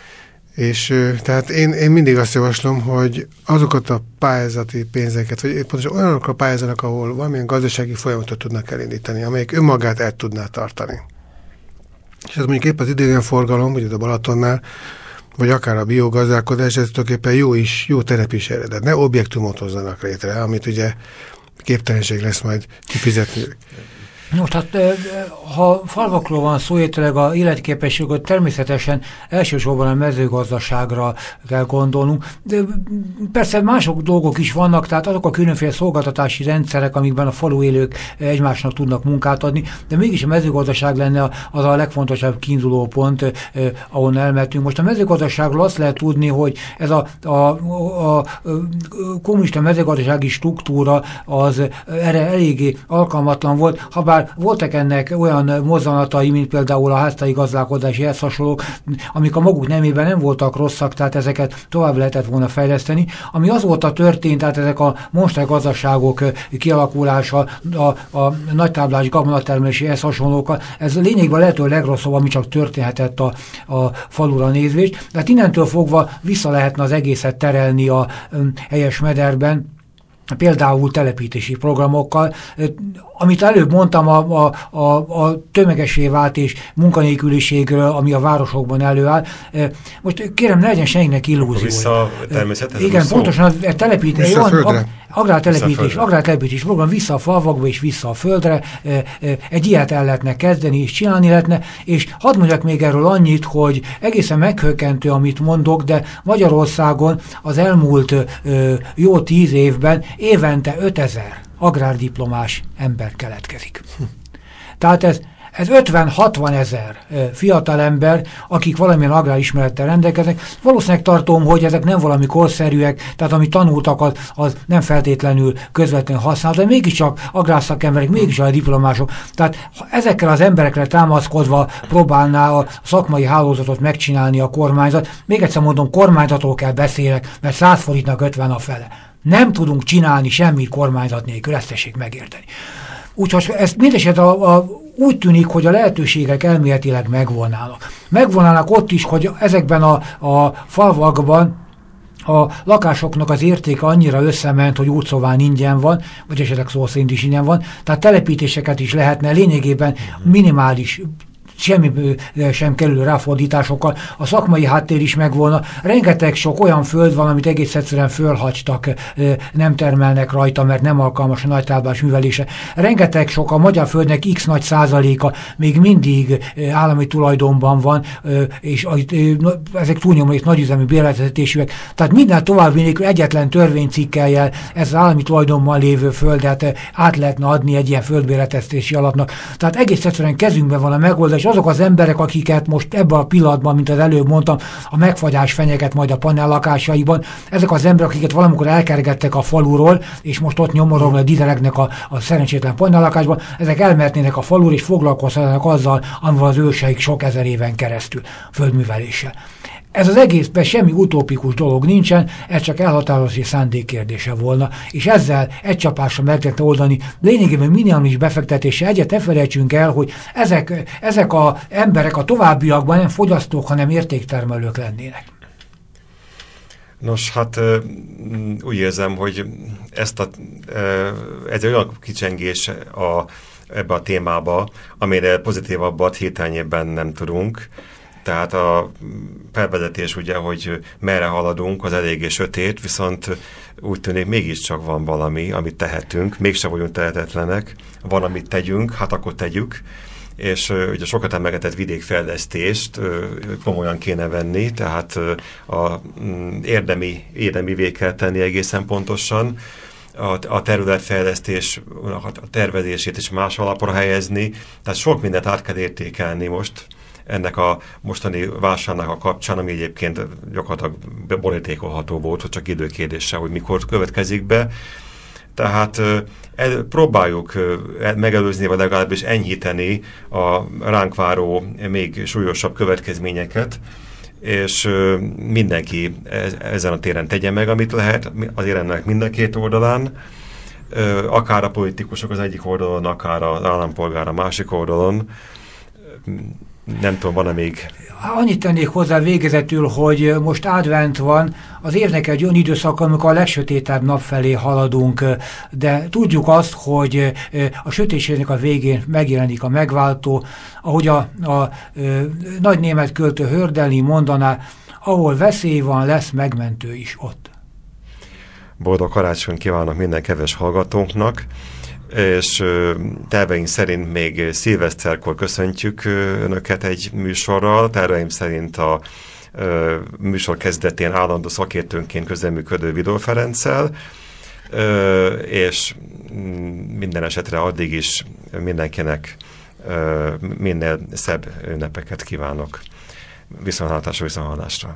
És tehát én, én mindig azt javaslom, hogy azokat a pályázati pénzeket, vagy pontosan olyanokra pályázanak, ahol valamilyen gazdasági folyamatot tudnak elindítani, amelyik önmagát el tudná tartani. És ez mondjuk épp az idegenforgalom, vagy a Balatonnál, vagy akár a biogazdálkodás, ez tulajdonképpen jó is, jó terep is erre. De ne objektumot hozzanak létre, amit ugye képtelenség lesz majd kifizetni. Nos, hát ha falvakról van szó, érteleg a életképességet természetesen elsősorban a mezőgazdaságra kell gondolnunk, de persze mások dolgok is vannak, tehát azok a különféle szolgáltatási rendszerek, amikben a falu élők egymásnak tudnak munkát adni, de mégis a mezőgazdaság lenne az a legfontosabb kiinduló pont, ahol elmentünk. Most a mezőgazdaságról azt lehet tudni, hogy ez a, a, a, a kommunista mezőgazdasági struktúra az erre eléggé alkalmatlan volt, habár voltak ennek olyan mozzanatai, mint például a háztai gazdálkodási ehhez hasonlók, amik a maguk nemében nem voltak rosszak, tehát ezeket tovább lehetett volna fejleszteni. Ami azóta történt, tehát ezek a monstergazdaságok kialakulása, a, a nagytáblás gabonatermelési ehhez hasonlókkal, ez lényegben lehető legrosszabb, ami csak történhetett a, a falura nézvést. Tehát innentől fogva vissza lehetne az egészet terelni a helyes mederben, például telepítési programokkal, amit előbb mondtam a, a, a, a tömegesé vált és munkanélküliségről, ami a városokban előáll. Most kérem, ne legyen senkinek illúzió. Vissza a természethez. Igen, pontosan a telepítés. Vissza a földre. Agrártelepítés, agrártelepítés program vissza a falvakba és vissza a földre. Egy ilyet el lehetne kezdeni és csinálni lehetne, és hadd mondjak még erről annyit, hogy egészen meghökkentő, amit mondok, de Magyarországon az elmúlt jó tíz évben évente ötezer agrárdiplomás ember keletkezik. Tehát ez Ez ötven-hatvan ezer fiatal ember, akik valamilyen agrárismerettel rendelkeznek. Valószínűleg tartom, hogy ezek nem valami korszerűek, tehát amit tanultak, az, az nem feltétlenül közvetlenül használ, de mégiscsak agrárszakemberek, mégis a diplomások. Tehát ezekkel az emberekre támaszkodva próbálná a szakmai hálózatot megcsinálni a kormányzat. Még egyszer mondom, kormányzatról kell beszélek, mert száz forintnak ötven a fele. Nem tudunk csinálni semmit kormányzat nélkül, ezt tessék megérteni. Úgyhogy ezt mindeset a, a, úgy tűnik, hogy a lehetőségek elméletileg megvolnának. Megvolnának ott is, hogy ezekben a, a falvakban a lakásoknak az értéke annyira összement, hogy útszóván ingyen van, vagy esetleg szó szerint is ingyen van, tehát telepítéseket is lehetne lényegében minimális, semmi sem kerül ráfordításokkal, a szakmai háttér is megvolna. Rengeteg sok olyan föld van, amit egész egyszerűen fölhagytak, nem termelnek rajta, mert nem alkalmas a nagytáblás művelése. Rengeteg sok, a magyar földnek x nagy százaléka még mindig állami tulajdonban van, és ezek túlnyomó nagyüzemű bérletvezetésűek. Tehát minden további nélkül egyetlen törvénycikkellyel ez az állami tulajdonban lévő földet át lehetne adni egy ilyen földbérleteztési alapnak. Tehát egész egyszerűen kezünkben van a megoldás. Azok az emberek, akiket most ebben a pillanatban, mint az előbb mondtam, a megfagyás fenyeget majd a panellakásaiban, ezek az emberek, akiket valamikor elkergettek a faluról, és most ott nyomorognak, dideregnek a, a szerencsétlen panellakásban, ezek elmehetnének a falul, és foglalkozhatnak azzal, amivel az őseik sok ezer éven keresztül, földműveléssel. Ez az egészben semmi utópikus dolog nincsen, ez csak elhatározási szándék kérdése volna, és ezzel egy csapásra meg lehetne oldani lényegében minimális befektetése. Egyet ne felejtsünk el, hogy ezek, ezek az emberek a továbbiakban nem fogyasztók, hanem értéktermelők lennének. Nos, hát úgy érzem, hogy ezt a, ez egy olyan kicsengés a, ebbe a témába, amire pozitívabbat hirtelenjében nem tudunk. Tehát a felvezetés ugye, hogy merre haladunk, az eléggé sötét, viszont úgy tűnik mégiscsak van valami, amit tehetünk, mégsem vagyunk tehetetlenek, van, amit tegyünk, hát akkor tegyük, és ugye sokat emlegetett vidékfejlesztést komolyan kéne venni, tehát a érdemi, érdemivé kell tenni egészen pontosan, a, a területfejlesztés, a tervezését is más alapra helyezni, tehát sok mindent át kell értékelni most, ennek a mostani válságnak a kapcsán, ami egyébként gyakorlatilag borítékolható volt, hogy csak időkérdése, hogy mikor következik be. Tehát el, próbáljuk megelőzni, vagy legalábbis enyhíteni a ránk váró még súlyosabb következményeket, és mindenki ezen a téren tegye meg, amit lehet, az éremnek mind a két oldalán, akár a politikusok az egyik oldalon, akár az állampolgár a másik oldalon. Nem tudom, van-e még? Annyit tennék hozzá végezetül, hogy most advent van, az évnek egy olyan időszak, amikor a legsötétebb nap felé haladunk, de tudjuk azt, hogy a sötétségnek a végén megjelenik a megváltó, ahogy a, a, a nagy német költő Hölderlin mondaná, ahol veszély van, lesz megmentő is ott. Boldog karácsony kívánok minden kedves hallgatónknak, és terveink szerint még szilveszterkor köszöntjük önöket egy műsorral. Terveim szerint a műsor kezdetén állandó szakértőnként közreműködő Vidor Ferenccel, és minden esetre addig is mindenkinek minél szebb ünnepeket kívánok. Viszontlátásra, viszonthallásra.